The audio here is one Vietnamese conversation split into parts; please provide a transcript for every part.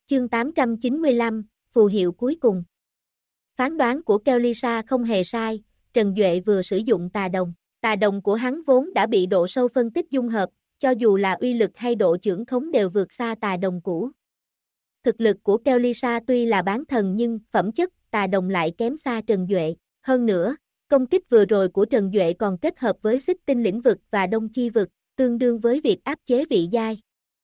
Chương 895, phù hiệu cuối cùng. Phán đoán của Kellysa không hề sai, Trần Duệ vừa sử dụng tà đồng. Tà đồng của hắn vốn đã bị độ sâu phân tích dung hợp, cho dù là uy lực hay độ chưởng khống đều vượt xa tà đồng cũ. Thực lực của Kellysa tuy là bán thần nhưng phẩm chất tà đồng lại kém xa Trần Duệ. Hơn nữa, công kích vừa rồi của Trần Duệ còn kết hợp với xích tinh lĩnh vực và đông chi vực, tương đương với việc áp chế vị giai.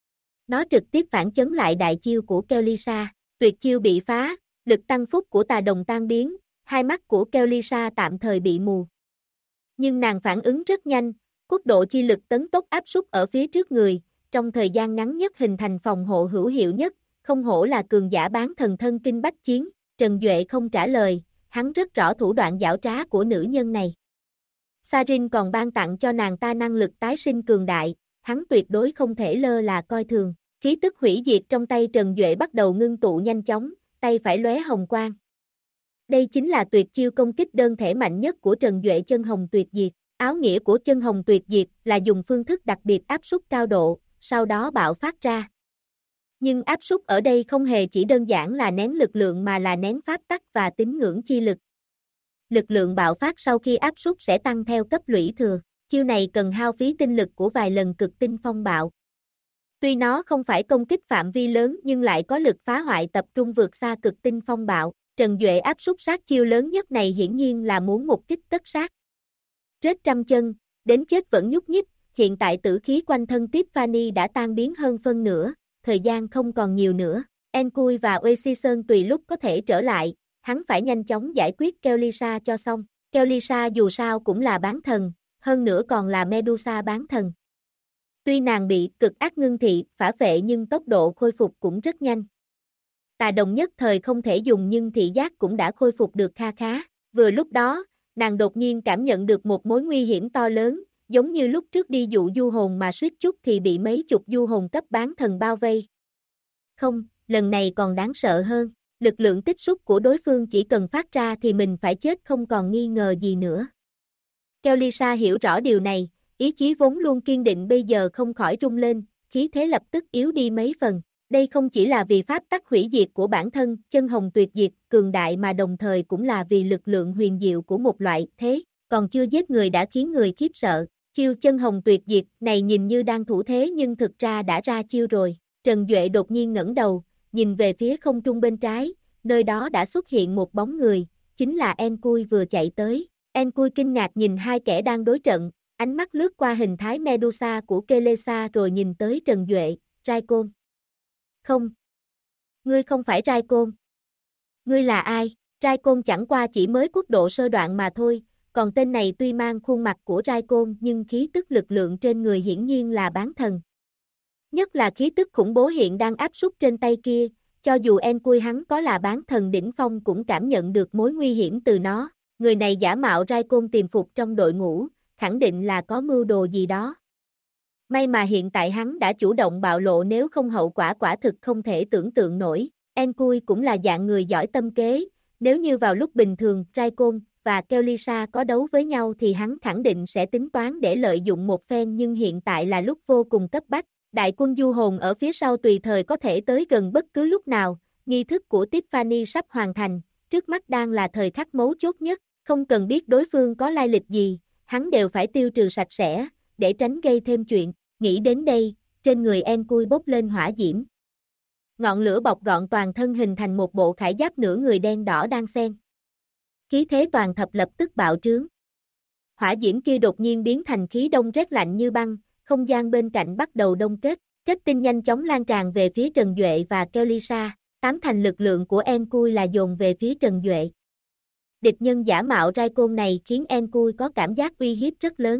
Nó trực tiếp phản chấn lại đại chiêu của Kellysa, tuyệt chiêu bị phá, lực tăng phúc của tà đồng tan biến, hai mắt của Kellysa tạm thời bị mù. Nhưng nàng phản ứng rất nhanh, quốc độ chi lực tấn tốc áp súc ở phía trước người, trong thời gian ngắn nhất hình thành phòng hộ hữu hiệu nhất, không hổ là cường giả bán thần thân kinh bách chiến. Trần Duệ không trả lời, hắn rất rõ thủ đoạn giảo trá của nữ nhân này. Sarin còn ban tặng cho nàng ta năng lực tái sinh cường đại, hắn tuyệt đối không thể lơ là coi thường. Khí tức hủy diệt trong tay Trần Duệ bắt đầu ngưng tụ nhanh chóng, tay phải lóe hồng quang. Đây chính là tuyệt chiêu công kích đơn thể mạnh nhất của Trần Duệ, chân hồng tuyệt diệt. Áo nghĩa của chân hồng tuyệt diệt là dùng phương thức đặc biệt áp súc cao độ, sau đó bạo phát ra. Nhưng áp súc ở đây không hề chỉ đơn giản là nén lực lượng mà là nén pháp tắc và tín ngưỡng chi lực. Lực lượng bạo phát sau khi áp súc sẽ tăng theo cấp lũy thừa. Chiêu này cần hao phí tinh lực của vài lần cực tinh phong bạo. Tuy nó không phải công kích phạm vi lớn nhưng lại có lực phá hoại tập trung vượt xa cực tinh phong bạo. Trần Duệ áp súc sát chiêu lớn nhất này hiển nhiên là muốn một kích tất sát. Rết trăm chân, đến chết vẫn nhúc nhích, hiện tại tử khí quanh thân Tiffany đã tan biến hơn phân nửa, thời gian không còn nhiều nữa. Enkui và Uesison tùy lúc có thể trở lại, hắn phải nhanh chóng giải quyết Kellysa cho xong. Kellysa dù sao cũng là bán thần, hơn nữa còn là Medusa bán thần. Tuy nàng bị cực ác ngưng thị, phả phệ nhưng tốc độ khôi phục cũng rất nhanh. Tà đồng nhất thời không thể dùng nhưng thị giác cũng đã khôi phục được kha khá. Vừa lúc đó, nàng đột nhiên cảm nhận được một mối nguy hiểm to lớn, giống như lúc trước đi dụ du hồn mà suýt chút thì bị mấy chục du hồn cấp bán thần bao vây. Không, lần này còn đáng sợ hơn, lực lượng tích xúc của đối phương chỉ cần phát ra thì mình phải chết không còn nghi ngờ gì nữa. Kellysa hiểu rõ điều này, ý chí vốn luôn kiên định bây giờ không khỏi rung lên, khí thế lập tức yếu đi mấy phần. Đây không chỉ là vì pháp tắc hủy diệt của bản thân, chân hồng tuyệt diệt, cường đại mà đồng thời cũng là vì lực lượng huyền diệu của một loại thế, còn chưa giết người đã khiến người khiếp sợ. Chiêu chân hồng tuyệt diệt này nhìn như đang thủ thế nhưng thực ra đã ra chiêu rồi. Trần Duệ đột nhiên ngẩng đầu, nhìn về phía không trung bên trái, nơi đó đã xuất hiện một bóng người, chính là Enkui vừa chạy tới. Enkui kinh ngạc nhìn hai kẻ đang đối trận, ánh mắt lướt qua hình thái Medusa của Kellysa rồi nhìn tới Trần Duệ, Raikon. Không. Ngươi không phải Raikon. Ngươi là ai? Raikon chẳng qua chỉ mới quốc độ sơ đoạn mà thôi, còn tên này tuy mang khuôn mặt của Raikon nhưng khí tức lực lượng trên người hiển nhiên là bán thần. Nhất là khí tức khủng bố hiện đang áp súc trên tay kia, cho dù Enkui hắn có là bán thần đỉnh phong cũng cảm nhận được mối nguy hiểm từ nó. Người này giả mạo Raikon tiềm phục trong đội ngũ, khẳng định là có mưu đồ gì đó. May mà hiện tại hắn đã chủ động bạo lộ, nếu không hậu quả quả thực không thể tưởng tượng nổi. Enkui cũng là dạng người giỏi tâm kế, nếu như vào lúc bình thường Raikon và Kellysa có đấu với nhau thì hắn khẳng định sẽ tính toán để lợi dụng một phen, nhưng hiện tại là lúc vô cùng cấp bách. Đại quân du hồn ở phía sau tùy thời có thể tới gần bất cứ lúc nào, nghi thức của Tiffany sắp hoàn thành, trước mắt đang là thời khắc mấu chốt nhất, không cần biết đối phương có lai lịch gì, hắn đều phải tiêu trừ sạch sẽ, để tránh gây thêm chuyện. Nghĩ đến đây, trên người Enkui bốc lên hỏa diễm. Ngọn lửa bọc gọn toàn thân hình thành một bộ khải giáp nửa người đen đỏ đan xen. Khí thế toàn thập lập tức bạo trướng. Hỏa diễm kia đột nhiên biến thành khí đông rét lạnh như băng, không gian bên cạnh bắt đầu đông kết, kết tinh nhanh chóng lan tràn về phía Trần Duệ và Kellysa, tám thành lực lượng của Enkui là dồn về phía Trần Duệ. Địch nhân giả mạo Raikon này khiến Enkui có cảm giác uy hiếp rất lớn.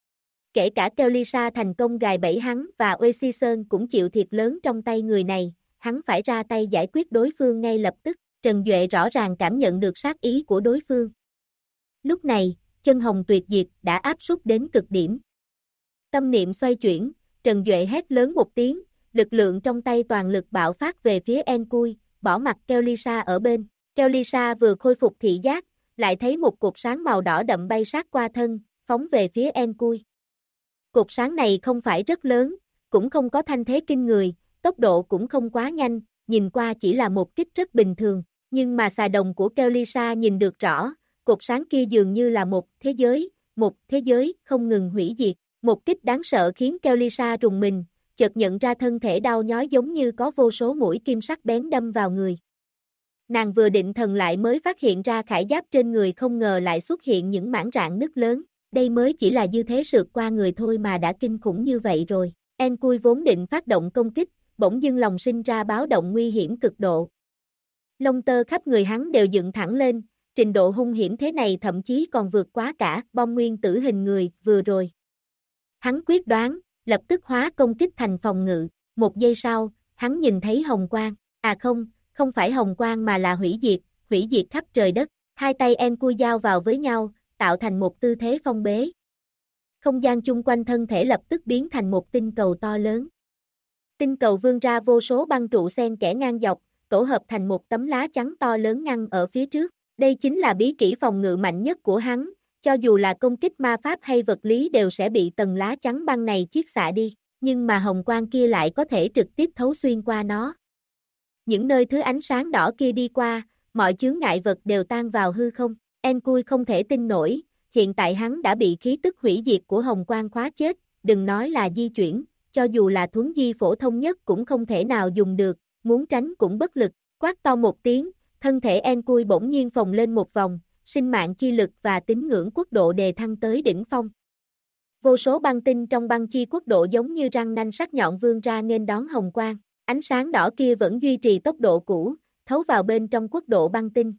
Kể cả Kellysa thành công gài bẫy hắn và Uesison cũng chịu thiệt lớn trong tay người này, hắn phải ra tay giải quyết đối phương ngay lập tức. Trần Duệ rõ ràng cảm nhận được sát ý của đối phương. Lúc này, chân hồng tuyệt diệt đã áp súc đến cực điểm. Tâm niệm xoay chuyển, Trần Duệ hét lớn một tiếng, lực lượng trong tay toàn lực bạo phát về phía Enkui, bỏ mặc Kellysa ở bên. Kellysa vừa khôi phục thị giác, lại thấy một cột sáng màu đỏ đậm bay sát qua thân, phóng về phía Enkui. Cột sáng này không phải rất lớn, cũng không có thanh thế kinh người, tốc độ cũng không quá nhanh, nhìn qua chỉ là một kích rất bình thường, nhưng mà xà đồng của Kellysa nhìn được rõ, cột sáng kia dường như là một thế giới không ngừng hủy diệt. Một kích đáng sợ khiến Kellysa rùng mình, chợt nhận ra thân thể đau nhói giống như có vô số mũi kim sắc bén đâm vào người. Nàng vừa định thần lại mới phát hiện ra khải giáp trên người không ngờ lại xuất hiện những mảng rạn nứt lớn. Đây mới chỉ là dư thế sượt qua người thôi mà đã kinh khủng như vậy rồi. Enkui vốn định phát động công kích, bỗng dưng lòng sinh ra báo động nguy hiểm cực độ. Lông tơ khắp người hắn đều dựng thẳng lên, trình độ hung hiểm thế này thậm chí còn vượt quá cả bom nguyên tử hình người vừa rồi. Hắn quyết đoán, lập tức hóa công kích thành phòng ngự. Một giây sau, hắn nhìn thấy hồng quang. À không phải hồng quang mà là hủy diệt khắp trời đất. Hai tay Enkui giao vào với nhau, tạo thành một tư thế phong bế. Không gian chung quanh thân thể lập tức biến thành một tinh cầu to lớn. Tinh cầu vươn ra vô số băng trụ xen kẽ ngang dọc, tổ hợp thành một tấm lá chắn to lớn ngăn ở phía trước. Đây chính là bí kỹ phòng ngự mạnh nhất của hắn, cho dù là công kích ma pháp hay vật lý đều sẽ bị tầng lá chắn băng này chiết xạ đi, nhưng mà hồng quang kia lại có thể trực tiếp thấu xuyên qua nó. Những nơi thứ ánh sáng đỏ kia đi qua, mọi chướng ngại vật đều tan vào hư không. Enkui không thể tin nổi, hiện tại hắn đã bị khí tức hủy diệt của hồng quang khóa chết, đừng nói là di chuyển, cho dù là thuấn di phổ thông nhất cũng không thể nào dùng được, muốn tránh cũng bất lực. Quát to một tiếng, thân thể Enkui bỗng nhiên phồng lên một vòng, sinh mạng chi lực và tín ngưỡng quốc độ đề thăng tới đỉnh phong. Vô số băng tinh trong băng chi quốc độ giống như răng nanh sắc nhọn vươn ra nghênh đón hồng quang, ánh sáng đỏ kia vẫn duy trì tốc độ cũ, thấu vào bên trong quốc độ băng tinh.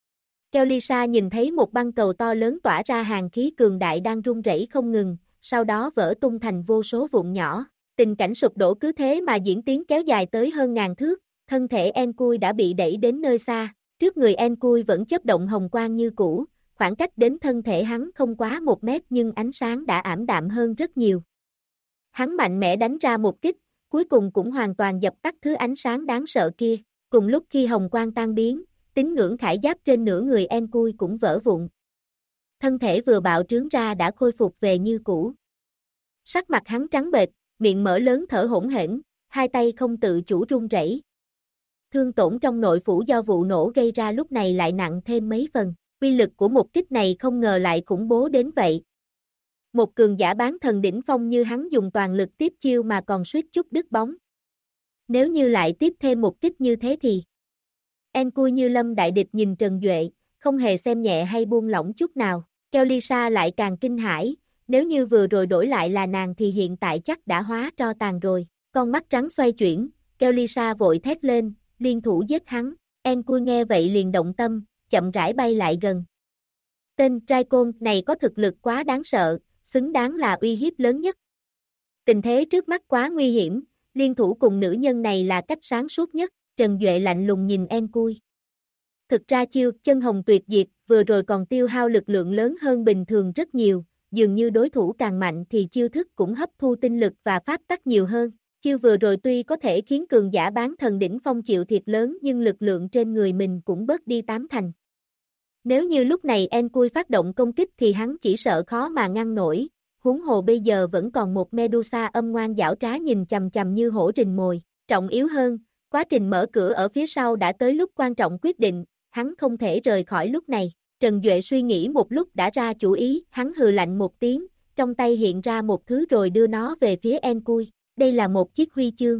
Kellysa nhìn thấy một băng cầu to lớn tỏa ra hàn khí cường đại đang rung rẩy không ngừng, sau đó vỡ tung thành vô số vụn nhỏ. Tình cảnh sụp đổ cứ thế mà diễn tiến kéo dài tới hơn ngàn thước, thân thể Enkui đã bị đẩy đến nơi xa. Trước người Enkui vẫn chớp động hồng quang như cũ, khoảng cách đến thân thể hắn không quá 1 mét nhưng ánh sáng đã ảm đạm hơn rất nhiều. Hắn mạnh mẽ đánh ra một kích, cuối cùng cũng hoàn toàn dập tắt thứ ánh sáng đáng sợ kia. Cùng lúc khi hồng quang tan biến, tín ngưỡng khải giáp trên nửa người Enkui cũng vỡ vụn. Thân thể vừa bạo trướng ra đã khôi phục về như cũ. Sắc mặt hắn trắng bệch, miệng mở lớn thở hổn hển, hai tay không tự chủ run rẩy. Thương tổn trong nội phủ do vụ nổ gây ra lúc này lại nặng thêm mấy phần. Uy lực của một kích này không ngờ lại khủng bố đến vậy. Một cường giả bán thần đỉnh phong như hắn dùng toàn lực tiếp chiêu mà còn suýt chút đứt bóng. Nếu như lại tiếp thêm một kích như thế thì... Enkui như lâm đại địch nhìn Trần Duệ, không hề xem nhẹ hay buông lỏng chút nào. Kellysa lại càng kinh hãi, nếu như vừa rồi đổi lại là nàng thì hiện tại chắc đã hóa tro tàn rồi. Con mắt trắng xoay chuyển, Kellysa vội thét lên, liên thủ giết hắn. Enkui nghe vậy liền động tâm, chậm rãi bay lại gần. Tên Dragon này có thực lực quá đáng sợ, xứng đáng là uy hiếp lớn nhất. Tình thế trước mắt quá nguy hiểm, liên thủ cùng nữ nhân này là cách sáng suốt nhất. Trần Duệ lạnh lùng nhìn Enkui. Thực ra chiêu chân hồng tuyệt diệt vừa rồi còn tiêu hao lực lượng lớn hơn bình thường rất nhiều, dường như đối thủ càng mạnh thì chiêu thức cũng hấp thu tinh lực và pháp tắc nhiều hơn. Chiêu vừa rồi tuy có thể khiến cường giả bán thần đỉnh phong chịu thiệt lớn nhưng lực lượng trên người mình cũng bớt đi 8 thành. Nếu như lúc này Enkui phát động công kích thì hắn chỉ sợ khó mà ngăn nổi, huống hồ bây giờ vẫn còn một Medusa âm ngoan giảo trá nhìn chằm chằm như hổ rình mồi. Trọng yếu hơn, quá trình mở cửa ở phía sau đã tới lúc quan trọng quyết định, hắn không thể rời khỏi lúc này. Trần Duệ suy nghĩ một lúc đã ra chủ ý, hắn hừ lạnh một tiếng, trong tay hiện ra một thứ rồi đưa nó về phía Enkui. Đây là một chiếc huy chương.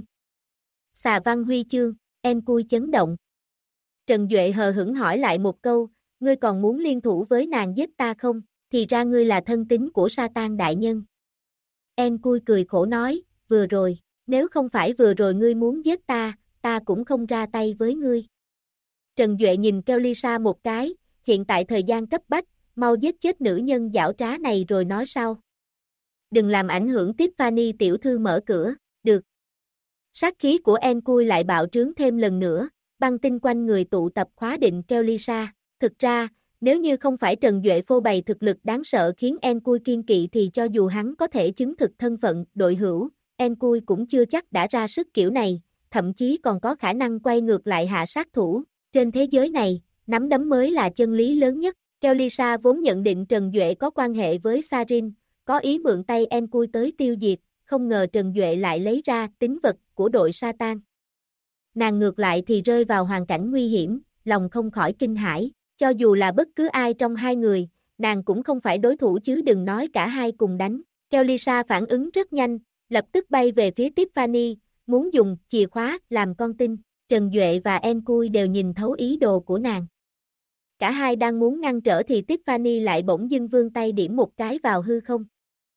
Xà văn huy chương, Enkui chấn động. Trần Duệ hờ hững hỏi lại một câu, ngươi còn muốn liên thủ với nàng giết ta không? Thì ra ngươi là thân tín của Satan đại nhân. Enkui cười khổ nói, vừa rồi, nếu không phải vừa rồi ngươi muốn giết ta cũng không ra tay với ngươi. Trần Duệ nhìn Kellysa một cái, hiện tại thời gian cấp bách, mau giết chết nữ nhân giảo trá này rồi nói sau. Đừng làm ảnh hưởng Tiffany tiểu thư mở cửa, được. Sát khí của Enkui lại bạo trướng thêm lần nữa, băng tinh quanh người tụ tập khóa định Kellysa. Thực ra, nếu như không phải Trần Duệ phô bày thực lực đáng sợ khiến Enkui kiên kỵ thì cho dù hắn có thể chứng thực thân phận đội hữu, Enkui cũng chưa chắc đã ra sức kiểu này, thậm chí còn có khả năng quay ngược lại hạ sát thủ. Trên thế giới này, nắm đấm mới là chân lý lớn nhất. Kellysa vốn nhận định Trần Duệ có quan hệ với Sarin, có ý mượn tay Enkui tới tiêu diệt, không ngờ Trần Duệ lại lấy ra tín vật của đội Satan. nàng ngược lại thì rơi vào hoàn cảnh nguy hiểm, lòng không khỏi kinh hãi, cho dù là bất cứ ai trong hai người, nàng cũng không phải đối thủ chứ đừng nói cả hai cùng đánh. Kellysa phản ứng rất nhanh, lập tức bay về phía Tiffany, muốn dùng chìa khóa làm con tin. Trần Duệ và Enkui đều nhìn thấu ý đồ của nàng. Cả hai đang muốn ngăn trở thì Tiffany lại bỗng dưng vươn tay điểm một cái vào hư không.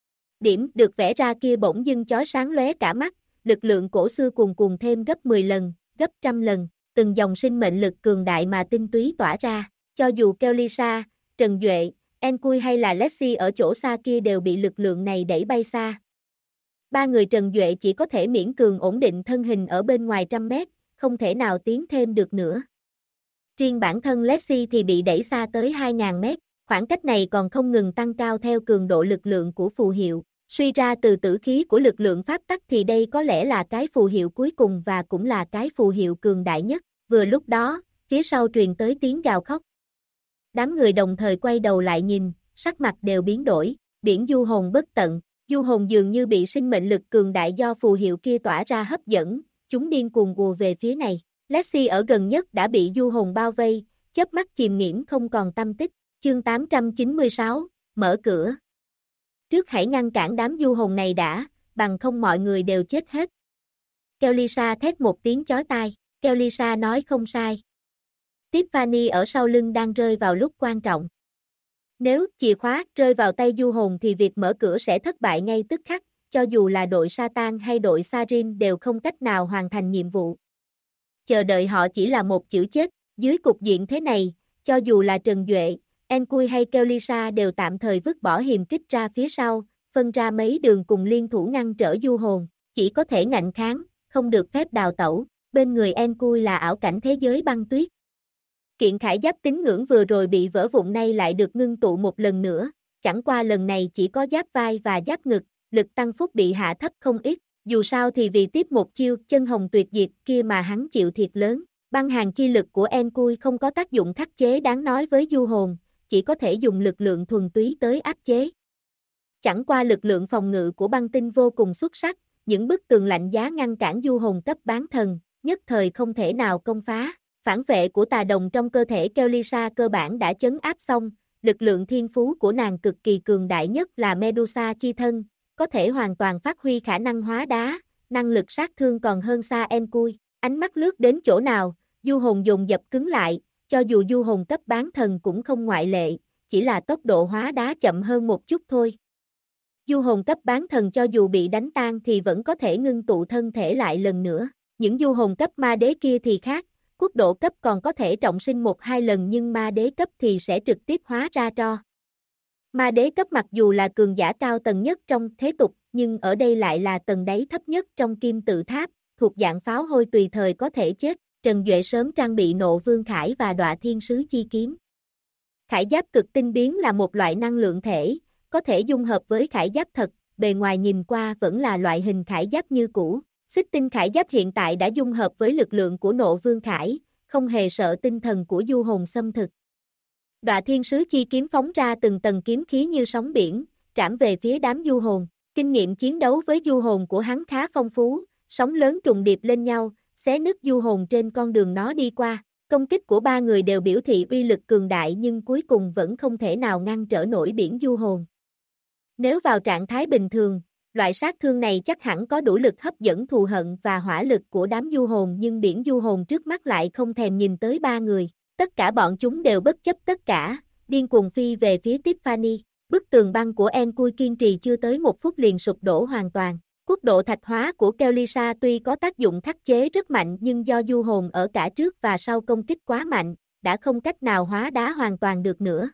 Điểm được vẽ ra kia bỗng dưng chói sáng lóe cả mắt, lực lượng cổ xưa cuồn cuộn thêm gấp 10 lần, gấp trăm lần, từng dòng sinh mệnh lực cường đại mà tinh túy tỏa ra, cho dù Kellysa, Trần Duệ, Enkui hay là Lexi ở chỗ xa kia đều bị lực lượng này đẩy bay xa. Ba người Trần Duệ chỉ có thể miễn cường ổn định thân hình ở bên ngoài trăm mét, không thể nào tiến thêm được nữa. Riêng bản thân Lexi thì bị đẩy xa tới 2.000 mét, khoảng cách này còn không ngừng tăng cao theo cường độ lực lượng của phù hiệu. Suy ra từ tử khí của lực lượng pháp tắc thì đây có lẽ là cái phù hiệu cuối cùng và cũng là cái phù hiệu cường đại nhất. Vừa lúc đó, phía sau truyền tới tiếng gào khóc. Đám người đồng thời quay đầu lại nhìn, sắc mặt đều biến đổi, biển du hồn bất tận. Du hồn dường như bị sinh mệnh lực cường đại do phù hiệu kia tỏa ra hấp dẫn, chúng điên cuồng ùa về phía này. Lexi ở gần nhất đã bị du hồn bao vây, chớp mắt chìm nghiễm không còn tăm tích. Chương 896, mở cửa. Trước hãy ngăn cản đám du hồn này đã, bằng không mọi người đều chết hết. Kellysa thét một tiếng chói tai, Kellysa nói không sai. Tiffany ở sau lưng đang rơi vào lúc quan trọng. Nếu chìa khóa rơi vào tay du hồn thì việc mở cửa sẽ thất bại ngay tức khắc, cho dù là đội Satan hay đội Sarin đều không cách nào hoàn thành nhiệm vụ. Chờ đợi họ chỉ là một chữ chết, dưới cục diện thế này, cho dù là Trần Duệ, Enkui hay Kellysa đều tạm thời vứt bỏ hiềm kích ra phía sau, phân ra mấy đường cùng liên thủ ngăn trở du hồn, chỉ có thể ngạnh kháng, không được phép đào tẩu, bên người Enkui là ảo cảnh thế giới băng tuyết. Kiện khải giáp tín ngưỡng vừa rồi bị vỡ vụn nay lại được ngưng tụ một lần nữa, chẳng qua lần này chỉ có giáp vai và giáp ngực, lực tăng phúc bị hạ thấp không ít, dù sao thì vì tiếp một chiêu chân hồng tuyệt diệt kia mà hắn chịu thiệt lớn, băng hàn chi lực của Enkui không có tác dụng khắc chế đáng nói với du hồn, chỉ có thể dùng lực lượng thuần túy tới áp chế. Chẳng qua lực lượng phòng ngự của băng tinh vô cùng xuất sắc, những bức tường lạnh giá ngăn cản du hồn cấp bán thần, nhất thời không thể nào công phá. Phản vệ của tà đồng trong cơ thể Kellysa cơ bản đã chấn áp xong, lực lượng thiên phú của nàng cực kỳ cường đại nhất là Medusa chi thân, có thể hoàn toàn phát huy khả năng hóa đá, năng lực sát thương còn hơn xa Enkui. Ánh mắt lướt đến chỗ nào, du hồn dồn dập cứng lại, cho dù du hồn cấp bán thần cũng không ngoại lệ, chỉ là tốc độ hóa đá chậm hơn một chút thôi. Du hồn cấp bán thần cho dù bị đánh tan thì vẫn có thể ngưng tụ thân thể lại lần nữa, những du hồn cấp ma đế kia thì khác. Quốc độ cấp còn có thể trọng sinh 1-2 lần nhưng ma đế cấp thì sẽ trực tiếp hóa ra tro. Ma đế cấp mặc dù là cường giả cao tầng nhất trong thế tục, nhưng ở đây lại là tầng đáy thấp nhất trong kim tự tháp, thuộc dạng pháo hôi tùy thời có thể chết. Trần Duệ sớm trang bị Nộ Vương Khải và Đọa Thiên Sứ Chi Kiếm. Khải giáp cực tinh biến là một loại năng lượng thể, có thể dung hợp với khải giáp thật, bề ngoài nhìn qua vẫn là loại hình khải giáp như cũ. Xích tinh khải giáp hiện tại đã dung hợp với lực lượng của Nộ Vương Khải, không hề sợ tinh thần của du hồn xâm thực. Đọa Thiên Sứ Chi Kiếm phóng ra từng tầng kiếm khí như sóng biển, trảm về phía đám du hồn. Kinh nghiệm chiến đấu với du hồn của hắn khá phong phú, sóng lớn trùng điệp lên nhau, xé nứt du hồn trên con đường nó đi qua. Công kích của ba người đều biểu thị uy lực cường đại nhưng cuối cùng vẫn không thể nào ngăn trở nổi biển du hồn. Nếu vào trạng thái bình thường, loại sát thương này chắc hẳn có đủ lực hấp dẫn thù hận và hỏa lực của đám du hồn nhưng biển du hồn trước mắt lại không thèm nhìn tới ba người. Tất cả bọn chúng đều bất chấp tất cả, điên cuồng phi về phía Tiffany. Bức tường băng của Enkui kiên trì chưa tới 1 phút liền sụp đổ hoàn toàn. Quốc độ thạch hóa của Kellysa tuy có tác dụng khắc chế rất mạnh nhưng do du hồn ở cả trước và sau công kích quá mạnh, đã không cách nào hóa đá hoàn toàn được nữa.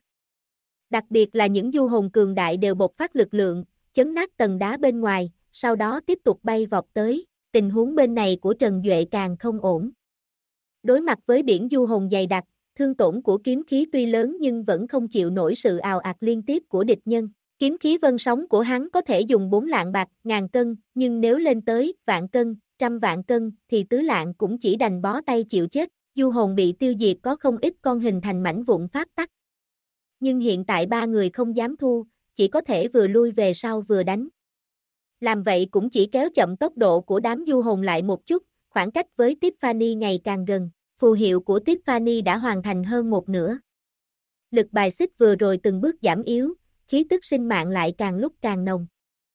Đặc biệt là những du hồn cường đại đều bộc phát lực lượng, chấn nát tầng đá bên ngoài, sau đó tiếp tục bay vọt tới, tình huống bên này của Trần Duệ càng không ổn. Đối mặt với biển du hồn dày đặc, thương tổn của kiếm khí tuy lớn nhưng vẫn không chịu nổi sự ào ạt liên tiếp của địch nhân. Kiếm khí vân sóng của hắn có thể dùng 4 lạng bạc, ngàn cân, nhưng nếu lên tới vạn cân, trăm vạn cân, thì tứ lạng cũng chỉ đành bó tay chịu chết. Du hồn bị tiêu diệt có không ít con hình thành mảnh vụn pháp tắc. Nhưng hiện tại ba người không dám thu, chỉ có thể vừa lui về sau vừa đánh. Làm vậy cũng chỉ kéo chậm tốc độ của đám du hồn lại một chút, khoảng cách với Tiffany ngày càng gần, phù hiệu của Tiffany đã hoàn thành hơn một nửa. Lực bài xích vừa rồi từng bước giảm yếu, khí tức sinh mạng lại càng lúc càng nồng.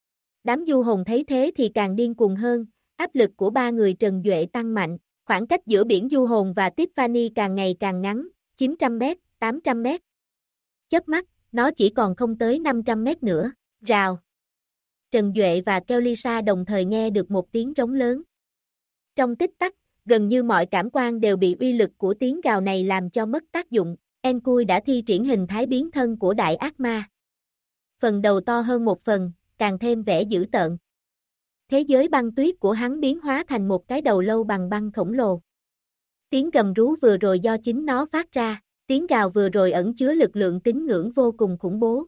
Đám du hồn thấy thế thì càng điên cuồng hơn, áp lực của ba người Trần Duệ tăng mạnh, khoảng cách giữa biển du hồn và Tiffany càng ngày càng ngắn, 900 mét, 800 mét. Chớp mắt, nó chỉ còn không tới 500 mét nữa, rào. Trần Duệ và Kellysa đồng thời nghe được một tiếng rống lớn. Trong tích tắc, gần như mọi cảm quan đều bị uy lực của tiếng gào này làm cho mất tác dụng, Enkui đã thi triển hình thái biến thân của đại ác ma. Phần đầu to hơn một phần, càng thêm vẻ dữ tợn. Thế giới băng tuyết của hắn biến hóa thành một cái đầu lâu bằng băng khổng lồ. Tiếng gầm rú vừa rồi do chính nó phát ra, tiếng gào vừa rồi ẩn chứa lực lượng tín ngưỡng vô cùng khủng bố.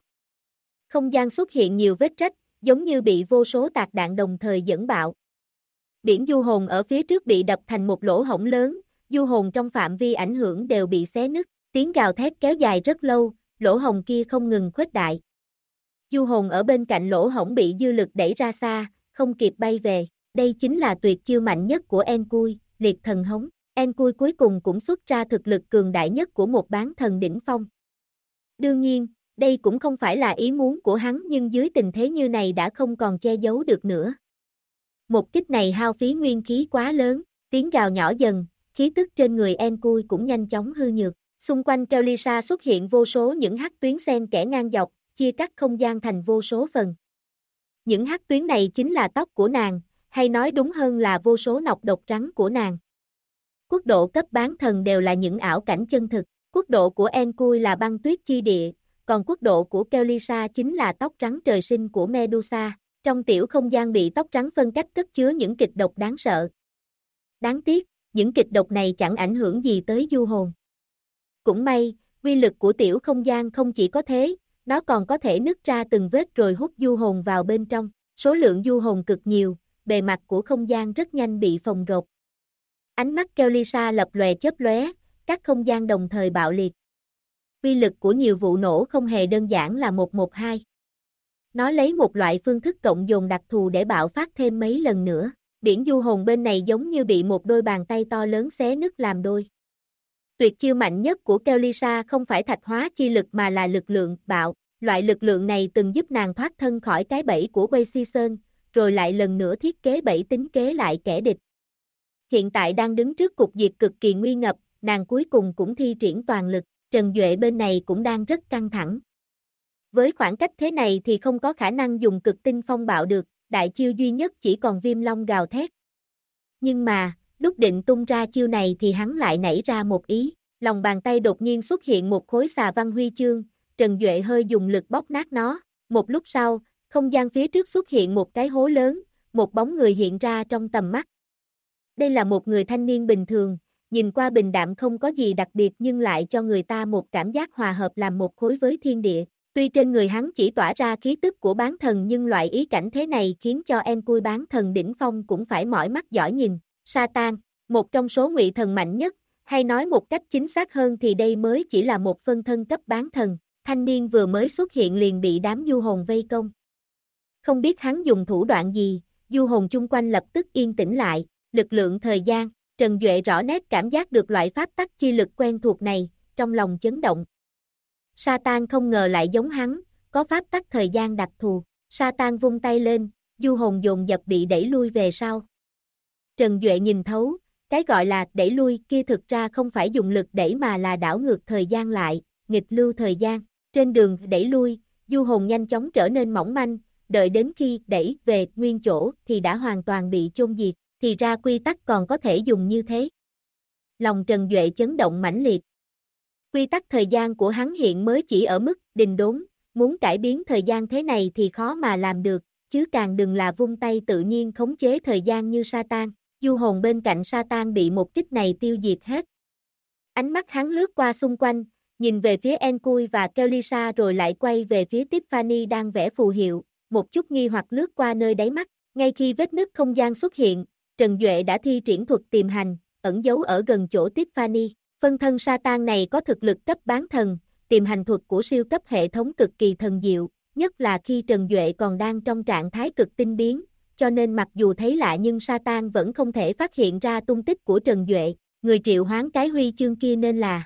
Không gian xuất hiện nhiều vết rách, giống như bị vô số tạc đạn đồng thời dẫn bạo. Biển du hồn ở phía trước bị đập thành một lỗ hổng lớn, du hồn trong phạm vi ảnh hưởng đều bị xé nứt, tiếng gào thét kéo dài rất lâu, lỗ hổng kia không ngừng khuếch đại. Du hồn ở bên cạnh lỗ hổng bị dư lực đẩy ra xa, không kịp bay về, đây chính là tuyệt chiêu mạnh nhất của Enkui, liệt thần hống. Enkui cuối cùng cũng xuất ra thực lực cường đại nhất của một bán thần đỉnh phong. Đương nhiên, đây cũng không phải là ý muốn của hắn nhưng dưới tình thế như này đã không còn che giấu được nữa. Một kích này hao phí nguyên khí quá lớn, tiếng gào nhỏ dần, khí tức trên người Enkui cũng nhanh chóng hư nhược. Xung quanh Kellysa xuất hiện vô số những hắc tuyến xen kẽ ngang dọc, chia cắt không gian thành vô số phần. Những hắc tuyến này chính là tóc của nàng, hay nói đúng hơn là vô số nọc độc trắng của nàng. Quốc độ cấp bán thần đều là những ảo cảnh chân thực, quốc độ của Enkui là băng tuyết chi địa, còn quốc độ của Kellysa chính là tóc trắng trời sinh của Medusa. Trong tiểu không gian bị tóc trắng phân cách cất chứa những kịch độc đáng sợ. Đáng tiếc, những kịch độc này chẳng ảnh hưởng gì tới du hồn. Cũng may, uy lực của tiểu không gian không chỉ có thế, nó còn có thể nứt ra từng vết rồi hút du hồn vào bên trong. Số lượng du hồn cực nhiều, bề mặt của không gian rất nhanh bị phồng rộp. Ánh mắt Kellysa lập lòe chớp lóe, các không gian đồng thời bạo liệt. Uy lực của nhiều vụ nổ không hề đơn giản là 112. Nó lấy một loại phương thức cộng dồn đặc thù để bạo phát thêm mấy lần nữa. Biển du hồn bên này giống như bị một đôi bàn tay to lớn xé nứt làm đôi. Tuyệt chiêu mạnh nhất của Kellysa không phải thạch hóa chi lực mà là lực lượng bạo. Loại lực lượng này từng giúp nàng thoát thân khỏi cái bẫy của Season, rồi lại lần nữa thiết kế bẫy tính kế lại kẻ địch. Hiện tại đang đứng trước cục diệt cực kỳ nguy ngập, nàng cuối cùng cũng thi triển toàn lực. Trần Duệ bên này cũng đang rất căng thẳng. Với khoảng cách thế này thì không có khả năng dùng cực tinh phong bạo được, đại chiêu duy nhất chỉ còn viêm long gào thét. Nhưng mà, lúc định tung ra chiêu này thì hắn lại nảy ra một ý, lòng bàn tay đột nhiên xuất hiện một khối xà văn huy chương, Trần Duệ hơi dùng lực bóp nát nó, một lúc sau, không gian phía trước xuất hiện một cái hố lớn, một bóng người hiện ra trong tầm mắt. Đây là một người thanh niên bình thường, nhìn qua bình đạm không có gì đặc biệt nhưng lại cho người ta một cảm giác hòa hợp làm một khối với thiên địa. Tuy trên người hắn chỉ tỏa ra khí tức của bán thần nhưng loại ý cảnh thế này khiến cho Enkui bán thần đỉnh phong cũng phải mỏi mắt giỏi nhìn. Satan, một trong số ngụy thần mạnh nhất, hay nói một cách chính xác hơn thì đây mới chỉ là một phân thân cấp bán thần. Thanh niên vừa mới xuất hiện liền bị đám du hồn vây công. Không biết hắn dùng thủ đoạn gì, du hồn chung quanh lập tức yên tĩnh lại, lực lượng thời gian, Trần Duệ rõ nét cảm giác được loại pháp tắc chi lực quen thuộc này, trong lòng chấn động. Satan không ngờ lại giống hắn, có pháp tắc thời gian đặc thù. Satan vung tay lên, du hồn dồn dập bị đẩy lui về sau. Trần Duệ nhìn thấu, cái gọi là đẩy lui kia thực ra không phải dùng lực đẩy mà là đảo ngược thời gian lại, nghịch lưu thời gian. Trên đường đẩy lui, du hồn nhanh chóng trở nên mỏng manh, đợi đến khi đẩy về nguyên chỗ thì đã hoàn toàn bị chôn diệt, thì ra quy tắc còn có thể dùng như thế. Lòng Trần Duệ chấn động mãnh liệt. Quy tắc thời gian của hắn hiện mới chỉ ở mức đình đốn, muốn cải biến thời gian thế này thì khó mà làm được, chứ càng đừng là vung tay tự nhiên khống chế thời gian như Satan. Du hồn bên cạnh Satan bị một kích này tiêu diệt hết. Ánh mắt hắn lướt qua xung quanh, nhìn về phía Enkui và Kellysa rồi lại quay về phía Tiffany đang vẽ phù hiệu, một chút nghi hoặc lướt qua nơi đáy mắt. Ngay khi vết nứt không gian xuất hiện, Trần Duệ đã thi triển thuật tìm hành, ẩn giấu ở gần chỗ Tiffany. Phân thân Satan này có thực lực cấp bán thần, tìm hành thuật của siêu cấp hệ thống cực kỳ thần diệu, nhất là khi Trần Duệ còn đang trong trạng thái cực tinh biến, cho nên mặc dù thấy lạ nhưng Satan vẫn không thể phát hiện ra tung tích của Trần Duệ, người triệu hoán cái huy chương kia nên là.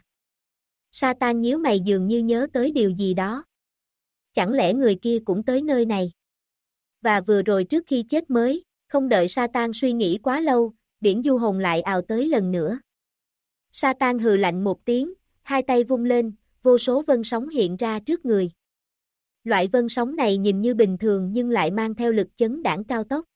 Satan nhíu mày dường như nhớ tới điều gì đó. Chẳng lẽ người kia cũng tới nơi này? Và vừa rồi trước khi chết mới, không đợi Satan suy nghĩ quá lâu, biển du hồn lại ào tới lần nữa. Satan hừ lạnh một tiếng, hai tay vung lên, vô số vân sóng hiện ra trước người. Loại vân sóng này nhìn như bình thường nhưng lại mang theo lực chấn đãng cao tốc.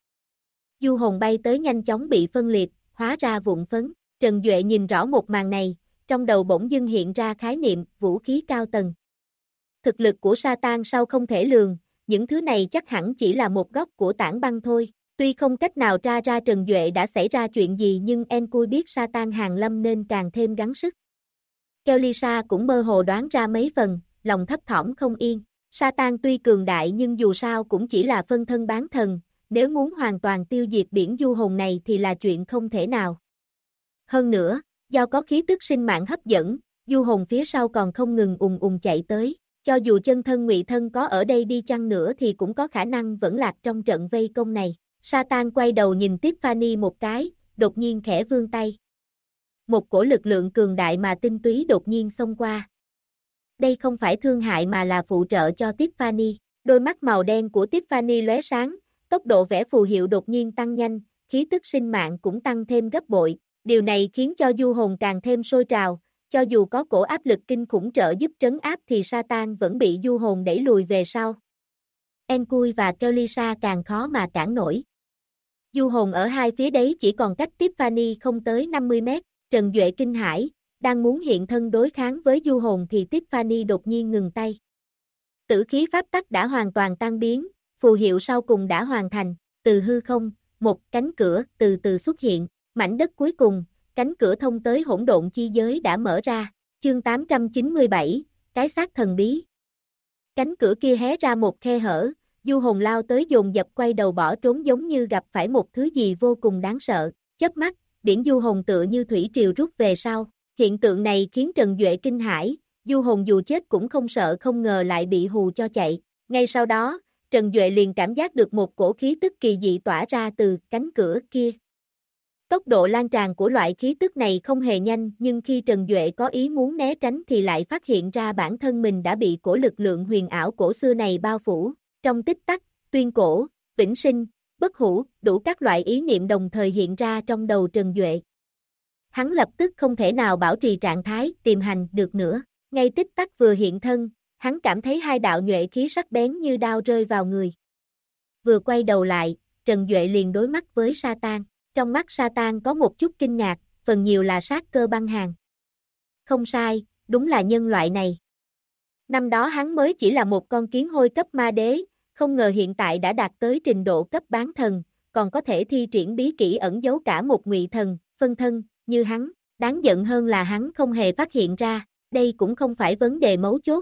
Du hồn bay tới nhanh chóng bị phân liệt, hóa ra vụn phấn. Trần Duệ nhìn rõ một màn này, trong đầu bỗng dưng hiện ra khái niệm vũ khí cao tầng. Thực lực của Satan sao không thể lường, những thứ này chắc hẳn chỉ là một góc của tảng băng thôi. Tuy không cách nào tra ra Trần Duệ đã xảy ra chuyện gì nhưng Enkui biết Satan hàng lâm nên càng thêm gắng sức. Kellysa cũng mơ hồ đoán ra mấy phần, lòng thấp thỏm không yên. Satan tuy cường đại nhưng dù sao cũng chỉ là phân thân bán thần, nếu muốn hoàn toàn tiêu diệt biển du hồn này thì là chuyện không thể nào. Hơn nữa, do có khí tức sinh mạng hấp dẫn, du hồn phía sau còn không ngừng ùng ùng chạy tới, cho dù chân thân ngụy thân có ở đây đi chăng nữa thì cũng có khả năng vẫn lạc trong trận vây công này. Satan quay đầu nhìn Tiffany một cái, đột nhiên khẽ vươn tay. Một cổ lực lượng cường đại mà tinh túy đột nhiên xông qua. Đây không phải thương hại mà là phụ trợ cho Tiffany. Đôi mắt màu đen của Tiffany lóe sáng, tốc độ vẽ phù hiệu đột nhiên tăng nhanh, khí tức sinh mạng cũng tăng thêm gấp bội. Điều này khiến cho du hồn càng thêm sôi trào, cho dù có cổ áp lực kinh khủng trợ giúp trấn áp thì Satan vẫn bị du hồn đẩy lùi về sau. Enkui và Kellysa càng khó mà cản nổi. Du hồn ở hai phía đấy chỉ còn cách Tiffany không tới 50 mét, Trần Duệ kinh hãi, đang muốn hiện thân đối kháng với du hồn thì Tiffany đột nhiên ngừng tay. Tử khí pháp tắc đã hoàn toàn tan biến, phù hiệu sau cùng đã hoàn thành, từ hư không, một cánh cửa từ từ xuất hiện, mảnh đất cuối cùng, cánh cửa thông tới hỗn độn chi giới đã mở ra, chương 897, cái xác thần bí. Cánh cửa kia hé ra một khe hở, du hồn lao tới dồn dập quay đầu bỏ trốn giống như gặp phải một thứ gì vô cùng đáng sợ, chớp mắt, biển du hồn tựa như thủy triều rút về sau. Hiện tượng này khiến Trần Duệ kinh hãi, du hồn dù chết cũng không sợ không ngờ lại bị hù cho chạy. Ngay sau đó, Trần Duệ liền cảm giác được một cổ khí tức kỳ dị tỏa ra từ cánh cửa kia. Tốc độ lan tràn của loại khí tức này không hề nhanh nhưng khi Trần Duệ có ý muốn né tránh thì lại phát hiện ra bản thân mình đã bị cổ lực lượng huyền ảo cổ xưa này bao phủ. Trong tích tắc, tuyên cổ, vĩnh sinh, bất hủ, đủ các loại ý niệm đồng thời hiện ra trong đầu Trần Duệ. Hắn lập tức không thể nào bảo trì trạng thái tìm hành được nữa. Ngay tích tắc vừa hiện thân, hắn cảm thấy hai đạo nhuệ khí sắc bén như đao rơi vào người. Vừa quay đầu lại, Trần Duệ liền đối mắt với Satan. Trong mắt Satan có một chút kinh ngạc, phần nhiều là sát cơ băng hàn. Không sai, đúng là nhân loại này. Năm đó hắn mới chỉ là một con kiến hôi cấp ma đế, không ngờ hiện tại đã đạt tới trình độ cấp bán thần, còn có thể thi triển bí kỹ ẩn giấu cả một ngụy thần, phân thân, như hắn. Đáng giận hơn là hắn không hề phát hiện ra, đây cũng không phải vấn đề mấu chốt.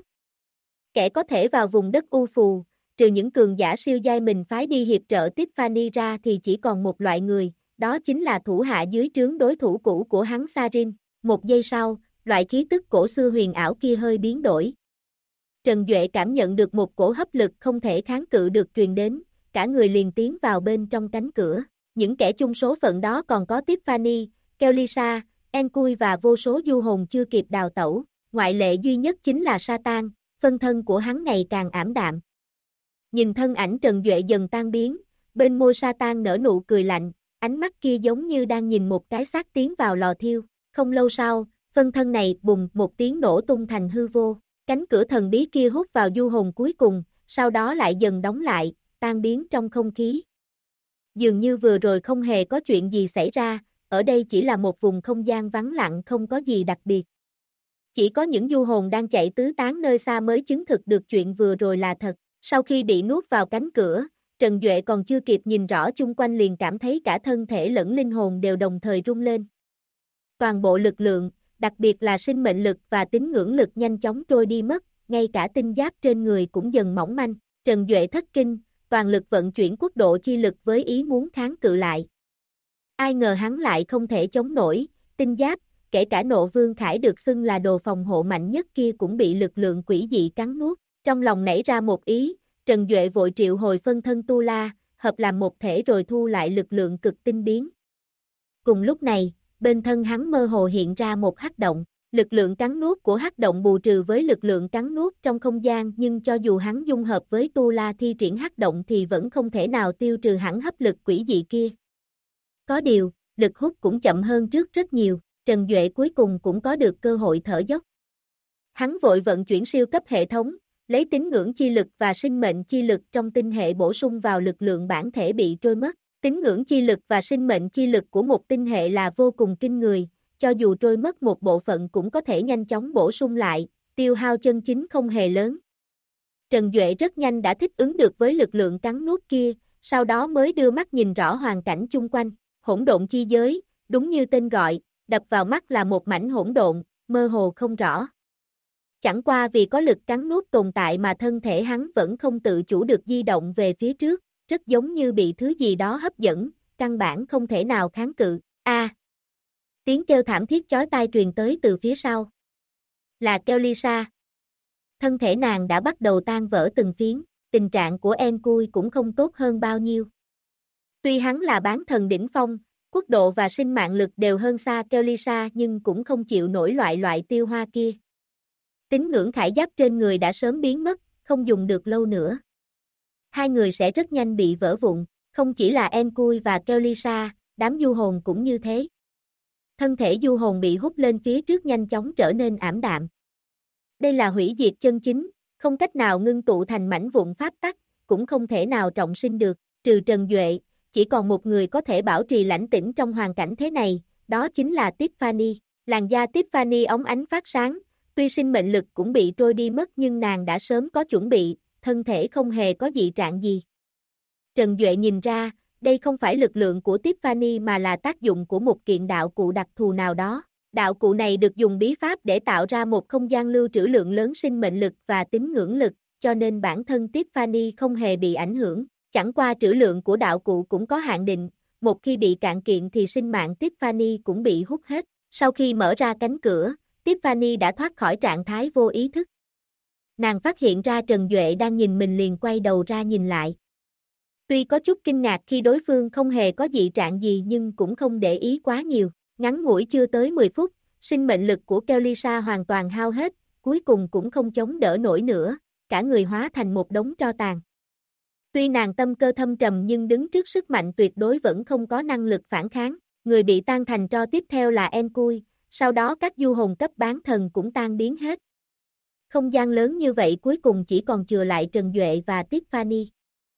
Kẻ có thể vào vùng đất u phù, trừ những cường giả siêu giai mình phái đi hiệp trợ Tiffany ra thì chỉ còn một loại người, đó chính là thủ hạ dưới trướng đối thủ cũ của hắn Sarin. Một giây sau, loại khí tức cổ xưa huyền ảo kia hơi biến đổi. Trần Duệ cảm nhận được một cổ hấp lực không thể kháng cự được truyền đến, cả người liền tiến vào bên trong cánh cửa. Những kẻ chung số phận đó còn có Tiffany, Kellysa, Enkui và vô số du hồn chưa kịp đào tẩu. Ngoại lệ duy nhất chính là Satan, phân thân của hắn ngày càng ảm đạm. Nhìn thân ảnh Trần Duệ dần tan biến, bên môi Satan nở nụ cười lạnh, ánh mắt kia giống như đang nhìn một cái xác tiến vào lò thiêu. Không lâu sau, phân thân này bùng một tiếng nổ tung thành hư vô. Cánh cửa thần bí kia hút vào du hồn cuối cùng, sau đó lại dần đóng lại, tan biến trong không khí. Dường như vừa rồi không hề có chuyện gì xảy ra, ở đây chỉ là một vùng không gian vắng lặng không có gì đặc biệt. Chỉ có những du hồn đang chạy tứ tán nơi xa mới chứng thực được chuyện vừa rồi là thật. Sau khi bị nuốt vào cánh cửa, Trần Duệ còn chưa kịp nhìn rõ chung quanh liền cảm thấy cả thân thể lẫn linh hồn đều đồng thời rung lên. Toàn bộ lực lượng, đặc biệt là sinh mệnh lực và tín ngưỡng lực nhanh chóng trôi đi mất, ngay cả tinh giáp trên người cũng dần mỏng manh. Trần Duệ thất kinh, toàn lực vận chuyển quốc độ chi lực với ý muốn kháng cự lại. Ai ngờ hắn lại không thể chống nổi, tinh giáp, kể cả Nộ Vương Khải được xưng là đồ phòng hộ mạnh nhất kia cũng bị lực lượng quỷ dị cắn nuốt. Trong lòng nảy ra một ý, Trần Duệ vội triệu hồi phân thân Tu La, hợp làm một thể rồi thu lại lực lượng cực tinh biến. Cùng lúc này, bên thân hắn mơ hồ hiện ra một hắc động, lực lượng cắn nuốt của hắc động bù trừ với lực lượng cắn nuốt trong không gian, nhưng cho dù hắn dung hợp với Tu La thi triển hắc động thì vẫn không thể nào tiêu trừ hẳn hấp lực quỷ dị kia. Có điều, lực hút cũng chậm hơn trước rất nhiều, Trần Duệ cuối cùng cũng có được cơ hội thở dốc. Hắn vội vận chuyển siêu cấp hệ thống, lấy tín ngưỡng chi lực và sinh mệnh chi lực trong tinh hệ bổ sung vào lực lượng bản thể bị trôi mất. Tín ngưỡng chi lực và sinh mệnh chi lực của một tinh hệ là vô cùng kinh người, cho dù trôi mất một bộ phận cũng có thể nhanh chóng bổ sung lại, tiêu hao chân chính không hề lớn. Trần Duệ rất nhanh đã thích ứng được với lực lượng cắn nuốt kia, sau đó mới đưa mắt nhìn rõ hoàn cảnh chung quanh. Hỗn độn chi giới, đúng như tên gọi, đập vào mắt là một mảnh hỗn độn, mơ hồ không rõ. Chẳng qua vì có lực cắn nuốt tồn tại mà thân thể hắn vẫn không tự chủ được di động về phía trước, rất giống như bị thứ gì đó hấp dẫn, căn bản không thể nào kháng cự. Tiếng kêu thảm thiết chói tai truyền tới từ phía sau. Là Kellysa. Thân thể nàng đã bắt đầu tan vỡ từng phiến, tình trạng của Enkui cũng không tốt hơn bao nhiêu. Tuy hắn là bán thần đỉnh phong, quốc độ và sinh mạng lực đều hơn xa Kellysa nhưng cũng không chịu nổi loại tiêu hoa kia. Tín ngưỡng khải giáp trên người đã sớm biến mất, không dùng được lâu nữa. Hai người sẽ rất nhanh bị vỡ vụn, không chỉ là Enkui và Kellysa, đám du hồn cũng như thế. Thân thể du hồn bị hút lên phía trước nhanh chóng trở nên ảm đạm. Đây là hủy diệt chân chính, không cách nào ngưng tụ thành mảnh vụn pháp tắc, cũng không thể nào trọng sinh được, trừ Trần Duệ, chỉ còn một người có thể bảo trì lãnh tĩnh trong hoàn cảnh thế này, đó chính là Tiffany. Làn da Tiffany óng ánh phát sáng, tuy sinh mệnh lực cũng bị trôi đi mất nhưng nàng đã sớm có chuẩn bị, thân thể không hề có dị trạng gì. Trần Duệ nhìn ra, đây không phải lực lượng của Tiffany mà là tác dụng của một kiện đạo cụ đặc thù nào đó. Đạo cụ này được dùng bí pháp để tạo ra một không gian lưu trữ lượng lớn sinh mệnh lực và tín ngưỡng lực, cho nên bản thân Tiffany không hề bị ảnh hưởng. Chẳng qua trữ lượng của đạo cụ cũng có hạn định, một khi bị cạn kiện thì sinh mạng Tiffany cũng bị hút hết. Sau khi mở ra cánh cửa, Tiffany đã thoát khỏi trạng thái vô ý thức. Nàng phát hiện ra Trần Duệ đang nhìn mình liền quay đầu ra nhìn lại. Tuy có chút kinh ngạc khi đối phương không hề có dị trạng gì nhưng cũng không để ý quá nhiều. Ngắn ngủi chưa tới 10 phút, sinh mệnh lực của Kellysa hoàn toàn hao hết, cuối cùng cũng không chống đỡ nổi nữa, cả người hóa thành một đống tro tàn. Tuy nàng tâm cơ thâm trầm nhưng đứng trước sức mạnh tuyệt đối vẫn không có năng lực phản kháng. Người bị tan thành tro tiếp theo là Enkui, sau đó các du hồn cấp bán thần cũng tan biến hết. Không gian lớn như vậy cuối cùng chỉ còn chừa lại Trần Duệ và Tiffany.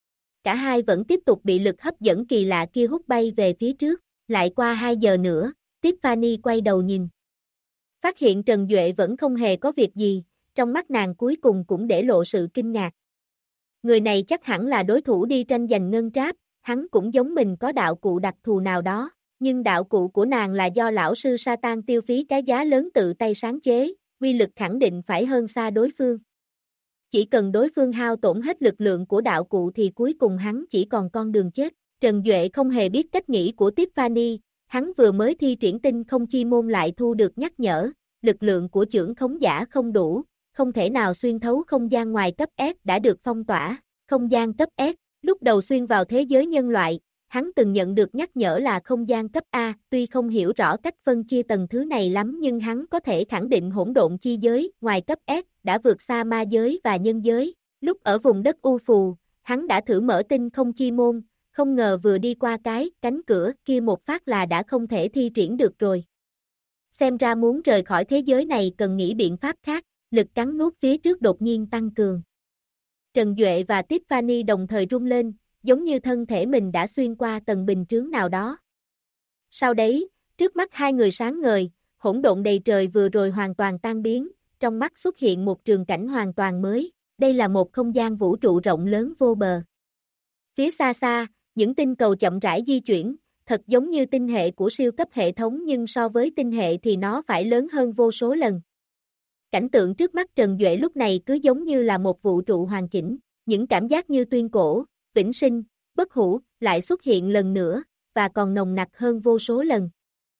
Cả hai vẫn tiếp tục bị lực hấp dẫn kỳ lạ kia hút bay về phía trước. Lại qua 2 giờ nữa, Tiffany quay đầu nhìn. Phát hiện Trần Duệ vẫn không hề có việc gì, trong mắt nàng cuối cùng cũng để lộ sự kinh ngạc. Người này chắc hẳn là đối thủ đi tranh giành ngân tráp, hắn cũng giống mình có đạo cụ đặc thù nào đó, nhưng đạo cụ của nàng là do lão sư Satan tiêu phí cái giá lớn tự tay sáng chế, uy lực khẳng định phải hơn xa đối phương. Chỉ cần đối phương hao tổn hết lực lượng của đạo cụ thì cuối cùng hắn chỉ còn con đường chết. Trần Duệ không hề biết cách nghĩ của Tiffany, hắn vừa mới thi triển tinh không chi môn lại thu được nhắc nhở, lực lượng của chưởng khống giả không đủ, không thể nào xuyên thấu không gian ngoài cấp S đã được phong tỏa, không gian cấp S, lúc đầu xuyên vào thế giới nhân loại, hắn từng nhận được nhắc nhở là không gian cấp A, tuy không hiểu rõ cách phân chia tầng thứ này lắm nhưng hắn có thể khẳng định hỗn độn chi giới ngoài cấp S đã vượt xa ma giới và nhân giới. Lúc ở vùng đất U Phù, hắn đã thử mở tinh không chi môn, không ngờ vừa đi qua cái cánh cửa kia một phát là đã không thể thi triển được rồi. Xem ra muốn rời khỏi thế giới này cần nghĩ biện pháp khác, lực cắn nuốt phía trước đột nhiên tăng cường. Trần Duệ và Tiffany đồng thời rung lên, giống như thân thể mình đã xuyên qua tầng bình chướng nào đó. Sau đấy, trước mắt hai người sáng ngời, hỗn độn đầy trời vừa rồi hoàn toàn tan biến, trong mắt xuất hiện một trường cảnh hoàn toàn mới, đây là một không gian vũ trụ rộng lớn vô bờ. Phía xa xa, những tinh cầu chậm rãi di chuyển, thật giống như tinh hệ của siêu cấp hệ thống nhưng so với tinh hệ thì nó phải lớn hơn vô số lần. Cảnh tượng trước mắt Trần Duệ lúc này cứ giống như là một vũ trụ hoàn chỉnh, những cảm giác như tuyên cổ, vĩnh sinh, bất hủ, lại xuất hiện lần nữa, và còn nồng nặc hơn vô số lần.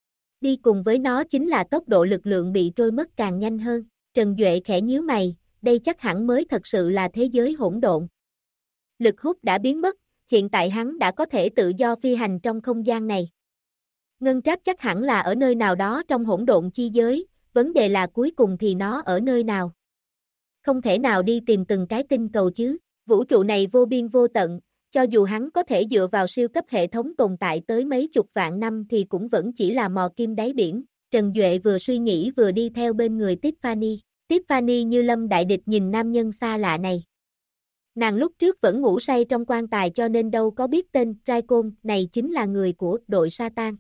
Đi cùng với nó chính là tốc độ lực lượng bị trôi mất càng nhanh hơn. Trần Duệ khẽ nhíu mày, đây chắc hẳn mới thật sự là thế giới hỗn độn. Lực hút đã biến mất, hiện tại hắn đã có thể tự do phi hành trong không gian này. Ngân Tráp chắc hẳn là ở nơi nào đó trong hỗn độn chi giới, vấn đề là cuối cùng thì nó ở nơi nào. Không thể nào đi tìm từng cái tinh cầu chứ, vũ trụ này vô biên vô tận, cho dù hắn có thể dựa vào siêu cấp hệ thống tồn tại tới mấy chục vạn năm thì cũng vẫn chỉ là mò kim đáy biển. Trần Duệ vừa suy nghĩ vừa đi theo bên người Tiffany. Tiffany như lâm đại địch nhìn nam nhân xa lạ này. Nàng lúc trước vẫn ngủ say trong quan tài cho nên đâu có biết tên Raikon này chính là người của đội Satan.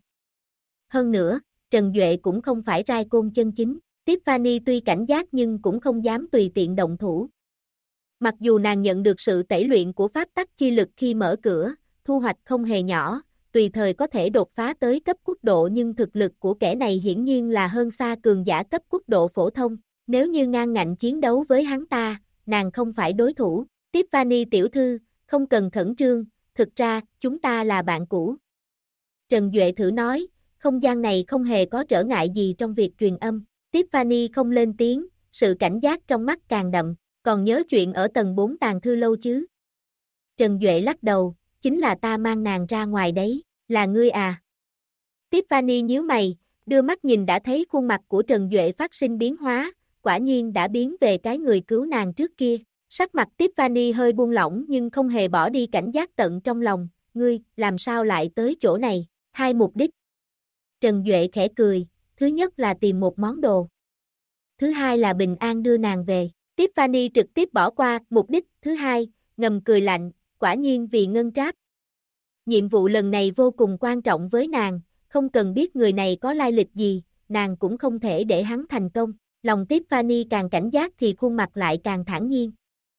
Hơn nữa, Trần Duệ cũng không phải Raikon chân chính. Tiffany tuy cảnh giác nhưng cũng không dám tùy tiện động thủ. Mặc dù nàng nhận được sự tẩy luyện của pháp tắc chi lực khi mở cửa, thu hoạch không hề nhỏ, tùy thời có thể đột phá tới cấp quốc độ nhưng thực lực của kẻ này hiển nhiên là hơn xa cường giả cấp quốc độ phổ thông. Nếu như ngang ngạnh chiến đấu với hắn ta, nàng không phải đối thủ. Tiffany tiểu thư, không cần khẩn trương, thực ra, chúng ta là bạn cũ. Trần Duệ thử nói, không gian này không hề có trở ngại gì trong việc truyền âm. Tiffany không lên tiếng, sự cảnh giác trong mắt càng đậm, còn nhớ chuyện ở tầng 4 tàng thư lâu chứ? Trần Duệ lắc đầu, chính là ta mang nàng ra ngoài đấy, là ngươi à? Tiffany nhíu mày, đưa mắt nhìn đã thấy khuôn mặt của Trần Duệ phát sinh biến hóa, quả nhiên đã biến về cái người cứu nàng trước kia. Sắc mặt Tiffany hơi buông lỏng nhưng không hề bỏ đi cảnh giác tận trong lòng, ngươi, làm sao lại tới chỗ này, hai mục đích. Trần Duệ khẽ cười, thứ nhất là tìm một món đồ. Thứ hai là bình an đưa nàng về. Tiffany trực tiếp bỏ qua mục đích thứ hai, ngầm cười lạnh, quả nhiên vì Ngân Tráp. Nhiệm vụ lần này vô cùng quan trọng với nàng, không cần biết người này có lai lịch gì, nàng cũng không thể để hắn thành công. Lòng Tiffany càng cảnh giác thì khuôn mặt lại càng thản nhiên.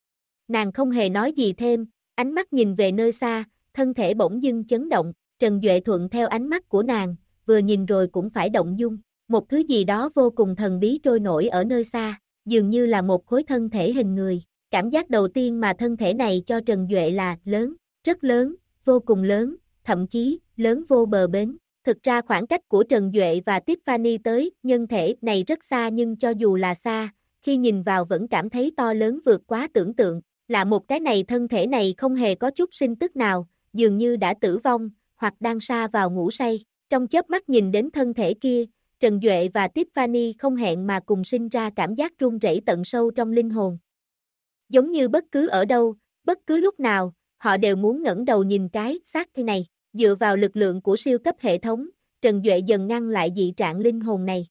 Nàng không hề nói gì thêm, ánh mắt nhìn về nơi xa, thân thể bỗng dưng chấn động, Trần Duệ thuận theo ánh mắt của nàng, vừa nhìn rồi cũng phải động dung. Một thứ gì đó vô cùng thần bí trôi nổi ở nơi xa, dường như là một khối thân thể hình người. Cảm giác đầu tiên mà thân thể này cho Trần Duệ là lớn, rất lớn, vô cùng lớn, thậm chí lớn vô bờ bến. Thực ra khoảng cách của Trần Duệ và Tiffany tới nhân thể này rất xa nhưng cho dù là xa, khi nhìn vào vẫn cảm thấy to lớn vượt quá tưởng tượng. Là một cái này thân thể này không hề có chút sinh tức nào, dường như đã tử vong, hoặc đang sa vào ngủ say. Trong chớp mắt nhìn đến thân thể kia, Trần Duệ và Tiffany không hẹn mà cùng sinh ra cảm giác run rẩy tận sâu trong linh hồn. Giống như bất cứ ở đâu, bất cứ lúc nào, họ đều muốn ngẩng đầu nhìn cái xác thế này. Dựa vào lực lượng của siêu cấp hệ thống, Trần Duệ dần ngăn lại dị trạng linh hồn này.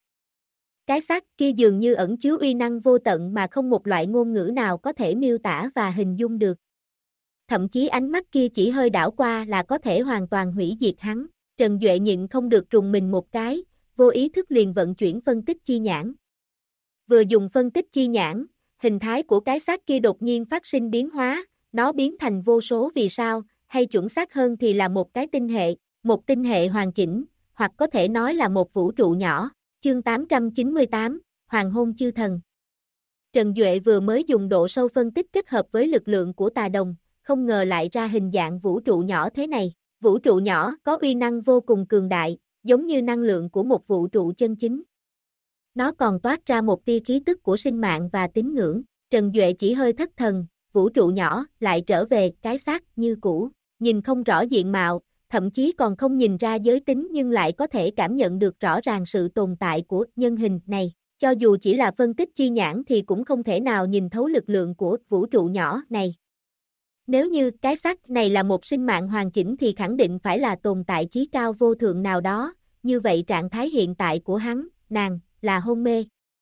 Cái xác kia dường như ẩn chứa uy năng vô tận mà không một loại ngôn ngữ nào có thể miêu tả và hình dung được. Thậm chí ánh mắt kia chỉ hơi đảo qua là có thể hoàn toàn hủy diệt hắn. Trần Duệ nhịn không được rùng mình một cái, vô ý thức liền vận chuyển phân tích chi nhãn. Vừa dùng phân tích chi nhãn, hình thái của cái xác kia đột nhiên phát sinh biến hóa, nó biến thành vô số vì sao, hay chuẩn xác hơn thì là một cái tinh hệ, một tinh hệ hoàn chỉnh, hoặc có thể nói là một vũ trụ nhỏ. Chương 898, Hoàng hôn chư thần. Trần Duệ vừa mới dùng độ sâu phân tích kết hợp với lực lượng của tà đồng, không ngờ lại ra hình dạng vũ trụ nhỏ thế này. Vũ trụ nhỏ có uy năng vô cùng cường đại, giống như năng lượng của một vũ trụ chân chính. Nó còn toát ra một tia khí tức của sinh mạng và tín ngưỡng. Trần Duệ chỉ hơi thất thần, vũ trụ nhỏ lại trở về cái xác như cũ, nhìn không rõ diện mạo, thậm chí còn không nhìn ra giới tính nhưng lại có thể cảm nhận được rõ ràng sự tồn tại của nhân hình này. Cho dù chỉ là phân tích chi nhãn thì cũng không thể nào nhìn thấu lực lượng của vũ trụ nhỏ này. Nếu như cái xác này là một sinh mạng hoàn chỉnh thì khẳng định phải là tồn tại chí cao vô thượng nào đó, như vậy trạng thái hiện tại của hắn, nàng, là hôn mê.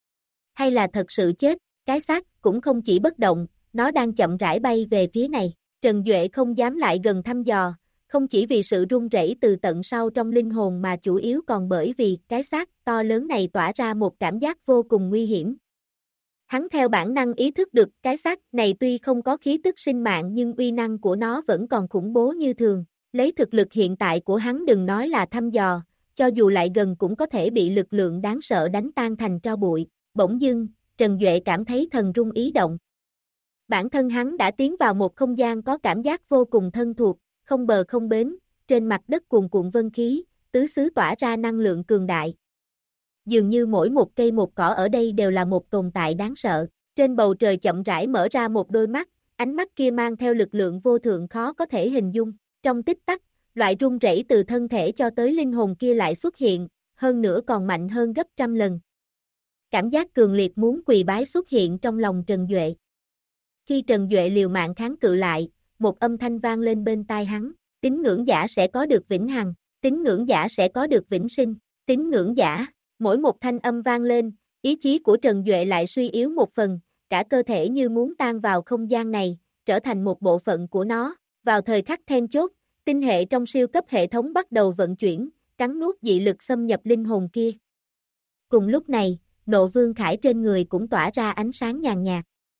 Hay là thật sự chết, cái xác cũng không chỉ bất động, nó đang chậm rãi bay về phía này. Trần Duệ không dám lại gần thăm dò, không chỉ vì sự run rẩy từ tận sâu trong linh hồn mà chủ yếu còn bởi vì cái xác to lớn này tỏa ra một cảm giác vô cùng nguy hiểm. Hắn theo bản năng ý thức được cái xác này tuy không có khí tức sinh mạng nhưng uy năng của nó vẫn còn khủng bố như thường. Lấy thực lực hiện tại của hắn đừng nói là thăm dò, cho dù lại gần cũng có thể bị lực lượng đáng sợ đánh tan thành tro bụi. Bỗng dưng, Trần Duệ cảm thấy thần rung ý động. Bản thân hắn đã tiến vào một không gian có cảm giác vô cùng thân thuộc, không bờ không bến, trên mặt đất cuồn cuộn vân khí, tứ xứ tỏa ra năng lượng cường đại. Dường như mỗi một cây một cỏ ở đây đều là một tồn tại đáng sợ. Trên bầu trời chậm rãi mở ra một đôi mắt, ánh mắt kia mang theo lực lượng vô thượng khó có thể hình dung. Trong tích tắc, loại run rẩy từ thân thể cho tới linh hồn kia lại xuất hiện, hơn nữa còn mạnh hơn gấp trăm lần. Cảm giác cường liệt muốn quỳ bái xuất hiện trong lòng Trần Duệ. Khi Trần Duệ liều mạng kháng cự lại, một âm thanh vang lên bên tai hắn, tín ngưỡng giả sẽ có được vĩnh hằng, tín ngưỡng giả sẽ có được vĩnh sinh, tín ngưỡng giả, mỗi một thanh âm vang lên, ý chí của Trần Duệ lại suy yếu một phần, cả cơ thể như muốn tan vào không gian này, trở thành một bộ phận của nó, vào thời khắc then chốt, tinh hệ trong siêu cấp hệ thống bắt đầu vận chuyển, cắn nuốt dị lực xâm nhập linh hồn kia. Cùng lúc này, Nộ Vương Khải trên người cũng tỏa ra ánh sáng nhàn nhạt.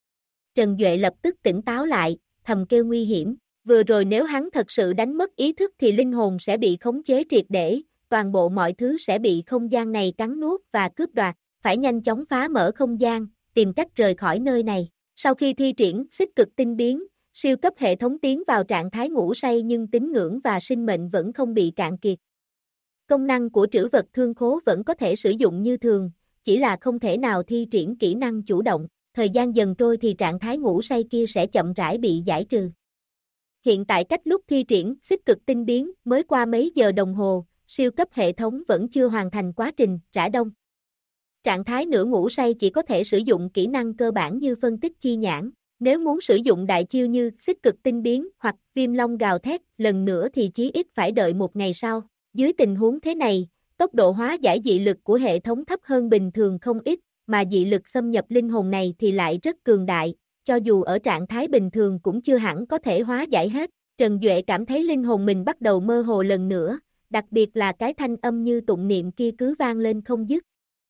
Trần Duệ lập tức tỉnh táo lại, thầm kêu nguy hiểm, vừa rồi nếu hắn thật sự đánh mất ý thức thì linh hồn sẽ bị khống chế triệt để, toàn bộ mọi thứ sẽ bị không gian này cắn nuốt và cướp đoạt, phải nhanh chóng phá mở không gian, tìm cách rời khỏi nơi này. Sau khi thi triển xích cực tinh biến, siêu cấp hệ thống tiến vào trạng thái ngủ say nhưng tín ngưỡng và sinh mệnh vẫn không bị cạn kiệt. Công năng của trữ vật thương khố vẫn có thể sử dụng như thường, chỉ là không thể nào thi triển kỹ năng chủ động, thời gian dần trôi thì trạng thái ngủ say kia sẽ chậm rãi bị giải trừ. Hiện tại cách lúc thi triển xích cực tinh biến mới qua mấy giờ đồng hồ, siêu cấp hệ thống vẫn chưa hoàn thành quá trình rã đông. Trạng thái nửa ngủ say chỉ có thể sử dụng kỹ năng cơ bản như phân tích chi nhãn, nếu muốn sử dụng đại chiêu như xích cực tinh biến hoặc viêm long gào thét lần nữa thì chí ít phải đợi một ngày sau. Dưới tình huống thế này, tốc độ hóa giải dị lực của hệ thống thấp hơn bình thường không ít, mà dị lực xâm nhập linh hồn này thì lại rất cường đại, cho dù ở trạng thái bình thường cũng chưa hẳn có thể hóa giải hết. Trần Duệ cảm thấy linh hồn mình bắt đầu mơ hồ lần nữa, đặc biệt là cái thanh âm như tụng niệm kia cứ vang lên không dứt.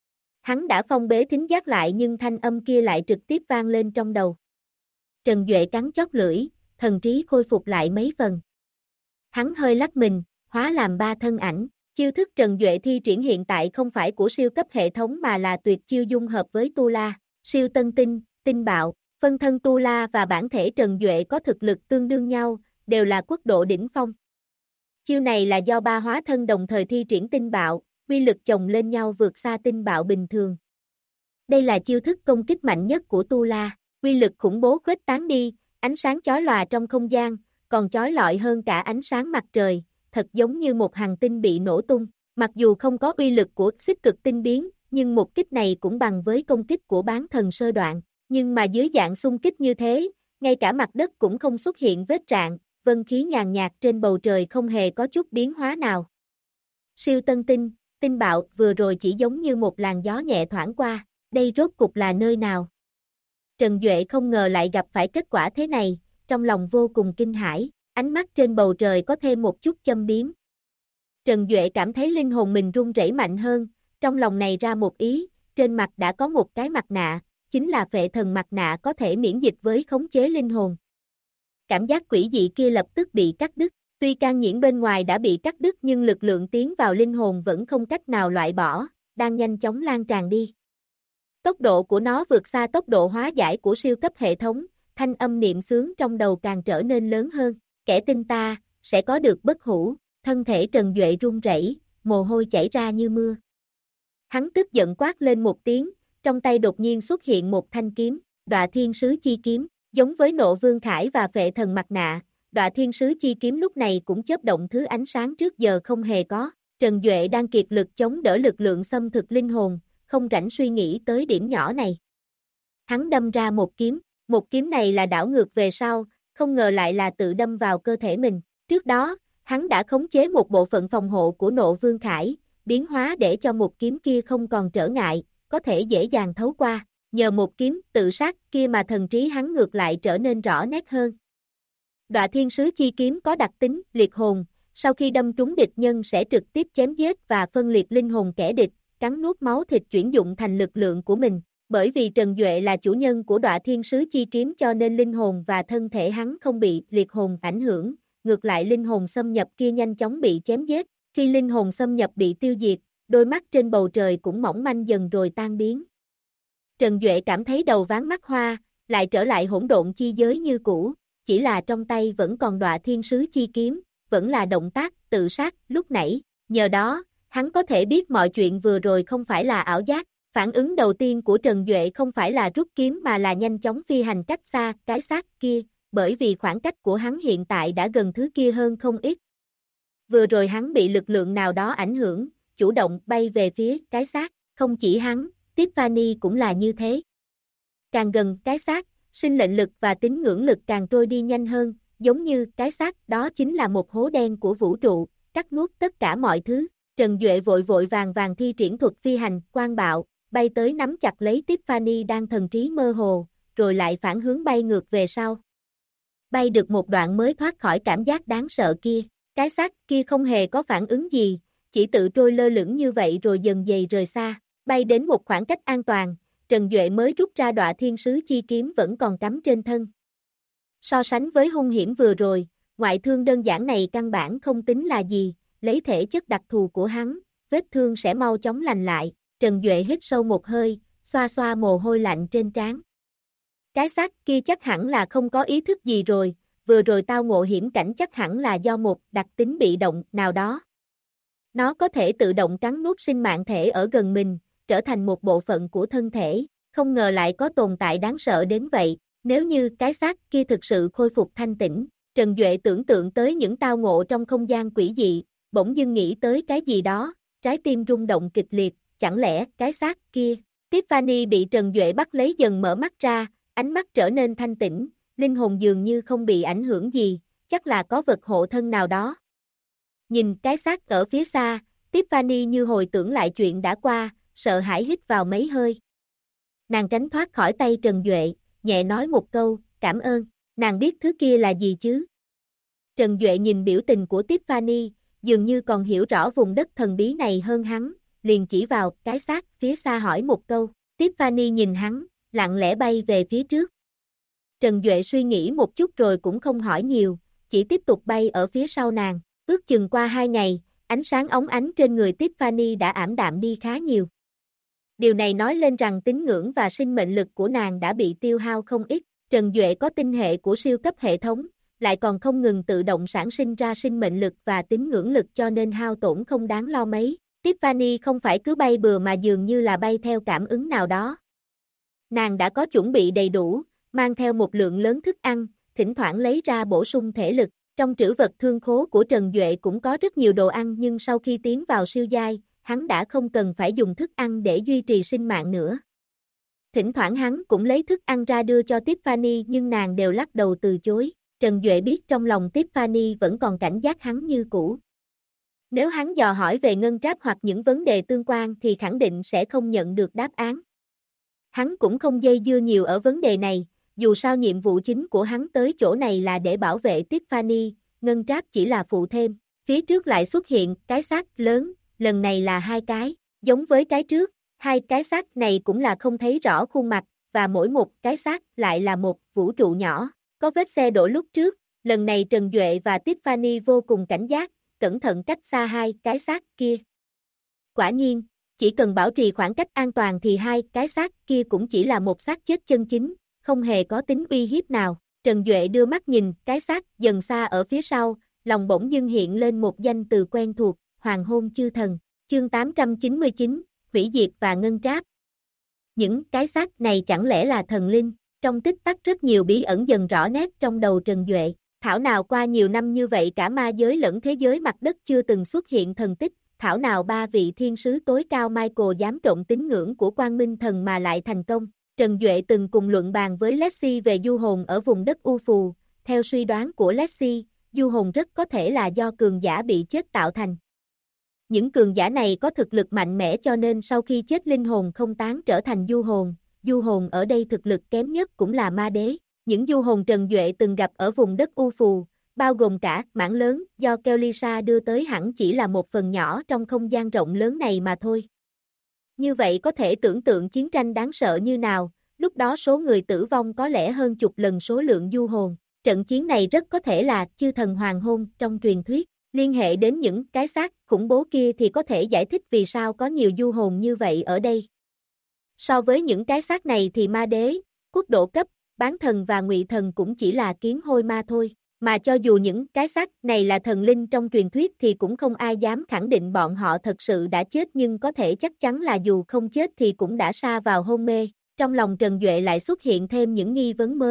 Hắn đã phong bế thính giác lại nhưng thanh âm kia lại trực tiếp vang lên trong đầu. Trần Duệ cắn chót lưỡi, thần trí khôi phục lại mấy phần. Hắn hơi lắc mình, hóa làm 3 thân ảnh. Chiêu thức Trần Duệ thi triển hiện tại không phải của siêu cấp hệ thống mà là tuyệt chiêu dung hợp với Tu La, siêu tân tinh, tinh bạo, phân thân Tu La và bản thể Trần Duệ có thực lực tương đương nhau, đều là quốc độ đỉnh phong. Chiêu này là do 3 hóa thân đồng thời thi triển tinh bạo, uy lực chồng lên nhau vượt xa tinh bạo bình thường. Đây là chiêu thức công kích mạnh nhất của Tu La, uy lực khủng bố khuếch tán đi, ánh sáng chói lòa trong không gian, còn chói lọi hơn cả ánh sáng mặt trời, thật giống như một hành tinh bị nổ tung. Mặc dù không có uy lực của xích cực tinh biến, nhưng một kích này cũng bằng với công kích của bán thần sơ đoạn. Nhưng mà dưới dạng xung kích như thế, ngay cả mặt đất cũng không xuất hiện vết rạn, vân khí nhàn nhạt trên bầu trời không hề có chút biến hóa nào. Siêu tân tinh, tinh bạo vừa rồi chỉ giống như một làn gió nhẹ thoảng qua, đây rốt cục là nơi nào? Trần Duệ không ngờ lại gặp phải kết quả thế này, trong lòng vô cùng kinh hãi, ánh mắt trên bầu trời có thêm một chút châm biếm. Trần Duệ cảm thấy linh hồn mình run rẩy mạnh hơn, trong lòng này ra một ý, trên mặt đã có một cái mặt nạ, chính là phệ thần mặt nạ có thể miễn dịch với khống chế linh hồn. Cảm giác quỷ dị kia lập tức bị cắt đứt, tuy can nhiễn bên ngoài đã bị cắt đứt nhưng lực lượng tiến vào linh hồn vẫn không cách nào loại bỏ, đang nhanh chóng lan tràn đi. Tốc độ của nó vượt xa tốc độ hóa giải của siêu cấp hệ thống, thanh âm niệm xướng trong đầu càng trở nên lớn hơn, kẻ tin ta, sẽ có được bất hủ, thân thể Trần Duệ run rẩy, mồ hôi chảy ra như mưa. Hắn tức giận quát lên một tiếng, trong tay đột nhiên xuất hiện một thanh kiếm, Đọa Thiên Sứ Chi Kiếm, giống với Nộ Vương Khải và Phệ Thần mặt nạ, Đọa Thiên Sứ Chi Kiếm lúc này cũng chớp động thứ ánh sáng trước giờ không hề có. Trần Duệ đang kiệt lực chống đỡ lực lượng xâm thực linh hồn, không rảnh suy nghĩ tới điểm nhỏ này. Hắn đâm ra một kiếm này là đảo ngược về sau, không ngờ lại là tự đâm vào cơ thể mình. Trước đó, hắn đã khống chế một bộ phận phòng hộ của Nộ Vương Khải, biến hóa để cho một kiếm kia không còn trở ngại, có thể dễ dàng thấu qua. Nhờ một kiếm tự sát kia mà thần trí hắn ngược lại trở nên rõ nét hơn. Đọa Thiên Sứ Chi Kiếm có đặc tính liệt hồn, sau khi đâm trúng địch nhân sẽ trực tiếp chém giết và phân liệt linh hồn kẻ địch, cắn nuốt máu thịt chuyển dụng thành lực lượng của mình. Bởi vì Trần Duệ là chủ nhân của Đọa Thiên Sứ Chi Kiếm cho nên linh hồn và thân thể hắn không bị liệt hồn ảnh hưởng, ngược lại linh hồn xâm nhập kia nhanh chóng bị chém giết. Khi linh hồn xâm nhập bị tiêu diệt, đôi mắt trên bầu trời cũng mỏng manh dần rồi tan biến. Trần Duệ cảm thấy đầu váng mắt hoa, lại trở lại hỗn độn chi giới như cũ, chỉ là trong tay vẫn còn Đọa Thiên Sứ Chi Kiếm, vẫn là động tác tự sát lúc nãy, nhờ đó, hắn có thể biết mọi chuyện vừa rồi không phải là ảo giác. Phản ứng đầu tiên của Trần Duệ không phải là rút kiếm mà là nhanh chóng phi hành cách xa, cái xác kia, bởi vì khoảng cách của hắn hiện tại đã gần thứ kia hơn không ít. Vừa rồi hắn bị lực lượng nào đó ảnh hưởng, chủ động bay về phía cái xác, không chỉ hắn, Tiffany cũng là như thế. Càng gần cái xác, sinh mệnh lực và tín ngưỡng lực càng trôi đi nhanh hơn, giống như cái xác đó chính là một hố đen của vũ trụ, cắt nuốt tất cả mọi thứ. Trần Duệ vội vội vàng vàng thi triển thuật phi hành, quang bạo, bay tới nắm chặt lấy Tiffany đang thần trí mơ hồ, rồi lại phản hướng bay ngược về sau. Bay được một đoạn mới thoát khỏi cảm giác đáng sợ kia, cái xác kia không hề có phản ứng gì, chỉ tự trôi lơ lửng như vậy rồi dần dày rời xa, bay đến một khoảng cách an toàn, Trần Duệ mới rút ra Đọa Thiên Sứ chi kiếm vẫn còn cắm trên thân. So sánh với hung hiểm vừa rồi, ngoại thương đơn giản này căn bản không tính là gì, lấy thể chất đặc thù của hắn, vết thương sẽ mau chóng lành lại, Trần Duệ hít sâu một hơi, xoa xoa mồ hôi lạnh trên trán. Cái xác kia chắc hẳn là không có ý thức gì rồi, vừa rồi tao ngộ hiểm cảnh chắc hẳn là do một đặc tính bị động nào đó. Nó có thể tự động cắn nuốt sinh mạng thể ở gần mình, trở thành một bộ phận của thân thể, không ngờ lại có tồn tại đáng sợ đến vậy, nếu như cái xác kia thực sự khôi phục thanh tĩnh, Trần Duệ tưởng tượng tới những tao ngộ trong không gian quỷ dị, bỗng dưng nghĩ tới cái gì đó, trái tim rung động kịch liệt, chẳng lẽ cái xác kia. Tiffany bị Trần Duệ bắt lấy dần mở mắt ra, ánh mắt trở nên thanh tĩnh, linh hồn dường như không bị ảnh hưởng gì, chắc là có vật hộ thân nào đó. Nhìn cái xác ở phía xa, Tiffany như hồi tưởng lại chuyện đã qua, sợ hãi hít vào mấy hơi. Nàng tránh thoát khỏi tay Trần Duệ, nhẹ nói một câu, cảm ơn, nàng biết thứ kia là gì chứ? Trần Duệ nhìn biểu tình của Tiffany, dường như còn hiểu rõ vùng đất thần bí này hơn hắn, liền chỉ vào cái xác phía xa hỏi một câu, Tiffany nhìn hắn, lặng lẽ bay về phía trước. Trần Duệ suy nghĩ một chút rồi cũng không hỏi nhiều, chỉ tiếp tục bay ở phía sau nàng, ước chừng qua 2 ngày, ánh sáng óng ánh trên người Tiffany đã ảm đạm đi khá nhiều. Điều này nói lên rằng tín ngưỡng và sinh mệnh lực của nàng đã bị tiêu hao không ít, Trần Duệ có tinh hệ của siêu cấp hệ thống, lại còn không ngừng tự động sản sinh ra sinh mệnh lực và tín ngưỡng lực cho nên hao tổn không đáng lo mấy. Tiffany không phải cứ bay bừa mà dường như là bay theo cảm ứng nào đó. Nàng đã có chuẩn bị đầy đủ, mang theo một lượng lớn thức ăn, thỉnh thoảng lấy ra bổ sung thể lực. Trong trữ vật thương khố của Trần Duệ cũng có rất nhiều đồ ăn nhưng sau khi tiến vào siêu giai, hắn đã không cần phải dùng thức ăn để duy trì sinh mạng nữa. Thỉnh thoảng hắn cũng lấy thức ăn ra đưa cho Tiffany nhưng nàng đều lắc đầu từ chối. Trần Duệ biết trong lòng Tiffany vẫn còn cảnh giác hắn như cũ. Nếu hắn dò hỏi về ngân tráp hoặc những vấn đề tương quan thì khẳng định sẽ không nhận được đáp án. Hắn cũng không dây dưa nhiều ở vấn đề này, dù sao nhiệm vụ chính của hắn tới chỗ này là để bảo vệ Tiffany, ngân tráp chỉ là phụ thêm. Phía trước lại xuất hiện cái xác lớn, lần này là 2 cái, giống với cái trước, 2 cái xác này cũng là không thấy rõ khuôn mặt, và mỗi một cái xác lại là một vũ trụ nhỏ, có vết xe đổ lúc trước, lần này Trần Duệ và Tiffany vô cùng cảnh giác, cẩn thận cách xa 2 cái xác kia. Quả nhiên, chỉ cần bảo trì khoảng cách an toàn thì 2 cái xác kia cũng chỉ là một xác chết chân chính, không hề có tính uy hiếp nào. Trần Duệ đưa mắt nhìn cái xác dần xa ở phía sau, lòng bỗng dưng hiện lên một danh từ quen thuộc, Hoàng Hôn Chư Thần, chương 899, hủy diệt và ngân tráp. Những cái xác này chẳng lẽ là thần linh? Trong tích tắc rất nhiều bí ẩn dần rõ nét trong đầu Trần Duệ. Thảo nào qua nhiều năm như vậy cả ma giới lẫn thế giới mặt đất chưa từng xuất hiện thần tích, thảo nào 3 vị thiên sứ tối cao Michael dám trộn tín ngưỡng của Quang Minh Thần mà lại thành công. Trần Duệ từng cùng luận bàn với Lexi về du hồn ở vùng đất U Phù, theo suy đoán của Lexi, du hồn rất có thể là do cường giả bị chết tạo thành. Những cường giả này có thực lực mạnh mẽ cho nên sau khi chết linh hồn không tán trở thành du hồn ở đây thực lực kém nhất cũng là ma đế. Những du hồn Trần Duệ từng gặp ở vùng đất U Phù, bao gồm cả mảng lớn do Kellysa đưa tới hẳn chỉ là một phần nhỏ trong không gian rộng lớn này mà thôi. Như vậy có thể tưởng tượng chiến tranh đáng sợ như nào, lúc đó số người tử vong có lẽ hơn chục lần số lượng du hồn. Trận chiến này rất có thể là chư thần hoàng hôn trong truyền thuyết. Liên hệ đến những cái xác khủng bố kia thì có thể giải thích vì sao có nhiều du hồn như vậy ở đây. So với những cái xác này thì ma đế, quốc độ cấp, bán thần và ngụy thần cũng chỉ là kiến hôi ma thôi. Mà cho dù những cái xác này là thần linh trong truyền thuyết thì cũng không ai dám khẳng định bọn họ thật sự đã chết nhưng có thể chắc chắn là dù không chết thì cũng đã sa vào hôn mê. Trong lòng Trần Duệ lại xuất hiện thêm những nghi vấn mới,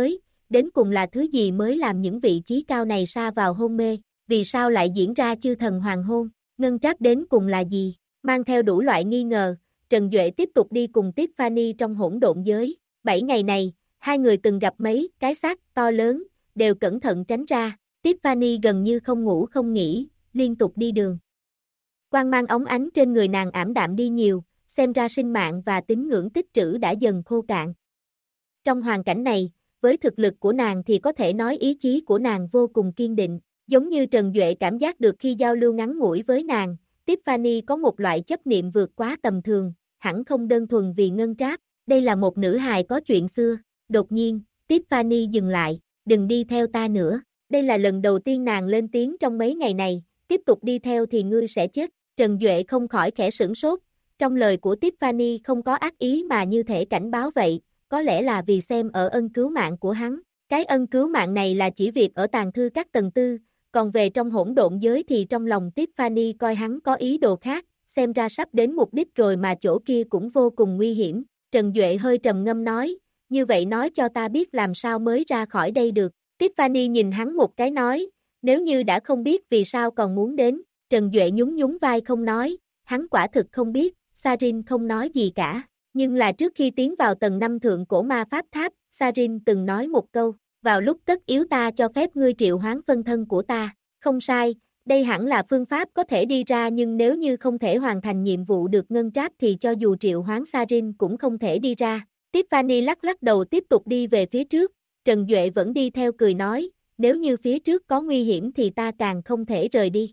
đến cùng là thứ gì mới làm những vị trí cao này sa vào hôn mê, vì sao lại diễn ra chư thần hoàng hôn, ngân tráp đến cùng là gì, mang theo đủ loại nghi ngờ, Trần Duệ tiếp tục đi cùng Tiffany trong hỗn độn giới, 7 ngày này, hai người từng gặp mấy cái xác to lớn, đều cẩn thận tránh ra, Tiffany gần như không ngủ không nghỉ, liên tục đi đường. Quang mang óng ánh trên người nàng ảm đạm đi nhiều, xem ra sinh mạng và tín ngưỡng tích trữ đã dần khô cạn. Trong hoàn cảnh này, với thực lực của nàng thì có thể nói ý chí của nàng vô cùng kiên định, giống như Trần Duệ cảm giác được khi giao lưu ngắn ngủi với nàng, Tiffany có một loại chấp niệm vượt quá tầm thường, hẳn không đơn thuần vì ngân tráp, đây là một nữ hài có chuyện xưa, đột nhiên, Tiffany dừng lại, đừng đi theo ta nữa, đây là lần đầu tiên nàng lên tiếng trong mấy ngày này, tiếp tục đi theo thì ngươi sẽ chết, Trần Duệ không khỏi khẽ sửng sốt, trong lời của Tiffany không có ác ý mà như thể cảnh báo vậy, có lẽ là vì xem ở ân cứu mạng của hắn, cái ân cứu mạng này là chỉ việc ở tàng thư các tầng tư, còn về trong hỗn độn giới thì trong lòng Tiffany coi hắn có ý đồ khác, xem ra sắp đến mục đích rồi mà chỗ kia cũng vô cùng nguy hiểm, Trần Duệ hơi trầm ngâm nói, như vậy nói cho ta biết làm sao mới ra khỏi đây được, Tiffany nhìn hắn một cái nói, nếu như đã không biết vì sao còn muốn đến, Trần Duệ nhún nhún vai không nói, hắn quả thực không biết, Sarin không nói gì cả, nhưng là trước khi tiến vào tầng 5 thượng cổ ma pháp tháp, Sarin từng nói một câu, vào lúc tất yếu ta cho phép ngươi triệu hoán phân thân của ta, không sai, đây hẳn là phương pháp có thể đi ra nhưng nếu như không thể hoàn thành nhiệm vụ được ngân tráp thì cho dù triệu hoán Sarin cũng không thể đi ra, Tiffany lắc lắc đầu tiếp tục đi về phía trước, Trần Duệ vẫn đi theo cười nói, nếu như phía trước có nguy hiểm thì ta càng không thể rời đi.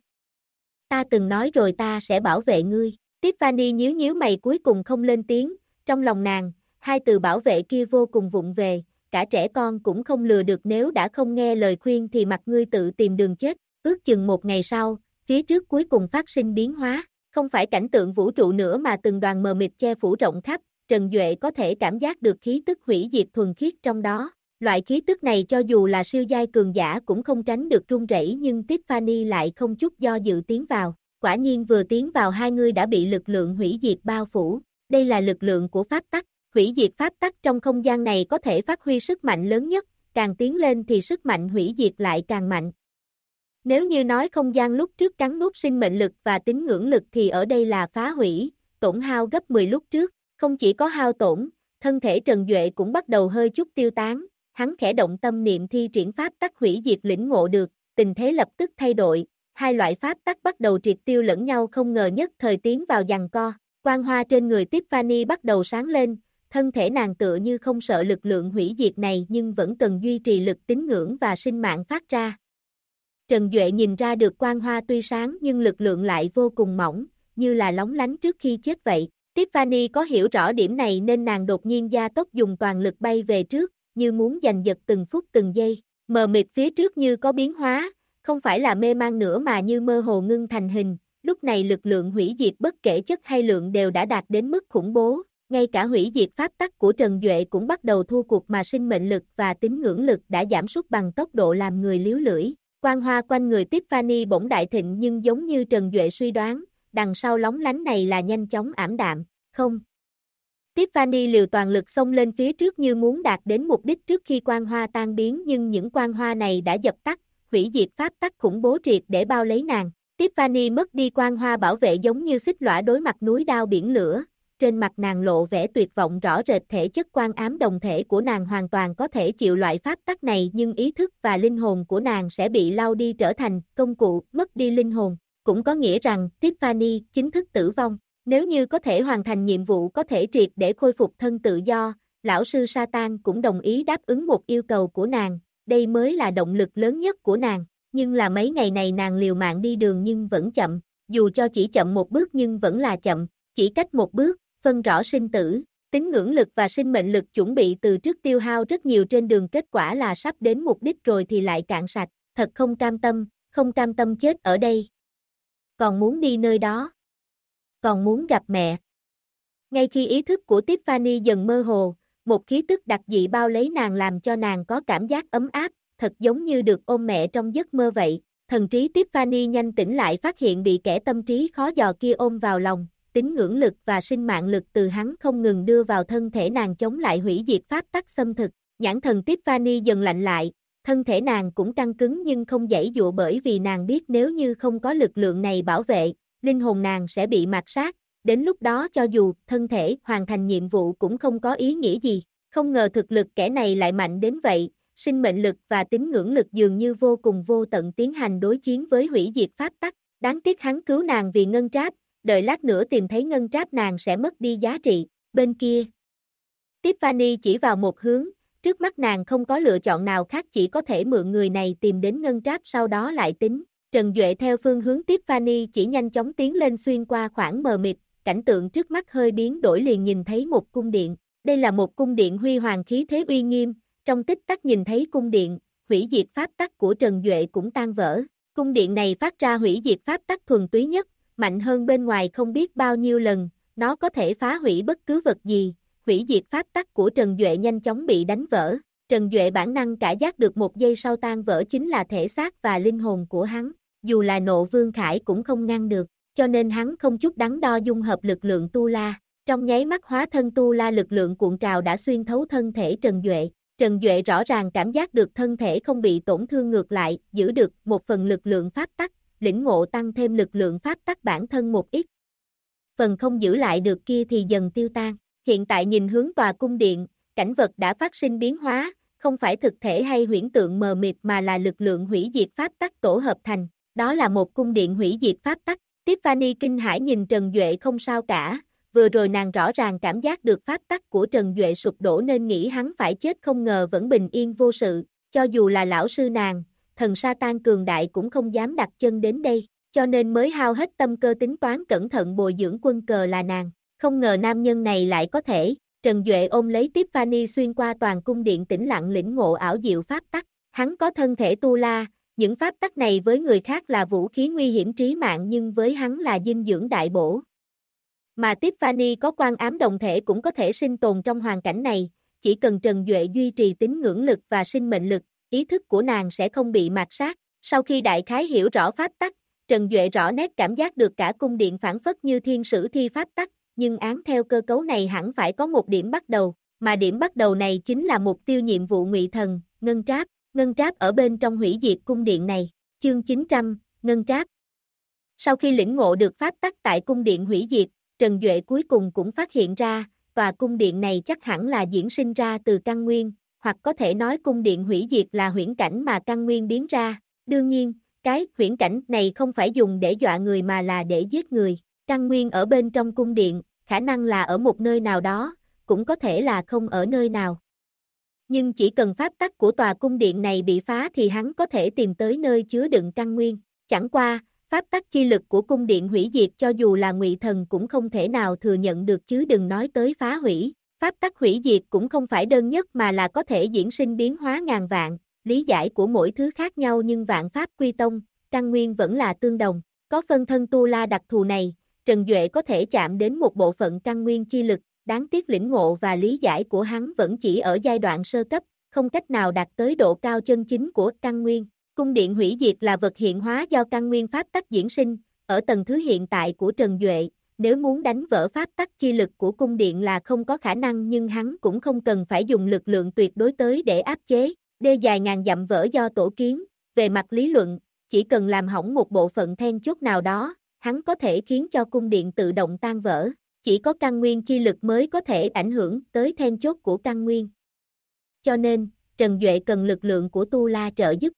Ta từng nói rồi ta sẽ bảo vệ ngươi. Tiffany nhíu nhíu mày cuối cùng không lên tiếng, trong lòng nàng, hai từ bảo vệ kia vô cùng vụng về, cả trẻ con cũng không lừa được nếu đã không nghe lời khuyên thì mặc ngươi tự tìm đường chết. Ước chừng một ngày sau, phía trước cuối cùng phát sinh biến hóa, không phải cảnh tượng vũ trụ nữa mà từng đoàn mờ mịt che phủ rộng khắp, Trần Duệ có thể cảm giác được khí tức hủy diệt thuần khiết trong đó. Loại khí tức này cho dù là siêu giai cường giả cũng không tránh được run rẩy nhưng Tiffany lại không chút do dự tiến vào. Quả nhiên vừa tiến vào hai người đã bị lực lượng hủy diệt bao phủ. Đây là lực lượng của pháp tắc. Hủy diệt pháp tắc trong không gian này có thể phát huy sức mạnh lớn nhất, càng tiến lên thì sức mạnh hủy diệt lại càng mạnh. Nếu như nói không gian lúc trước cắn nuốt sinh mệnh lực và tín ngưỡng lực thì ở đây là phá hủy, tổn hao gấp 10 lúc trước. Không chỉ có hao tổn, thân thể Trần Duệ cũng bắt đầu hơi chút tiêu tán. Hắn khẽ động tâm niệm thi triển pháp tắc hủy diệt lĩnh ngộ được, tình thế lập tức thay đổi, hai loại pháp tắc bắt đầu triệt tiêu lẫn nhau không ngờ nhất thời tiến vào giằng co, quang hoa trên người Tiffany bắt đầu sáng lên, thân thể nàng tựa như không sợ lực lượng hủy diệt này nhưng vẫn cần duy trì lực tín ngưỡng và sinh mạng phát ra. Trần Duệ nhìn ra được quang hoa tuy sáng nhưng lực lượng lại vô cùng mỏng, như là lóng lánh trước khi chết vậy. Tiffany có hiểu rõ điểm này nên nàng đột nhiên gia tốc dùng toàn lực bay về trước, như muốn giành giật từng phút từng giây, mờ mịt phía trước như có biến hóa, không phải là mê man nữa mà như mơ hồ ngưng thành hình, lúc này lực lượng hủy diệt bất kể chất hay lượng đều đã đạt đến mức khủng bố, ngay cả hủy diệt pháp tắc của Trần Duệ cũng bắt đầu thua cuộc mà sinh mệnh lực và tín ngưỡng lực đã giảm sút bằng tốc độ làm người líu lưỡi, quang hoa quanh người Tiffany bỗng đại thịnh nhưng giống như Trần Duệ suy đoán, đằng sau lóng lánh này là nhanh chóng ảm đạm, không. Tiffany liều toàn lực xông lên phía trước như muốn đạt đến mục đích trước khi quang hoa tan biến nhưng những quang hoa này đã dập tắt, hủy diệt pháp tắc khủng bố triệt để bao lấy nàng. Tiffany mất đi quang hoa bảo vệ giống như xích lõa đối mặt núi đao biển lửa, trên mặt nàng lộ vẻ tuyệt vọng rõ rệt thể chất quang ám đồng thể của nàng hoàn toàn có thể chịu loại pháp tắc này nhưng ý thức và linh hồn của nàng sẽ bị lau đi trở thành công cụ, mất đi linh hồn, cũng có nghĩa rằng Tiffany chính thức tử vong. Nếu như có thể hoàn thành nhiệm vụ có thể triệt để khôi phục thân tự do, lão sư Satan cũng đồng ý đáp ứng một yêu cầu của nàng, đây mới là động lực lớn nhất của nàng, nhưng là mấy ngày này nàng liều mạng đi đường nhưng vẫn chậm, dù cho chỉ chậm một bước nhưng vẫn là chậm, chỉ cách một bước, phân rõ sinh tử, tín ngưỡng lực và sinh mệnh lực chuẩn bị từ trước tiêu hao rất nhiều trên đường kết quả là sắp đến mục đích rồi thì lại cạn sạch, thật không cam tâm chết ở đây. Còn muốn đi nơi đó. Còn muốn gặp mẹ. Ngay khi ý thức của Tiffany dần mơ hồ, một khí tức đặc dị bao lấy nàng làm cho nàng có cảm giác ấm áp, thật giống như được ôm mẹ trong giấc mơ vậy. Thần trí Tiffany nhanh tỉnh lại phát hiện bị kẻ tâm trí khó dò kia ôm vào lòng, tín ngưỡng lực và sinh mạng lực từ hắn không ngừng đưa vào thân thể nàng chống lại hủy diệt pháp tắc xâm thực. Nhãn thần Tiffany dần lạnh lại, thân thể nàng cũng căng cứng nhưng không giãy dụa bởi vì nàng biết nếu như không có lực lượng này bảo vệ, linh hồn nàng sẽ bị mạt sát, đến lúc đó cho dù thân thể hoàn thành nhiệm vụ cũng không có ý nghĩa gì. Không ngờ thực lực kẻ này lại mạnh đến vậy, sinh mệnh lực và tín ngưỡng lực dường như vô cùng vô tận tiến hành đối chiến với hủy diệt pháp tắc. Đáng tiếc hắn cứu nàng vì ngân tráp, đợi lát nữa tìm thấy ngân tráp nàng sẽ mất đi giá trị. Bên kia, Tiffany chỉ vào một hướng, trước mắt nàng không có lựa chọn nào khác chỉ có thể mượn người này tìm đến ngân tráp sau đó lại tính. Trần Duệ theo phương hướng Tiffany chỉ nhanh chóng tiến lên xuyên qua khoảng mờ mịt, cảnh tượng trước mắt hơi biến đổi liền nhìn thấy một cung điện. Đây là một cung điện huy hoàng khí thế uy nghiêm, trong tích tắc nhìn thấy cung điện, hủy diệt pháp tắc của Trần Duệ cũng tan vỡ. Cung điện này phát ra hủy diệt pháp tắc thuần túy nhất, mạnh hơn bên ngoài không biết bao nhiêu lần, nó có thể phá hủy bất cứ vật gì. Hủy diệt pháp tắc của Trần Duệ nhanh chóng bị đánh vỡ. Trần Duệ bản năng cả giác được một giây sau tan vỡ chính là thể xác và linh hồn của hắn. Dù là Nộ Vương Khải cũng không ngăn được, cho nên hắn không chút đắn đo dung hợp lực lượng Tu La. Trong nháy mắt hóa thân Tu La lực lượng cuộn trào đã xuyên thấu thân thể Trần Duệ. Trần Duệ rõ ràng cảm giác được thân thể không bị tổn thương ngược lại, giữ được một phần lực lượng pháp tắc, lĩnh ngộ tăng thêm lực lượng pháp tắc bản thân một ít. Phần không giữ lại được kia thì dần tiêu tan. Hiện tại nhìn hướng tòa cung điện, cảnh vật đã phát sinh biến hóa, không phải thực thể hay huyễn tượng mờ mịt mà là lực lượng hủy diệt pháp tắc tổ hợp thành. Đó là một cung điện hủy diệt pháp tắc. Tiffany kinh hãi nhìn Trần Duệ không sao cả, vừa rồi nàng rõ ràng cảm giác được pháp tắc của Trần Duệ sụp đổ nên nghĩ hắn phải chết không ngờ vẫn bình yên vô sự, cho dù là lão sư nàng, thần Satan cường đại cũng không dám đặt chân đến đây, cho nên mới hao hết tâm cơ tính toán cẩn thận bồi dưỡng quân cờ là nàng. Không ngờ nam nhân này lại có thể. Trần Duệ ôm lấy Tiffany xuyên qua toàn cung điện tĩnh lặng lĩnh ngộ ảo diệu pháp tắc. Hắn có thân thể Tu La, những pháp tắc này với người khác là vũ khí nguy hiểm trí mạng nhưng với hắn là dinh dưỡng đại bổ. Mà Tiffany có quan ám đồng thể cũng có thể sinh tồn trong hoàn cảnh này, chỉ cần Trần Duệ duy trì tín ngưỡng lực và sinh mệnh lực, ý thức của nàng sẽ không bị mạt sát. Sau khi đại khái hiểu rõ pháp tắc, Trần Duệ rõ nét cảm giác được cả cung điện phản phất như thiên sử thi pháp tắc. Nhưng án theo cơ cấu này hẳn phải có một điểm bắt đầu, mà điểm bắt đầu này chính là mục tiêu nhiệm vụ ngụy thần, ngân tráp ở bên trong hủy diệt cung điện này. Chương 900, ngân tráp. Sau khi lĩnh ngộ được pháp tắc tại cung điện hủy diệt, Trần Duệ cuối cùng cũng phát hiện ra, tòa cung điện này chắc hẳn là diễn sinh ra từ căn nguyên, hoặc có thể nói cung điện hủy diệt là huyễn cảnh mà căn nguyên biến ra. Đương nhiên, cái huyễn cảnh này không phải dùng để dọa người mà là để giết người. Căn nguyên ở bên trong cung điện, khả năng là ở một nơi nào đó, cũng có thể là không ở nơi nào. Nhưng chỉ cần pháp tắc của tòa cung điện này bị phá thì hắn có thể tìm tới nơi chứa đựng căn nguyên. Chẳng qua, pháp tắc chi lực của cung điện hủy diệt cho dù là ngụy thần cũng không thể nào thừa nhận được chứ đừng nói tới phá hủy. Pháp tắc hủy diệt cũng không phải đơn nhất mà là có thể diễn sinh biến hóa ngàn vạn, lý giải của mỗi thứ khác nhau nhưng vạn pháp quy tông, căn nguyên vẫn là tương đồng. Có phân thân Tu La đặc thù này, Trần Duệ có thể chạm đến một bộ phận căn nguyên chi lực, đáng tiếc lĩnh ngộ và lý giải của hắn vẫn chỉ ở giai đoạn sơ cấp, không cách nào đạt tới độ cao chân chính của căn nguyên. Cung điện hủy diệt là vật hiện hóa do căn nguyên pháp tắc diễn sinh, ở tầng thứ hiện tại của Trần Duệ, nếu muốn đánh vỡ pháp tắc chi lực của cung điện là không có khả năng nhưng hắn cũng không cần phải dùng lực lượng tuyệt đối tới để áp chế, đê dài ngàn dặm vỡ do tổ kiến, về mặt lý luận, chỉ cần làm hỏng một bộ phận then chốt nào đó, hắn có thể khiến cho cung điện tự động tan vỡ, chỉ có căn nguyên chi lực mới có thể ảnh hưởng tới then chốt của căn nguyên. Cho nên, Trần Duệ cần lực lượng của Tu La trợ giúp.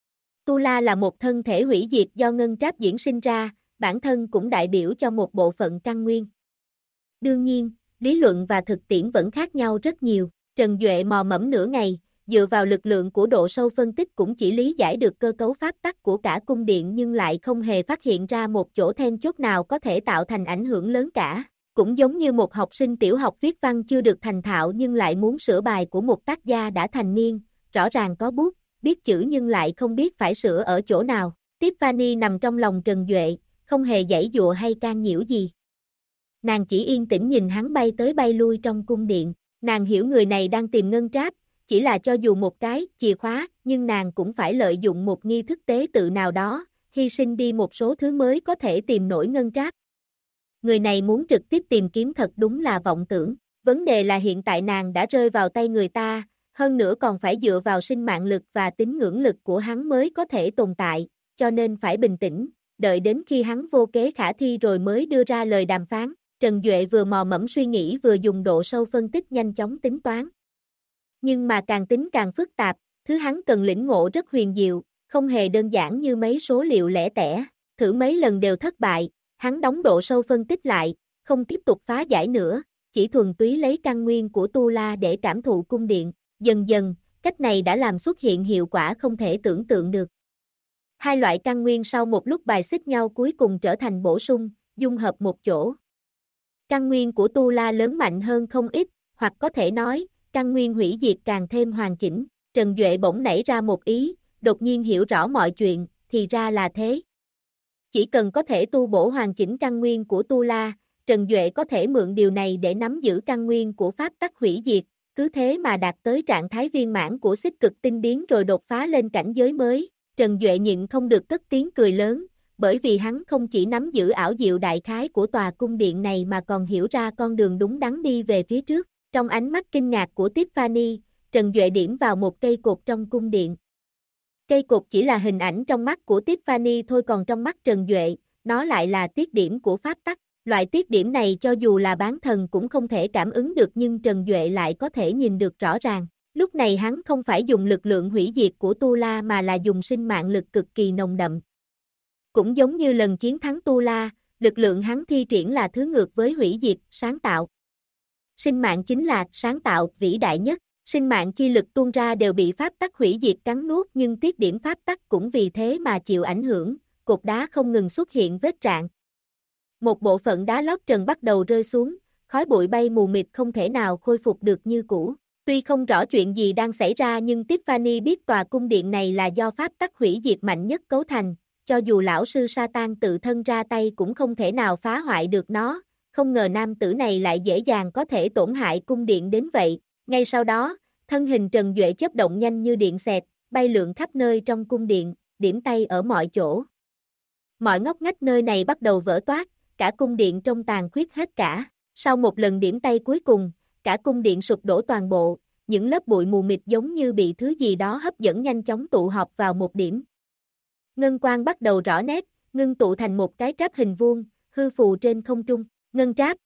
Tu La là một thân thể hủy diệt do ngân tráp diễn sinh ra, bản thân cũng đại biểu cho một bộ phận căn nguyên. Đương nhiên, lý luận và thực tiễn vẫn khác nhau rất nhiều. Trần Duệ mò mẫm nửa ngày, dựa vào lực lượng của độ sâu phân tích cũng chỉ lý giải được cơ cấu pháp tắc của cả cung điện nhưng lại không hề phát hiện ra một chỗ then chốt nào có thể tạo thành ảnh hưởng lớn cả. Cũng giống như một học sinh tiểu học viết văn chưa được thành thạo nhưng lại muốn sửa bài của một tác gia đã thành niên, rõ ràng có bút, biết chữ nhưng lại không biết phải sửa ở chỗ nào. Tiffany nằm trong lòng Trần Duệ, không hề giãy dụa hay can nhiễu gì. Nàng chỉ yên tĩnh nhìn hắn bay tới bay lui trong cung điện, nàng hiểu người này đang tìm ngân tráp, chỉ là cho dù một cái chìa khóa, nhưng nàng cũng phải lợi dụng một nghi thức tế tự nào đó, hy sinh đi một số thứ mới có thể tìm nổi ngân tráp. Người này muốn trực tiếp tìm kiếm thật đúng là vọng tưởng. Vấn đề là hiện tại nàng đã rơi vào tay người ta, hơn nữa còn phải dựa vào sinh mạng lực và tín ngưỡng lực của hắn mới có thể tồn tại, cho nên phải bình tĩnh, đợi đến khi hắn vô kế khả thi rồi mới đưa ra lời đàm phán. Trần Duệ vừa mò mẫm suy nghĩ vừa dùng độ sâu phân tích nhanh chóng tính toán. Nhưng mà càng tính càng phức tạp, thứ hắn cần lĩnh ngộ rất huyền diệu, không hề đơn giản như mấy số liệu lẻ tẻ, thử mấy lần đều thất bại, hắn đóng độ sâu phân tích lại, không tiếp tục phá giải nữa, chỉ thuần túy lấy căn nguyên của Tu La để cảm thụ cung điện, dần dần, cách này đã làm xuất hiện hiệu quả không thể tưởng tượng được. Hai loại căn nguyên sau một lúc bài xích nhau cuối cùng trở thành bổ sung, dung hợp một chỗ. Căn nguyên của Tu La lớn mạnh hơn không ít, hoặc có thể nói, căn nguyên hủy diệt càng thêm hoàn chỉnh. Trần Duệ bỗng nảy ra một ý, đột nhiên hiểu rõ mọi chuyện, thì ra là thế. Chỉ cần có thể tu bổ hoàn chỉnh căn nguyên của Tu La, Trần Duệ có thể mượn điều này để nắm giữ căn nguyên của pháp tắc hủy diệt, cứ thế mà đạt tới trạng thái viên mãn của xích cực tinh biến rồi đột phá lên cảnh giới mới. Trần Duệ nhịn không được cất tiếng cười lớn, bởi vì hắn không chỉ nắm giữ ảo diệu đại khái của tòa cung điện này mà còn hiểu ra con đường đúng đắn đi về phía trước. Trong ánh mắt kinh ngạc của Tiffany, Trần Duệ điểm vào một cây cột trong cung điện. Cây cột chỉ là hình ảnh trong mắt của Tiffany thôi, còn trong mắt Trần Duệ, nó lại là tiết điểm của pháp tắc. Loại tiết điểm này cho dù là bán thần cũng không thể cảm ứng được, nhưng Trần Duệ lại có thể nhìn được rõ ràng. Lúc này hắn không phải dùng lực lượng hủy diệt của Tu La mà là dùng sinh mạng lực cực kỳ nồng đậm. Cũng giống như lần chiến thắng Tu La, lực lượng hắn thi triển là thứ ngược với hủy diệt, sáng tạo. Sinh mạng chính là sáng tạo vĩ đại nhất, sinh mạng chi lực tuôn ra đều bị pháp tắc hủy diệt cắn nuốt, nhưng tiết điểm pháp tắc cũng vì thế mà chịu ảnh hưởng, cột đá không ngừng xuất hiện vết rạn. Một bộ phận đá lót trần bắt đầu rơi xuống, khói bụi bay mù mịt không thể nào khôi phục được như cũ. Tuy không rõ chuyện gì đang xảy ra nhưng Tiffany biết tòa cung điện này là do pháp tắc hủy diệt mạnh nhất cấu thành, cho dù lão sư Satan tự thân ra tay cũng không thể nào phá hoại được nó, không ngờ nam tử này lại dễ dàng có thể tổn hại cung điện đến vậy. Ngay sau đó, thân hình Trần Duệ chớp động nhanh như điện xẹt, bay lượn khắp nơi trong cung điện, điểm tay ở mọi chỗ. Mọi ngóc ngách nơi này bắt đầu vỡ toác, cả cung điện trông tàn khuyết hết cả. Sau một lần điểm tay cuối cùng, cả cung điện sụp đổ toàn bộ, những lớp bụi mù mịt giống như bị thứ gì đó hấp dẫn nhanh chóng tụ họp vào một điểm. Ngân quang bắt đầu rõ nét, ngưng tụ thành một cái tráp hình vuông, hư phù trên không trung. Ngân tráp.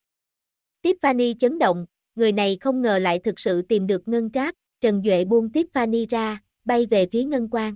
Tiffany chấn động, người này không ngờ lại thực sự tìm được ngân tráp. Trần Duệ buông Tiffany ra, bay về phía ngân quang.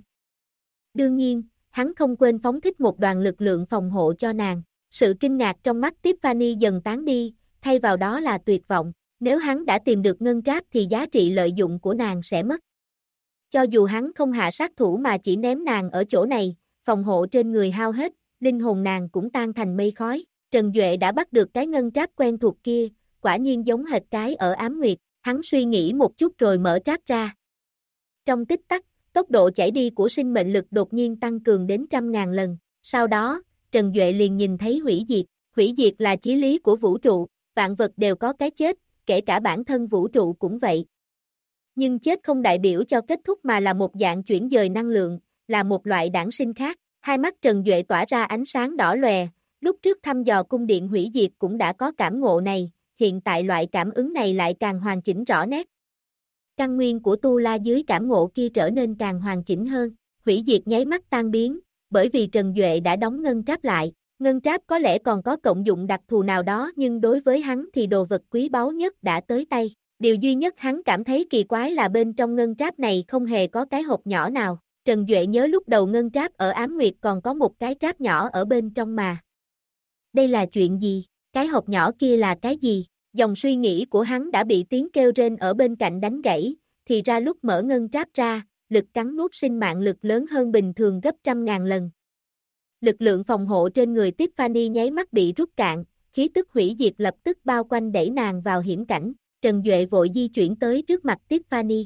Đương nhiên, hắn không quên phóng thích một đoàn lực lượng phòng hộ cho nàng. Sự kinh ngạc trong mắt Tiffany dần tán đi, thay vào đó là tuyệt vọng. Nếu hắn đã tìm được ngân tráp thì giá trị lợi dụng của nàng sẽ mất. Cho dù hắn không hạ sát thủ mà chỉ ném nàng ở chỗ này, phòng hộ trên người hao hết, linh hồn nàng cũng tan thành mây khói. Trần Duệ đã bắt được cái ngân tráp quen thuộc kia, quả nhiên giống hệt cái ở Ám Nguyệt. Hắn suy nghĩ một chút rồi mở tráp ra. Trong tích tắc, tốc độ chảy đi của sinh mệnh lực đột nhiên tăng cường đến 100.000 lần. Sau đó, Trần Duệ liền nhìn thấy hủy diệt. Hủy diệt là chí lý của vũ trụ, vạn vật đều có cái chết, kể cả bản thân vũ trụ cũng vậy. Nhưng chết không đại biểu cho kết thúc mà là một dạng chuyển dời năng lượng, là một loại đản sinh khác. Hai mắt Trần Duệ tỏa ra ánh sáng đỏ lòe, lúc trước thăm dò cung điện hủy diệt cũng đã có cảm ngộ này, hiện tại loại cảm ứng này lại càng hoàn chỉnh rõ nét. Căn nguyên của Tu La dưới cảm ngộ kia trở nên càng hoàn chỉnh hơn, hủy diệt nháy mắt tan biến, bởi vì Trần Duệ đã đóng ngân tráp lại. Ngân tráp có lẽ còn có cộng dụng đặc thù nào đó nhưng đối với hắn thì đồ vật quý báu nhất đã tới tay. Điều duy nhất hắn cảm thấy kỳ quái là bên trong ngân tráp này không hề có cái hộp nhỏ nào. Trần Duệ nhớ lúc đầu ngân tráp ở Ám Nguyệt còn có một cái tráp nhỏ ở bên trong mà. Đây là chuyện gì? Cái hộp nhỏ kia là cái gì? Dòng suy nghĩ của hắn đã bị tiếng kêu rên ở bên cạnh đánh gãy, thì ra lúc mở ngân tráp ra, lực cắn nuốt sinh mạng lực lớn hơn bình thường gấp 100.000 lần. Lực lượng phòng hộ trên người Tiffany nháy mắt bị rút cạn, khí tức hủy diệt lập tức bao quanh đẩy nàng vào hiểm cảnh. Trần Duệ vội di chuyển tới trước mặt Tiffany.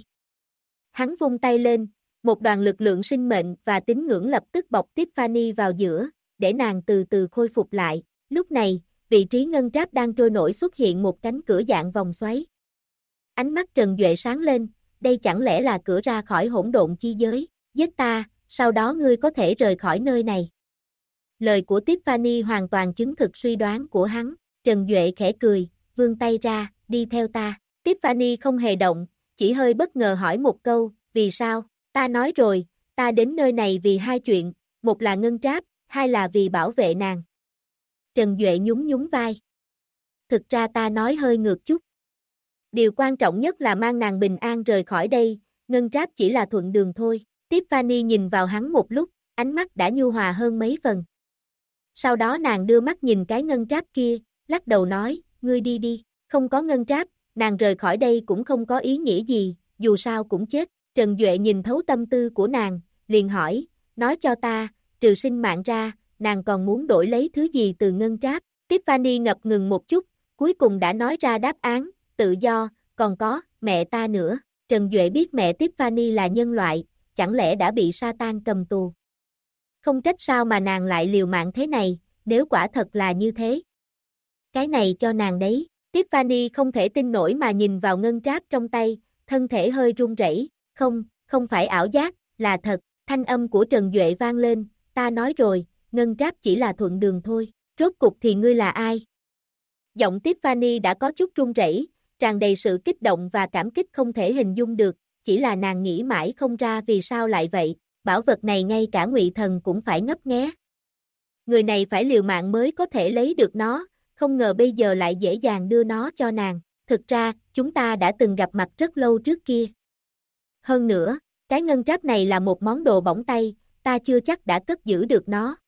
Hắn vung tay lên, một đoàn lực lượng sinh mệnh và tín ngưỡng lập tức bọc Tiffany vào giữa, để nàng từ từ khôi phục lại. Lúc này, vị trí ngân tráp đang trôi nổi xuất hiện một cánh cửa dạng vòng xoáy. Ánh mắt Trần Duệ sáng lên, đây chẳng lẽ là cửa ra khỏi hỗn độn chi giới? Giết ta, sau đó ngươi có thể rời khỏi nơi này. Lời của Tiffany hoàn toàn chứng thực suy đoán của hắn. Trần Duệ khẽ cười, vươn tay ra, đi theo ta. Tiffany không hề động, chỉ hơi bất ngờ hỏi một câu, vì sao? Ta nói rồi, ta đến nơi này vì hai chuyện, một là Ngân Tráp, hai là vì bảo vệ nàng. Trần Duệ nhún nhún vai. Thực ra ta nói hơi ngược chút. Điều quan trọng nhất là mang nàng bình an rời khỏi đây, Ngân Tráp chỉ là thuận đường thôi. Tiffany nhìn vào hắn một lúc, ánh mắt đã nhu hòa hơn mấy phần. Sau đó nàng đưa mắt nhìn cái Ngân Tráp kia, lắc đầu nói, ngươi đi đi, không có Ngân Tráp, nàng rời khỏi đây cũng không có ý nghĩa gì, dù sao cũng chết. Trần Duệ nhìn thấu tâm tư của nàng, liền hỏi, nói cho ta, trừ sinh mạng ra, nàng còn muốn đổi lấy thứ gì từ Ngân Tráp? Tiffany ngập ngừng một chút, cuối cùng đã nói ra đáp án, tự do, còn có, mẹ ta nữa. Trần Duệ biết mẹ Tiffany là nhân loại, chẳng lẽ đã bị Satan cầm tù? Không trách sao mà nàng lại liều mạng thế này, nếu quả thật là như thế. Cái này cho nàng đấy. Tiffany không thể tin nổi mà nhìn vào Ngân Tráp trong tay, thân thể hơi run rẩy. Không phải ảo giác, là thật. Thanh âm của Trần Duệ vang lên, ta nói rồi, Ngân Tráp chỉ là thuận đường thôi. Rốt cục thì ngươi là ai? Giọng Tiffany đã có chút run rẩy, tràn đầy sự kích động và cảm kích không thể hình dung được, chỉ là nàng nghĩ mãi không ra vì sao lại vậy, bảo vật này ngay cả Ngụy Thần cũng phải ngấp nghé. Người này phải liều mạng mới có thể lấy được nó, không ngờ bây giờ lại dễ dàng đưa nó cho nàng. Thực ra, chúng ta đã từng gặp mặt rất lâu trước kia. Hơn nữa, cái Ngân Tráp này là một món đồ bỏng tay, ta chưa chắc đã cất giữ được nó.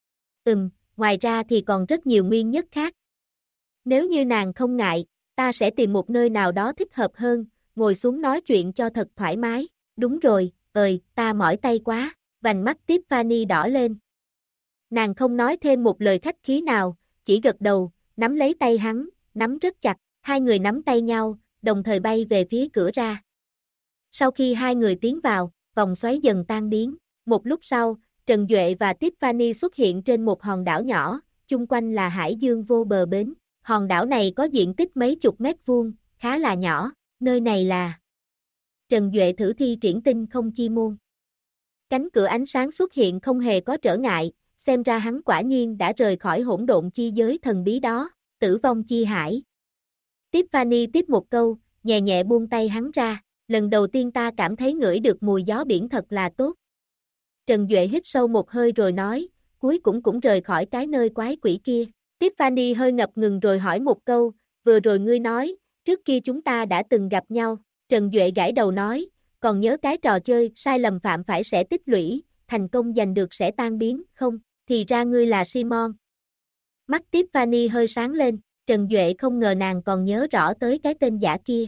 Ngoài ra thì còn rất nhiều nguyên nhất khác. Nếu như nàng không ngại, ta sẽ tìm một nơi nào đó thích hợp hơn, ngồi xuống nói chuyện cho thật thoải mái. Đúng rồi, ta mỏi tay quá, vành mắt Tiffany đỏ lên. Nàng không nói thêm một lời khách khí nào, chỉ gật đầu, nắm lấy tay hắn, nắm rất chặt, hai người nắm tay nhau, đồng thời bay về phía cửa ra. Sau khi hai người tiến vào, vòng xoáy dần tan biến. Một lúc sau, Trần Duệ và Tiffany xuất hiện trên một hòn đảo nhỏ, chung quanh là hải dương vô bờ bến. Hòn đảo này có diện tích mấy chục mét vuông, khá là nhỏ, nơi này là... Trần Duệ thử thi triển tinh không chi môn. Cánh cửa ánh sáng xuất hiện không hề có trở ngại, xem ra hắn quả nhiên đã rời khỏi hỗn độn chi giới thần bí đó, tử vong chi hải. Tiffany tiếp một câu, nhẹ nhẹ buông tay hắn ra, lần đầu tiên ta cảm thấy ngửi được mùi gió biển thật là tốt. Trần Duệ hít sâu một hơi rồi nói, cuối cũng rời khỏi cái nơi quái quỷ kia. Tiffany hơi ngập ngừng rồi hỏi một câu, vừa rồi ngươi nói, trước kia chúng ta đã từng gặp nhau. Trần Duệ gãi đầu nói, còn nhớ cái trò chơi sai lầm phạm phải sẽ tích lũy, thành công giành được sẽ tan biến, không? Thì ra ngươi là Simon. Mắt Tiffany hơi sáng lên, Trần Duệ không ngờ nàng còn nhớ rõ tới cái tên giả kia.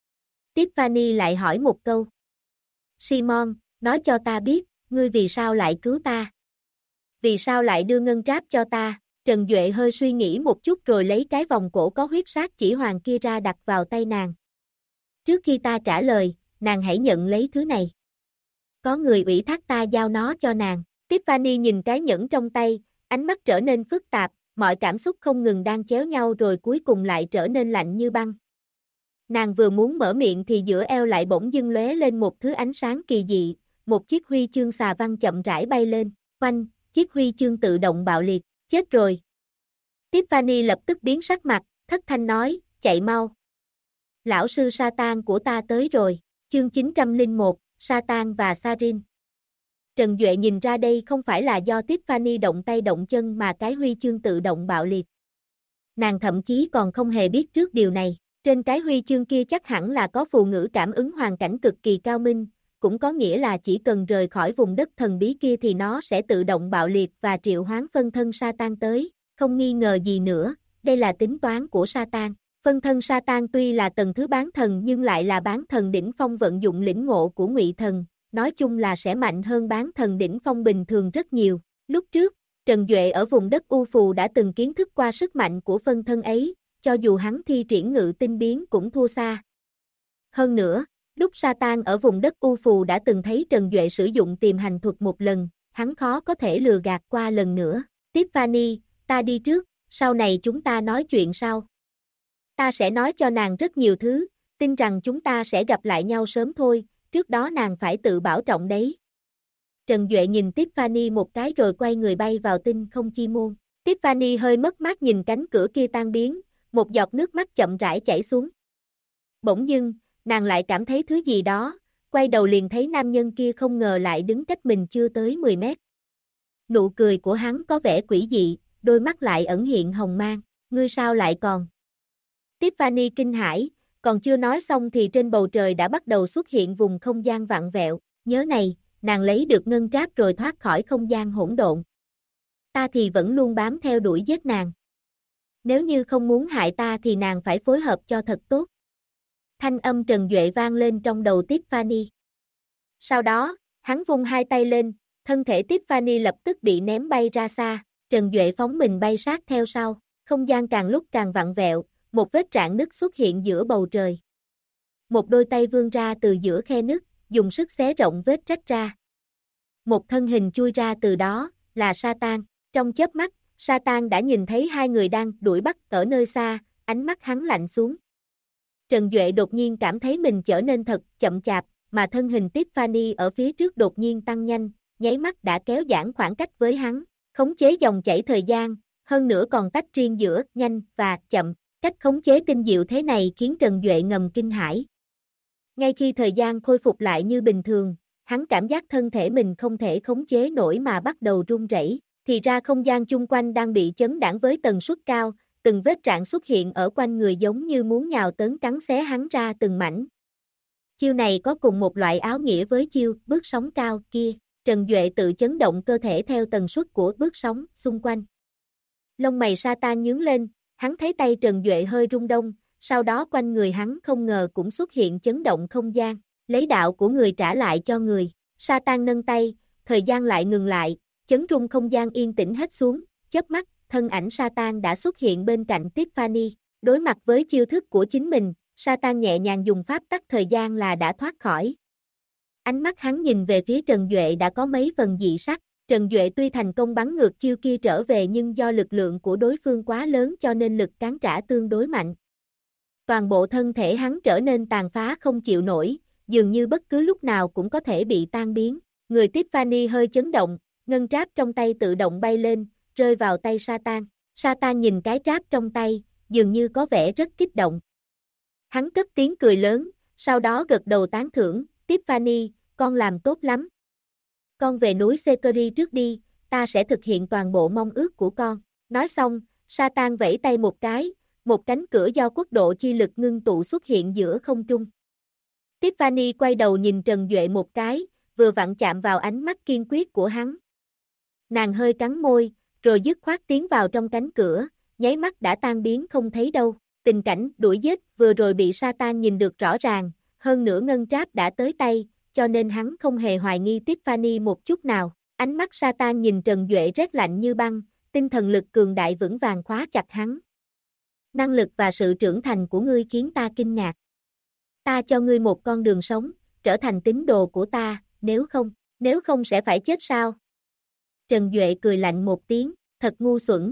Tiffany lại hỏi một câu. Simon, nói cho ta biết, ngươi vì sao lại cứu ta? Vì sao lại đưa Ngân Tráp cho ta? Trần Duệ hơi suy nghĩ một chút rồi lấy cái vòng cổ có huyết sát chỉ hoàng kia ra đặt vào tay nàng. Trước khi ta trả lời, nàng hãy nhận lấy thứ này. Có người ủy thác ta giao nó cho nàng. Tiffany nhìn cái nhẫn trong tay, ánh mắt trở nên phức tạp, mọi cảm xúc không ngừng đang chéo nhau rồi cuối cùng lại trở nên lạnh như băng. Nàng vừa muốn mở miệng thì giữa eo lại bỗng dưng lóe lên một thứ ánh sáng kỳ dị, một chiếc huy chương xà văng chậm rãi bay lên, oanh, chiếc huy chương tự động bạo liệt, chết rồi. Tiffany lập tức biến sắc mặt, thất thanh nói, chạy mau. Lão sư Satan của ta tới rồi, chương 901, Satan và Sarin. Trần Duệ nhìn ra đây không phải là do Tiffany động tay động chân mà cái huy chương tự động bạo liệt. Nàng thậm chí còn không hề biết trước điều này, trên cái huy chương kia chắc hẳn là có phù ngữ cảm ứng hoàn cảnh cực kỳ cao minh, cũng có nghĩa là chỉ cần rời khỏi vùng đất thần bí kia thì nó sẽ tự động bạo liệt và triệu hoán phân thân Satan tới, không nghi ngờ gì nữa, đây là tính toán của Satan. Phân thân Satan tuy là tầng thứ bán thần nhưng lại là bán thần đỉnh phong vận dụng lĩnh ngộ của Ngụy Thần, nói chung là sẽ mạnh hơn bán thần đỉnh phong bình thường rất nhiều. Lúc trước, Trần Duệ ở vùng đất U Phù đã từng kiến thức qua sức mạnh của phân thân ấy, cho dù hắn thi triển ngự tinh biến cũng thua xa. Hơn nữa, lúc Satan ở vùng đất U Phù đã từng thấy Trần Duệ sử dụng tiềm hành thuật một lần, hắn khó có thể lừa gạt qua lần nữa. Tiffany, ta đi trước, sau này chúng ta nói chuyện sau. Ta sẽ nói cho nàng rất nhiều thứ, tin rằng chúng ta sẽ gặp lại nhau sớm thôi, trước đó nàng phải tự bảo trọng đấy. Trần Duệ nhìn Tiffany một cái rồi quay người bay vào tinh không chi môn. Tiffany hơi mất mát nhìn cánh cửa kia tan biến, một giọt nước mắt chậm rãi chảy xuống. Bỗng dưng, nàng lại cảm thấy thứ gì đó, quay đầu liền thấy nam nhân kia không ngờ lại đứng cách mình chưa tới 10 mét. Nụ cười của hắn có vẻ quỷ dị, đôi mắt lại ẩn hiện hồng mang, ngươi sao lại còn? Tiffany kinh hãi, còn chưa nói xong thì trên bầu trời đã bắt đầu xuất hiện vùng không gian vặn vẹo, nhớ này, nàng lấy được ngân tráp rồi thoát khỏi không gian hỗn độn. Ta thì vẫn luôn bám theo đuổi giết nàng. Nếu như không muốn hại ta thì nàng phải phối hợp cho thật tốt. Thanh âm Trần Duệ vang lên trong đầu Tiffany. Sau đó, hắn vung hai tay lên, thân thể Tiffany lập tức bị ném bay ra xa, Trần Duệ phóng mình bay sát theo sau, không gian càng lúc càng vặn vẹo, một vết rạn nứt xuất hiện giữa bầu trời. Một đôi tay vươn ra từ giữa khe nứt, dùng sức xé rộng vết rách ra. Một thân hình chui ra từ đó, là Satan. Trong chớp mắt, Satan đã nhìn thấy hai người đang đuổi bắt ở nơi xa, ánh mắt hắn lạnh xuống. Trần Duệ đột nhiên cảm thấy mình trở nên thật chậm chạp, mà thân hình Tiffany ở phía trước đột nhiên tăng nhanh, nháy mắt đã kéo giãn khoảng cách với hắn, khống chế dòng chảy thời gian, hơn nữa còn tách riêng giữa nhanh và chậm. Cách khống chế tinh diệu thế này khiến Trần Duệ ngầm kinh hãi. Ngay khi thời gian khôi phục lại như bình thường, hắn cảm giác thân thể mình không thể khống chế nổi mà bắt đầu run rẩy. Thì ra không gian chung quanh đang bị chấn đãng với tần suất cao, từng vết rạn xuất hiện ở quanh người giống như muốn nhào tấn cắn xé hắn ra từng mảnh. Chiêu này có cùng một loại áo nghĩa với chiêu bước sóng cao kia, Trần Duệ tự chấn động cơ thể theo tần suất của bước sóng xung quanh. Lông mày Satan nhướng lên, hắn thấy tay Trần Duệ hơi rung động, sau đó quanh người hắn không ngờ cũng xuất hiện chấn động không gian, lấy đạo của người trả lại cho người. Satan nâng tay, thời gian lại ngừng lại, chấn rung không gian yên tĩnh hết xuống, chớp mắt, thân ảnh Satan đã xuất hiện bên cạnh Tiffany. Đối mặt với chiêu thức của chính mình, Satan nhẹ nhàng dùng pháp tắc thời gian là đã thoát khỏi. Ánh mắt hắn nhìn về phía Trần Duệ đã có mấy phần dị sắc. Trần Duệ tuy thành công bắn ngược chiêu kia trở về nhưng do lực lượng của đối phương quá lớn cho nên lực cán trả tương đối mạnh. Toàn bộ thân thể hắn trở nên tàn phá không chịu nổi, dường như bất cứ lúc nào cũng có thể bị tan biến. Người Tiffany hơi chấn động, ngân tráp trong tay tự động bay lên, rơi vào tay Satan. Satan nhìn cái tráp trong tay, dường như có vẻ rất kích động. Hắn cất tiếng cười lớn, sau đó gật đầu tán thưởng, Tiffany, con làm tốt lắm. Con về núi Sekiri trước đi, ta sẽ thực hiện toàn bộ mong ước của con. Nói xong, Satan vẫy tay một cái, một cánh cửa do quốc độ chi lực ngưng tụ xuất hiện giữa không trung. Tiffany quay đầu nhìn Trần Duệ một cái, vừa vặn chạm vào ánh mắt kiên quyết của hắn. Nàng hơi cắn môi, rồi dứt khoát tiến vào trong cánh cửa, nháy mắt đã tan biến không thấy đâu. Tình cảnh đuổi giết vừa rồi bị Satan nhìn được rõ ràng, hơn nữa ngân tráp đã tới tay, cho nên hắn không hề hoài nghi Tiffany một chút nào. Ánh mắt Satan nhìn Trần Duệ rét lạnh như băng, tinh thần lực cường đại vững vàng khóa chặt hắn. Năng lực và sự trưởng thành của ngươi khiến ta kinh ngạc. Ta cho ngươi một con đường sống, trở thành tín đồ của ta, nếu không sẽ phải chết sao? Trần Duệ cười lạnh một tiếng, thật ngu xuẩn.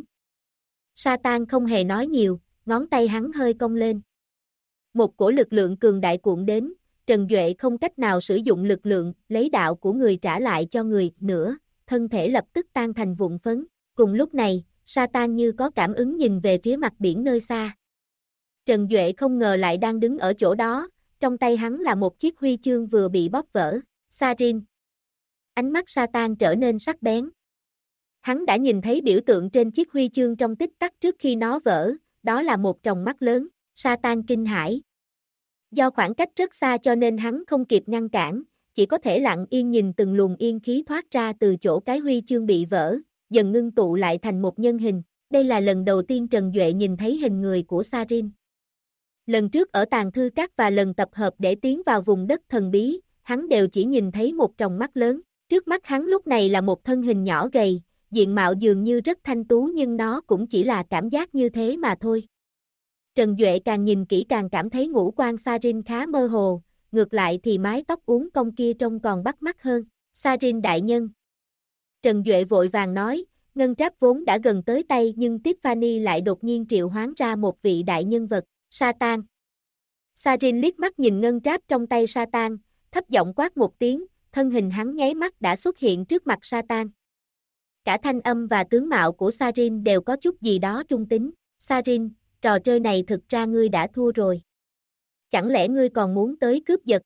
Satan không hề nói nhiều, ngón tay hắn hơi cong lên. Một cổ lực lượng cường đại cuộn đến, Trần Duệ không cách nào sử dụng lực lượng, lấy đạo của người trả lại cho người nữa, thân thể lập tức tan thành vụn phấn. Cùng lúc này, Satan như có cảm ứng nhìn về phía mặt biển nơi xa. Trần Duệ không ngờ lại đang đứng ở chỗ đó, trong tay hắn là một chiếc huy chương vừa bị bóp vỡ. Sarin. Ánh mắt Satan trở nên sắc bén. Hắn đã nhìn thấy biểu tượng trên chiếc huy chương trong tích tắc trước khi nó vỡ, đó là một tròng mắt lớn. Satan kinh hãi. Do khoảng cách rất xa cho nên hắn không kịp ngăn cản, chỉ có thể lặng yên nhìn từng luồng yên khí thoát ra từ chỗ cái huy chương bị vỡ, dần ngưng tụ lại thành một nhân hình. Đây là lần đầu tiên Trần Duệ nhìn thấy hình người của Sarin. Lần trước ở tàng thư các và lần tập hợp để tiến vào vùng đất thần bí, hắn đều chỉ nhìn thấy một tròng mắt lớn. Trước mắt hắn lúc này là một thân hình nhỏ gầy, diện mạo dường như rất thanh tú nhưng nó cũng chỉ là cảm giác như thế mà thôi. Trần Duệ càng nhìn kỹ càng cảm thấy ngũ quan Sarin khá mơ hồ, ngược lại thì mái tóc uốn cong kia trông còn bắt mắt hơn. Sarin đại nhân. Trần Duệ vội vàng nói, ngân tráp vốn đã gần tới tay nhưng Tiffany lại đột nhiên triệu hoán ra một vị đại nhân vật, Satan. Sarin liếc mắt nhìn ngân tráp trong tay Satan, thấp giọng quát một tiếng, thân hình hắn nháy mắt đã xuất hiện trước mặt Satan. Cả thanh âm và tướng mạo của Sarin đều có chút gì đó trung tính. Sarin, trò chơi này thực ra ngươi đã thua rồi. chẳng lẽ ngươi còn muốn tới cướp giật?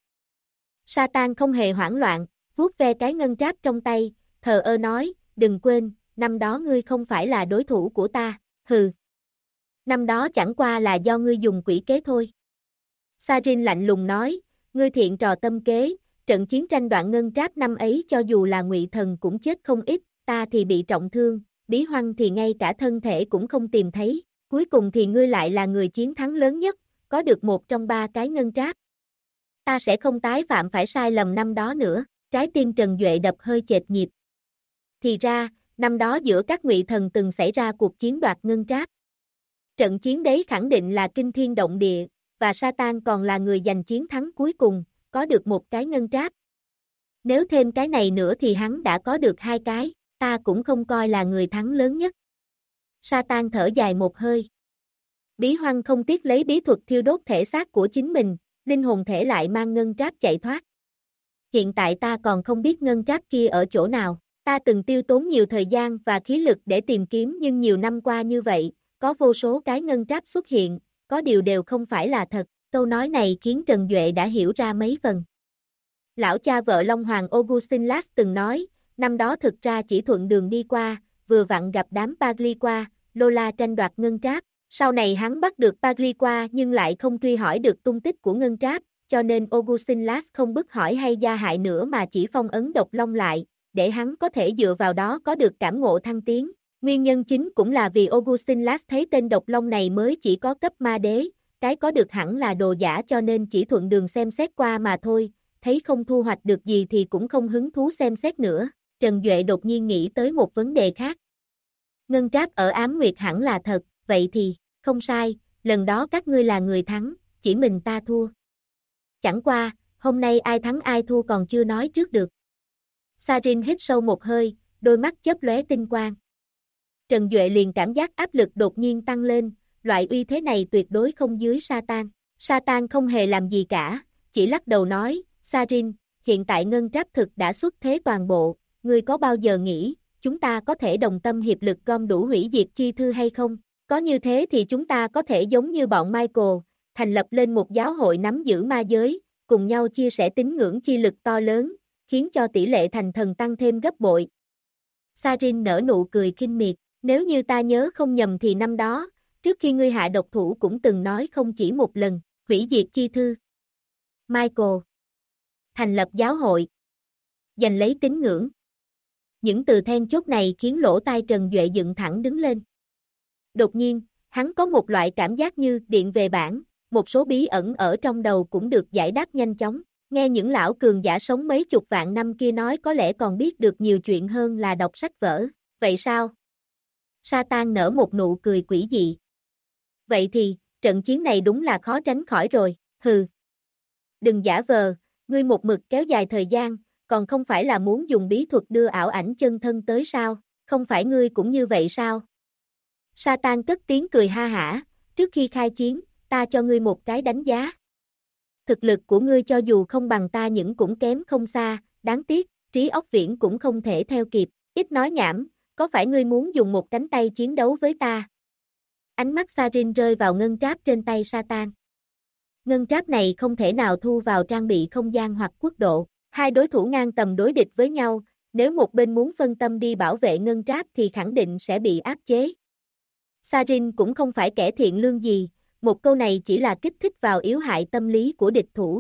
Satan không hề hoảng loạn, vuốt ve cái ngân tráp trong tay, thờ ơ nói, đừng quên, năm đó ngươi không phải là đối thủ của ta, hừ. Năm đó chẳng qua là do ngươi dùng quỷ kế thôi. Sarin lạnh lùng nói, ngươi thiện trò tâm kế, trận chiến tranh đoạn ngân tráp năm ấy cho dù là Ngụy Thần cũng chết không ít, ta thì bị trọng thương, Bí Hoăng thì ngay cả thân thể cũng không tìm thấy, cuối cùng thì ngươi lại là người chiến thắng lớn nhất, có được một trong ba cái ngân tráp. Ta sẽ không tái phạm phải sai lầm năm đó nữa, trái tim Trần Duệ đập hơi chệch nhịp. Thì ra, năm đó giữa các Ngụy Thần từng xảy ra cuộc chiến đoạt ngân tráp. Trận chiến đấy khẳng định là kinh thiên động địa, và Satan còn là người giành chiến thắng cuối cùng, có được một cái ngân tráp. Nếu thêm cái này nữa thì hắn đã có được hai cái, ta cũng không coi là người thắng lớn nhất. Satan thở dài một hơi. Bí Hoăng không tiếc lấy bí thuật thiêu đốt thể xác của chính mình, linh hồn thể lại mang ngân tráp chạy thoát. Hiện tại ta còn không biết ngân tráp kia ở chỗ nào, ta từng tiêu tốn nhiều thời gian và khí lực để tìm kiếm nhưng nhiều năm qua như vậy, có vô số cái ngân tráp xuất hiện, có điều đều không phải là thật, câu nói này khiến Trần Duệ đã hiểu ra mấy phần. Lão cha vợ Long Hoàng Augustin Lass từng nói, năm đó thực ra chỉ thuận đường đi qua, vừa vặn gặp đám Pagliqua, Lola tranh đoạt ngân tráp, sau này hắn bắt được Pagliqua nhưng lại không truy hỏi được tung tích của ngân tráp, cho nên Augustin Lass không bức hỏi hay gia hại nữa mà chỉ phong ấn Độc Long lại, để hắn có thể dựa vào đó có được cảm ngộ thăng tiến. Nguyên nhân chính cũng là vì Augustin Lass thấy tên Độc Long này mới chỉ có cấp ma đế, cái có được hẳn là đồ giả cho nên chỉ thuận đường xem xét qua mà thôi, thấy không thu hoạch được gì thì cũng không hứng thú xem xét nữa. Trần Duệ đột nhiên nghĩ tới một vấn đề khác. Ngân tráp ở Ám Nguyệt hẳn là thật, vậy thì, không sai, lần đó các ngươi là người thắng, chỉ mình ta thua. Chẳng qua, hôm nay ai thắng ai thua còn chưa nói trước được. Sarin hít sâu một hơi, đôi mắt chớp lóe tinh quang. Trần Duệ liền cảm giác áp lực đột nhiên tăng lên, loại uy thế này tuyệt đối không dưới Satan. Satan không hề làm gì cả, chỉ lắc đầu nói, Sarin, hiện tại ngân tráp thực đã xuất thế toàn bộ, ngươi có bao giờ nghĩ, chúng ta có thể đồng tâm hiệp lực gom đủ hủy diệt chi thư hay không? Có như thế thì chúng ta có thể giống như bọn Michael, thành lập lên một giáo hội nắm giữ ma giới, cùng nhau chia sẻ tín ngưỡng chi lực to lớn, khiến cho tỷ lệ thành thần tăng thêm gấp bội. Sarin nở nụ cười khinh miệt, nếu như ta nhớ không nhầm thì năm đó, trước khi ngươi hạ độc thủ cũng từng nói không chỉ một lần, hủy diệt chi thư. Michael. Thành lập giáo hội. Giành lấy tín ngưỡng. Những từ then chốt này khiến lỗ tai Trần Duệ dựng thẳng đứng lên. Đột nhiên, hắn có một loại cảm giác như điện về bản, một số bí ẩn ở trong đầu cũng được giải đáp nhanh chóng. Nghe những lão cường giả sống mấy chục vạn năm kia nói có lẽ còn biết được nhiều chuyện hơn là đọc sách vở. Vậy sao? Satan nở một nụ cười quỷ dị. Vậy thì, trận chiến này đúng là khó tránh khỏi rồi, hừ. Đừng giả vờ, ngươi một mực kéo dài thời gian, còn không phải là muốn dùng bí thuật đưa ảo ảnh chân thân tới sao, không phải ngươi cũng như vậy sao? Satan cất tiếng cười ha hả, trước khi khai chiến, ta cho ngươi một cái đánh giá. Thực lực của ngươi cho dù không bằng ta những cũng kém không xa, đáng tiếc, trí óc viễn cũng không thể theo kịp, ít nói nhảm, có phải ngươi muốn dùng một cánh tay chiến đấu với ta? Ánh mắt Sarin rơi vào ngân tráp trên tay Satan. Ngân tráp này không thể nào thu vào trang bị không gian hoặc quốc độ, hai đối thủ ngang tầm đối địch với nhau, nếu một bên muốn phân tâm đi bảo vệ ngân tráp thì khẳng định sẽ bị áp chế. Sarin cũng không phải kẻ thiện lương gì, một câu này chỉ là kích thích vào yếu hại tâm lý của địch thủ.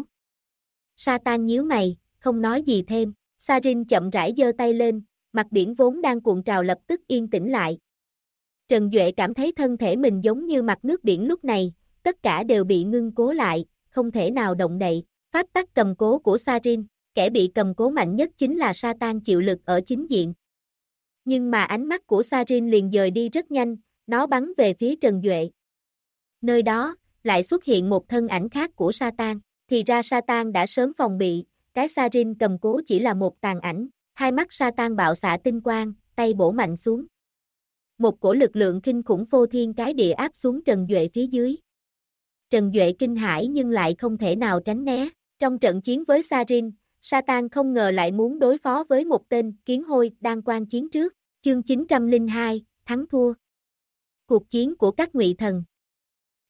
Satan nhíu mày, không nói gì thêm, Sarin chậm rãi giơ tay lên, mặt biển vốn đang cuộn trào lập tức yên tĩnh lại. Trần Duệ cảm thấy thân thể mình giống như mặt nước biển lúc này, tất cả đều bị ngưng cố lại, không thể nào động đậy. Pháp tắc cầm cố của Sarin, kẻ bị cầm cố mạnh nhất chính là Satan chịu lực ở chính diện. Nhưng mà ánh mắt của Sarin liền dời đi rất nhanh, nó bắn về phía Trần Duệ. Nơi đó, lại xuất hiện một thân ảnh khác của Satan, thì ra Satan đã sớm phòng bị, cái Sarin cầm cố chỉ là một tàn ảnh, hai mắt Satan bạo xạ tinh quang, tay bổ mạnh xuống. Một cổ lực lượng kinh khủng phô thiên cái địa áp xuống Trần Duệ phía dưới. Trần Duệ kinh hãi nhưng lại không thể nào tránh né, trong trận chiến với Sarin, Satan không ngờ lại muốn đối phó với một tên kiến hôi đang quan chiến trước, chương 902, thắng thua. Cuộc chiến của các ngụy thần.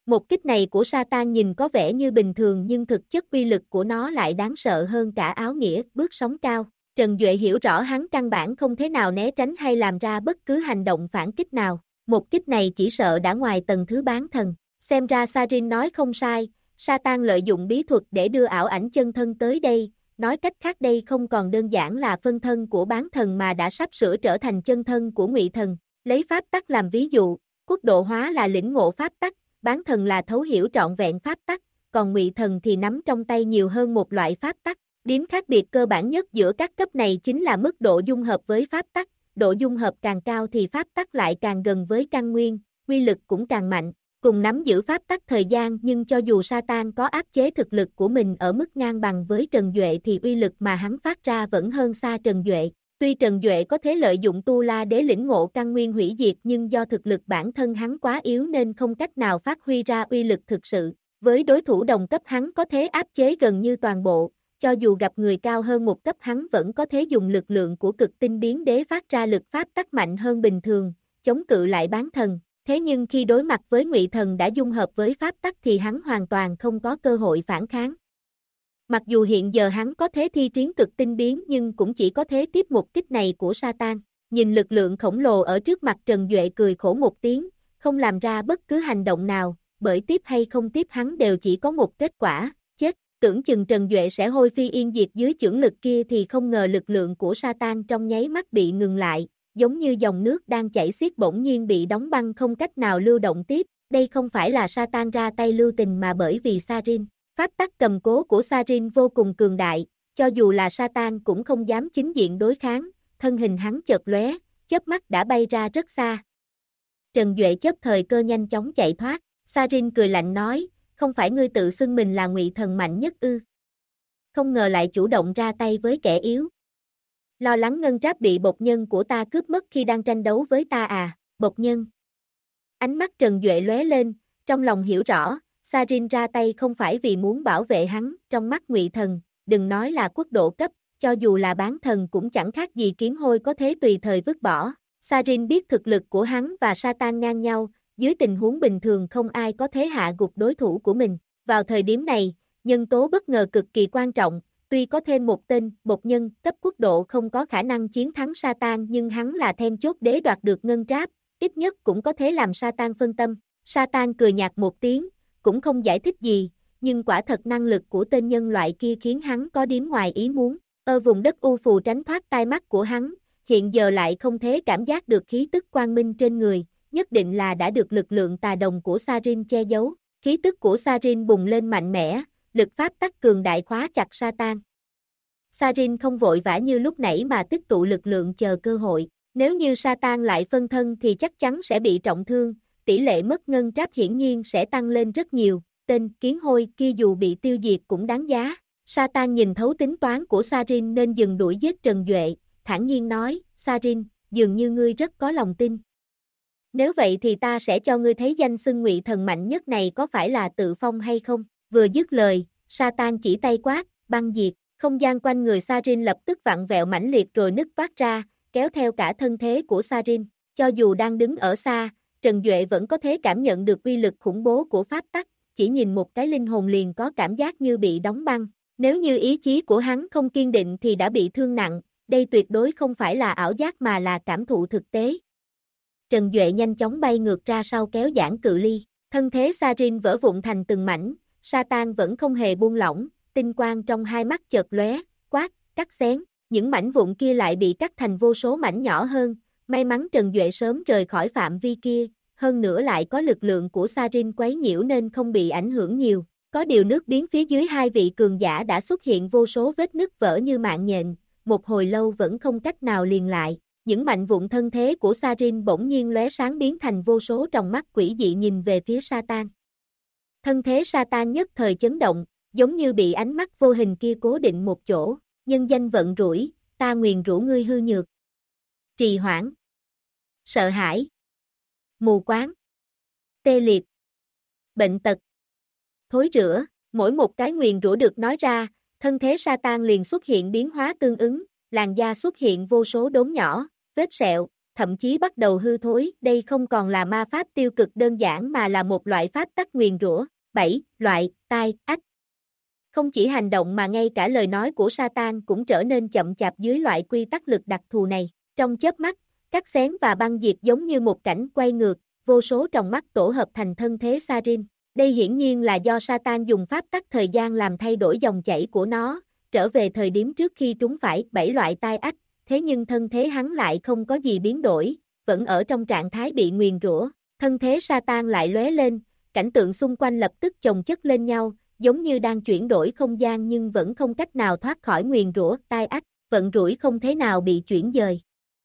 Một kích này của Satan nhìn có vẻ như bình thường nhưng thực chất uy lực của nó lại đáng sợ hơn cả áo nghĩa bước sóng cao. Trần Duệ hiểu rõ hắn căn bản không thế nào né tránh hay làm ra bất cứ hành động phản kích nào. Một kích này chỉ sợ đã ngoài tầng thứ bán thần. Xem ra Sarin nói không sai, Satan lợi dụng bí thuật để đưa ảo ảnh chân thân tới đây. Nói cách khác đây không còn đơn giản là phân thân của bán thần mà đã sắp sửa trở thành chân thân của ngụy thần. Lấy pháp tắc làm ví dụ, quốc độ hóa là lĩnh ngộ pháp tắc, bán thần là thấu hiểu trọn vẹn pháp tắc, còn ngụy thần thì nắm trong tay nhiều hơn một loại pháp tắc. Điểm khác biệt cơ bản nhất giữa các cấp này chính là mức độ dung hợp với pháp tắc, độ dung hợp càng cao thì pháp tắc lại càng gần với căn nguyên, uy lực cũng càng mạnh. Cùng nắm giữ pháp tắc thời gian nhưng cho dù Satan có áp chế thực lực của mình ở mức ngang bằng với Trần Duệ thì uy lực mà hắn phát ra vẫn hơn xa Trần Duệ. Tuy Trần Duệ có thể lợi dụng Tu La để lĩnh ngộ căn nguyên hủy diệt nhưng do thực lực bản thân hắn quá yếu nên không cách nào phát huy ra uy lực thực sự. Với đối thủ đồng cấp hắn có thể áp chế gần như toàn bộ, cho dù gặp người cao hơn một cấp hắn vẫn có thể dùng lực lượng của cực tinh biến đế phát ra lực pháp tắc mạnh hơn bình thường, chống cự lại bán thần. Thế nhưng khi đối mặt với ngụy thần đã dung hợp với pháp tắc thì hắn hoàn toàn không có cơ hội phản kháng. Mặc dù hiện giờ hắn có thế thi triển cực tinh biến nhưng cũng chỉ có thế tiếp một kích này của Satan. Nhìn lực lượng khổng lồ ở trước mặt Trần Duệ cười khổ một tiếng, không làm ra bất cứ hành động nào, bởi tiếp hay không tiếp hắn đều chỉ có một kết quả, chết. Tưởng chừng Trần Duệ sẽ hôi phi yên diệt dưới chưởng lực kia thì không ngờ lực lượng của Satan trong nháy mắt bị ngừng lại, giống như dòng nước đang chảy xiết bỗng nhiên bị đóng băng không cách nào lưu động tiếp. Đây không phải là Satan ra tay lưu tình mà bởi vì Sarin. Pháp tắc cầm cố của Sarin vô cùng cường đại, cho dù là Satan cũng không dám chính diện đối kháng, thân hình hắn chợt lóe, chớp mắt đã bay ra rất xa. Trần Duệ chớp thời cơ nhanh chóng chạy thoát, Sarin cười lạnh nói, không phải ngươi tự xưng mình là ngụy thần mạnh nhất ư? Không ngờ lại chủ động ra tay với kẻ yếu. Lo lắng ngân tráp bị bộc nhân của ta cướp mất khi đang tranh đấu với ta à, bộc nhân. Ánh mắt Trần Duệ lóe lên, trong lòng hiểu rõ, Sarin ra tay không phải vì muốn bảo vệ hắn, trong mắt ngụy thần, đừng nói là quốc độ cấp, cho dù là bán thần cũng chẳng khác gì kiến hôi có thế tùy thời vứt bỏ. Sarin biết thực lực của hắn và Satan ngang nhau, dưới tình huống bình thường không ai có thể hạ gục đối thủ của mình. Vào thời điểm này, nhân tố bất ngờ cực kỳ quan trọng, tuy có thêm một tên bộc nhân cấp quốc độ không có khả năng chiến thắng Satan nhưng hắn là then chốt để đoạt được ngân tráp, ít nhất cũng có thể làm Satan phân tâm. Satan cười nhạt một tiếng, cũng không giải thích gì, nhưng quả thật năng lực của tên nhân loại kia khiến hắn có điểm ngoài ý muốn. Ở vùng đất u phù tránh thoát tai mắt của hắn, hiện giờ lại không thể cảm giác được khí tức quang minh trên người, nhất định là đã được lực lượng tà đồng của Sarin che giấu. Khí tức của Sarin bùng lên mạnh mẽ, lực pháp tắc cường đại khóa chặt Satan. Sarin không vội vã như lúc nãy mà tích tụ lực lượng chờ cơ hội. Nếu như Satan lại phân thân thì chắc chắn sẽ bị trọng thương, tỷ lệ mất ngân tráp hiển nhiên sẽ tăng lên rất nhiều. Tên kiến hôi kia dù bị tiêu diệt cũng đáng giá. Satan nhìn thấu tính toán của Sarin nên dừng đuổi giết Trần Duệ, thản nhiên nói, Sarin, dường như ngươi rất có lòng tin. Nếu vậy thì ta sẽ cho ngươi thấy danh xưng ngụy thần mạnh nhất này có phải là tự phong hay không. Vừa dứt lời, Satan chỉ tay quát, băng diệt, không gian quanh người Sarin lập tức vặn vẹo mãnh liệt rồi nứt toát ra, kéo theo cả thân thế của Sarin. Cho dù đang đứng ở xa, Trần Duệ vẫn có thể cảm nhận được uy lực khủng bố của pháp tắc, chỉ nhìn một cái linh hồn liền có cảm giác như bị đóng băng. Nếu như ý chí của hắn không kiên định thì đã bị thương nặng, đây tuyệt đối không phải là ảo giác mà là cảm thụ thực tế. Trần Duệ nhanh chóng bay ngược ra sau kéo giãn cự ly, thân thế Sarin vỡ vụn thành từng mảnh, Satan vẫn không hề buông lỏng, tinh quang trong hai mắt chợt lóe, quát, cắt xén, những mảnh vụn kia lại bị cắt thành vô số mảnh nhỏ hơn, may mắn Trần Duệ sớm rời khỏi phạm vi kia, hơn nữa lại có lực lượng của Sarin quấy nhiễu nên không bị ảnh hưởng nhiều. Có điều nước biến phía dưới hai vị cường giả đã xuất hiện vô số vết nứt vỡ như mạng nhện, một hồi lâu vẫn không cách nào liền lại. Những mảnh vụn thân thế của Sarin bỗng nhiên lóe sáng biến thành vô số tròng mắt quỷ dị nhìn về phía Satan. Thân thế Satan nhất thời chấn động, giống như bị ánh mắt vô hình kia cố định một chỗ, nhân danh vận rủi, ta nguyền rủa ngươi hư nhược. Trì hoãn, sợ hãi, mù quáng, tê liệt, bệnh tật, thối rữa, mỗi một cái nguyền rủa được nói ra, thân thế Satan liền xuất hiện biến hóa tương ứng, làn da xuất hiện vô số đốm nhỏ, vết sẹo, thậm chí bắt đầu hư thối, đây không còn là ma pháp tiêu cực đơn giản mà là một loại pháp tắc nguyền rủa. 7. Loại, tai, ách. Không chỉ hành động mà ngay cả lời nói của Satan cũng trở nên chậm chạp dưới loại quy tắc lực đặc thù này. Trong chớp mắt, cắt xén và băng diệt giống như một cảnh quay ngược, vô số tròng mắt tổ hợp thành thân thế Sarin. Đây hiển nhiên là do Satan dùng pháp tắc thời gian làm thay đổi dòng chảy của nó, trở về thời điểm trước khi trúng phải 7 loại tai ách, thế nhưng thân thế hắn lại không có gì biến đổi, vẫn ở trong trạng thái bị nguyền rủa. Thân thế Satan lại lóe lên, cảnh tượng xung quanh lập tức chồng chất lên nhau, giống như đang chuyển đổi không gian nhưng vẫn không cách nào thoát khỏi nguyền rủa tai ách, vận rủi không thế nào bị chuyển dời.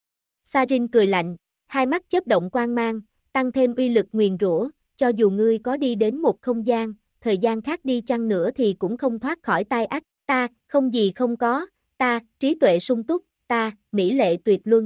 Sarin cười lạnh, hai mắt chớp động quang mang, tăng thêm uy lực nguyền rủa, cho dù ngươi có đi đến một không gian, thời gian khác đi chăng nữa thì cũng không thoát khỏi tai ách. Ta, không gì không có, ta, trí tuệ sung túc, ta, mỹ lệ tuyệt luân.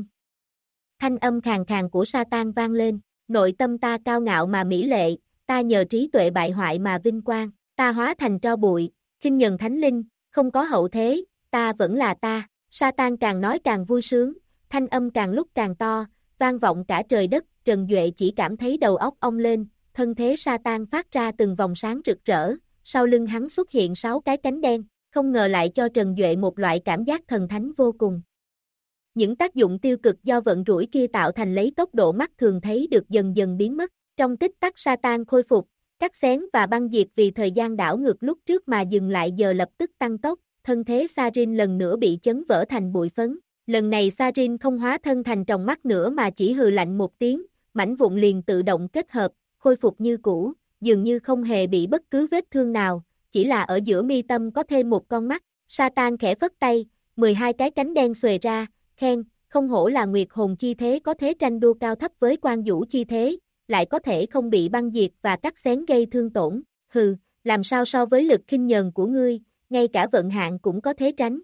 Thanh âm khàn khàn của Satan vang lên, nội tâm ta cao ngạo mà mỹ lệ, ta nhờ trí tuệ bại hoại mà vinh quang, ta hóa thành tro bụi, khinh nhẫn thánh linh, không có hậu thế, ta vẫn là ta. Satan càng nói càng vui sướng, thanh âm càng lúc càng to, vang vọng cả trời đất, Trần Duệ chỉ cảm thấy đầu óc ong lên, thân thế Satan phát ra từng vòng sáng rực rỡ, sau lưng hắn xuất hiện 6 cái cánh đen, không ngờ lại cho Trần Duệ một loại cảm giác thần thánh vô cùng. Những tác dụng tiêu cực do vận rủi kia tạo thành lấy tốc độ mắt thường thấy được dần dần biến mất, trong tích tắc Satan khôi phục, cắt xén và băng diệt vì thời gian đảo ngược lúc trước mà dừng lại giờ lập tức tăng tốc, thân thế Sarin lần nữa bị chấn vỡ thành bụi phấn. Lần này Sarin không hóa thân thành tròng mắt nữa mà chỉ hừ lạnh một tiếng, mảnh vụn liền tự động kết hợp, khôi phục như cũ, dường như không hề bị bất cứ vết thương nào, chỉ là ở giữa mi tâm có thêm một con mắt. Satan khẽ phất tay, 12 cái cánh đen xuề ra, khen, không hổ là Nguyệt hồn chi thế có thế tranh đua cao thấp với Quan Vũ chi thế, lại có thể không bị băng diệt và cắt xén gây thương tổn. Hừ, làm sao so với lực khinh nhờn của ngươi, ngay cả vận hạn cũng có thế tránh.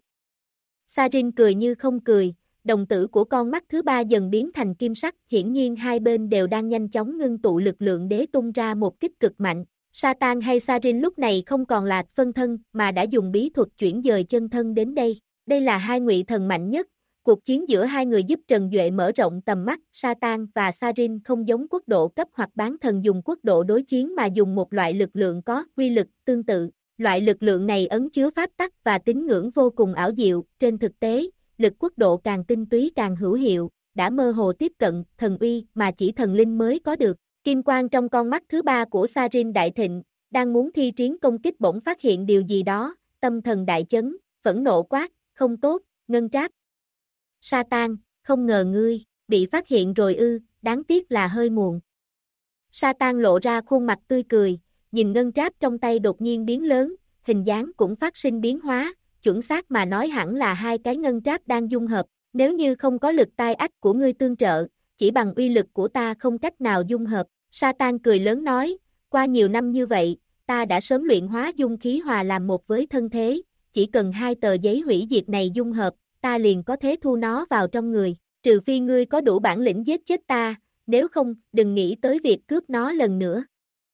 Sarin cười như không cười, đồng tử của con mắt thứ ba dần biến thành kim sắc, hiển nhiên hai bên đều đang nhanh chóng ngưng tụ lực lượng để tung ra một kích cực mạnh. Satan hay Sarin lúc này không còn là phân thân mà đã dùng bí thuật chuyển dời chân thân đến đây. Đây là hai ngụy thần mạnh nhất. Cuộc chiến giữa hai người giúp Trần Duệ mở rộng tầm mắt. Satan và Sarin không giống quốc độ cấp hoặc bán thần dùng quốc độ đối chiến mà dùng một loại lực lượng có quy lực tương tự. Loại lực lượng này ẩn chứa pháp tắc và tín ngưỡng vô cùng ảo diệu. Trên thực tế, lực quốc độ càng tinh túy càng hữu hiệu, đã mơ hồ tiếp cận thần uy mà chỉ thần linh mới có được. Kim quang trong con mắt thứ ba của Sarin đại thịnh, đang muốn thi triển công kích bỗng phát hiện điều gì đó, tâm thần đại chấn, phẫn nộ quát, không tốt, ngân tráp. Satan, không ngờ ngươi, bị phát hiện rồi ư, đáng tiếc là hơi muộn. Satan lộ ra khuôn mặt tươi cười, nhìn ngân tráp trong tay đột nhiên biến lớn, hình dáng cũng phát sinh biến hóa, chuẩn xác mà nói hẳn là hai cái ngân tráp đang dung hợp, nếu như không có lực tai ách của ngươi tương trợ, chỉ bằng uy lực của ta không cách nào dung hợp. Satan cười lớn nói, qua nhiều năm như vậy, ta đã sớm luyện hóa dung khí hòa làm một với thân thế, chỉ cần 2 tờ giấy hủy diệt này dung hợp, ta liền có thể thu nó vào trong người, trừ phi ngươi có đủ bản lĩnh giết chết ta, nếu không, đừng nghĩ tới việc cướp nó lần nữa.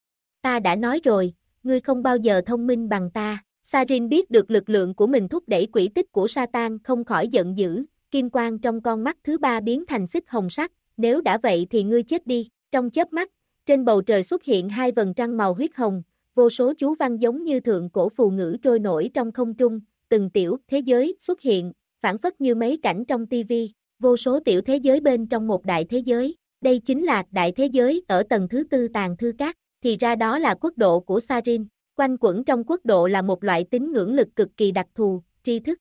Ta đã nói rồi, ngươi không bao giờ thông minh bằng ta. Sarin biết được lực lượng của mình thúc đẩy quỹ tích của Satan không khỏi giận dữ, kim quang trong con mắt thứ ba biến thành xích hồng sắc, nếu đã vậy thì ngươi chết đi. Trong chớp mắt, trên bầu trời xuất hiện 2 vầng trăng màu huyết hồng, vô số chú văn giống như thượng cổ phù ngữ trôi nổi trong không trung, từng tiểu thế giới xuất hiện, phản phất như mấy cảnh trong tivi, vô số tiểu thế giới bên trong một đại thế giới. Đây chính là đại thế giới ở tầng thứ 4 tàng thư các, thì ra đó là quốc độ của Sarin. Quanh quẩn trong quốc độ là một loại tín ngưỡng lực cực kỳ đặc thù, tri thức.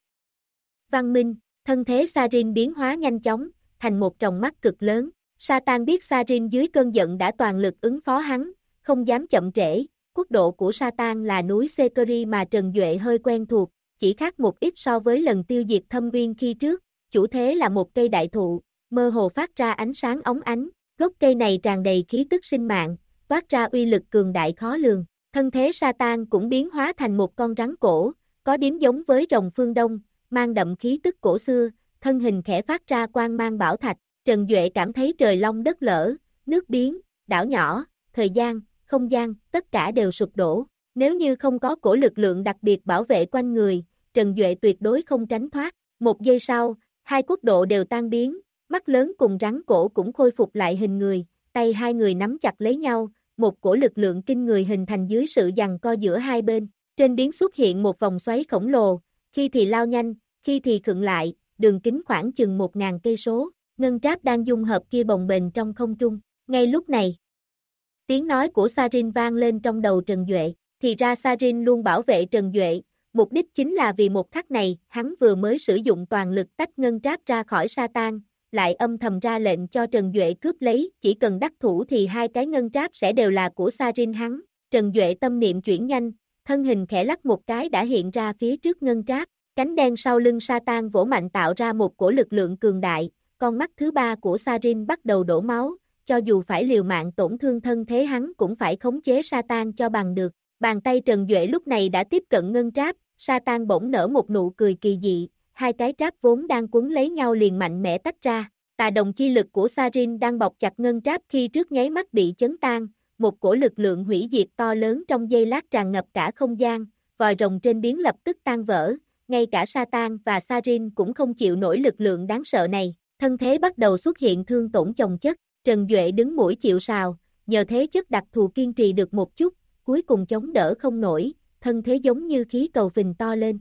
Văn minh, thân thế Sarin biến hóa nhanh chóng, thành một tròng mắt cực lớn. Satan biết Sarin dưới cơn giận đã toàn lực ứng phó hắn, không dám chậm trễ. Quốc độ của Satan là núi Sekeri mà Trần Duệ hơi quen thuộc, chỉ khác một ít so với lần tiêu diệt Thâm Uyên khi trước. Chủ thế là một cây đại thụ, mơ hồ phát ra ánh sáng óng ánh. Gốc cây này tràn đầy khí tức sinh mạng, toát ra uy lực cường đại khó lường. Thân thế Satan cũng biến hóa thành một con rắn cổ, có điểm giống với rồng phương Đông, mang đậm khí tức cổ xưa, thân hình khẽ phát ra quang mang bảo thạch. Trần Duệ cảm thấy trời long đất lở, nước biến, đảo nhỏ, thời gian, không gian, tất cả đều sụp đổ. Nếu như không có cổ lực lượng đặc biệt bảo vệ quanh người, Trần Duệ tuyệt đối không tránh thoát. Một giây sau, hai quốc độ đều tan biến, mắt lớn cùng rắn cổ cũng khôi phục lại hình người, tay hai người nắm chặt lấy nhau, một cổ lực lượng kinh người hình thành dưới sự giằng co giữa hai bên. Trên biển xuất hiện một vòng xoáy khổng lồ, khi thì lao nhanh, khi thì khựng lại, đường kính khoảng chừng 1000 cây số. Ngân tráp đang dung hợp kia bồng bềnh trong không trung. Ngay lúc này, tiếng nói của Sarin vang lên trong đầu Trần Duệ. Thì ra Sarin luôn bảo vệ Trần Duệ, mục đích chính là vì một khắc này, hắn vừa mới sử dụng toàn lực tách ngân tráp ra khỏi Satan, lại âm thầm ra lệnh cho Trần Duệ cướp lấy, chỉ cần đắc thủ thì hai cái ngân tráp sẽ đều là của Sarin hắn. Trần Duệ tâm niệm chuyển nhanh, thân hình khẽ lắc một cái đã hiện ra phía trước ngân tráp, cánh đen sau lưng Satan vỗ mạnh tạo ra một cổ lực lượng cường đại, con mắt thứ ba của Sarin bắt đầu đổ máu, cho dù phải liều mạng tổn thương thân thế hắn cũng phải khống chế Satan cho bằng được. Bàn tay Trần Duệ lúc này đã tiếp cận ngân tráp, Satan bỗng nở một nụ cười kỳ dị, hai cái tráp vốn đang quấn lấy nhau liền mạnh mẽ tách ra. Tà đồng chi lực của Sarin đang bọc chặt ngân tráp khi trước nháy mắt bị chấn tan, một cổ lực lượng hủy diệt to lớn trong giây lát tràn ngập cả không gian, vòi rồng trên biển lập tức tan vỡ, ngay cả Satan và Sarin cũng không chịu nổi lực lượng đáng sợ này, thân thế bắt đầu xuất hiện thương tổn chồng chất. Trần Duệ đứng mũi chịu sào, nhờ thế chất đặc thù kiên trì được một chút, cuối cùng chống đỡ không nổi, thân thế giống như khí cầu phình to lên.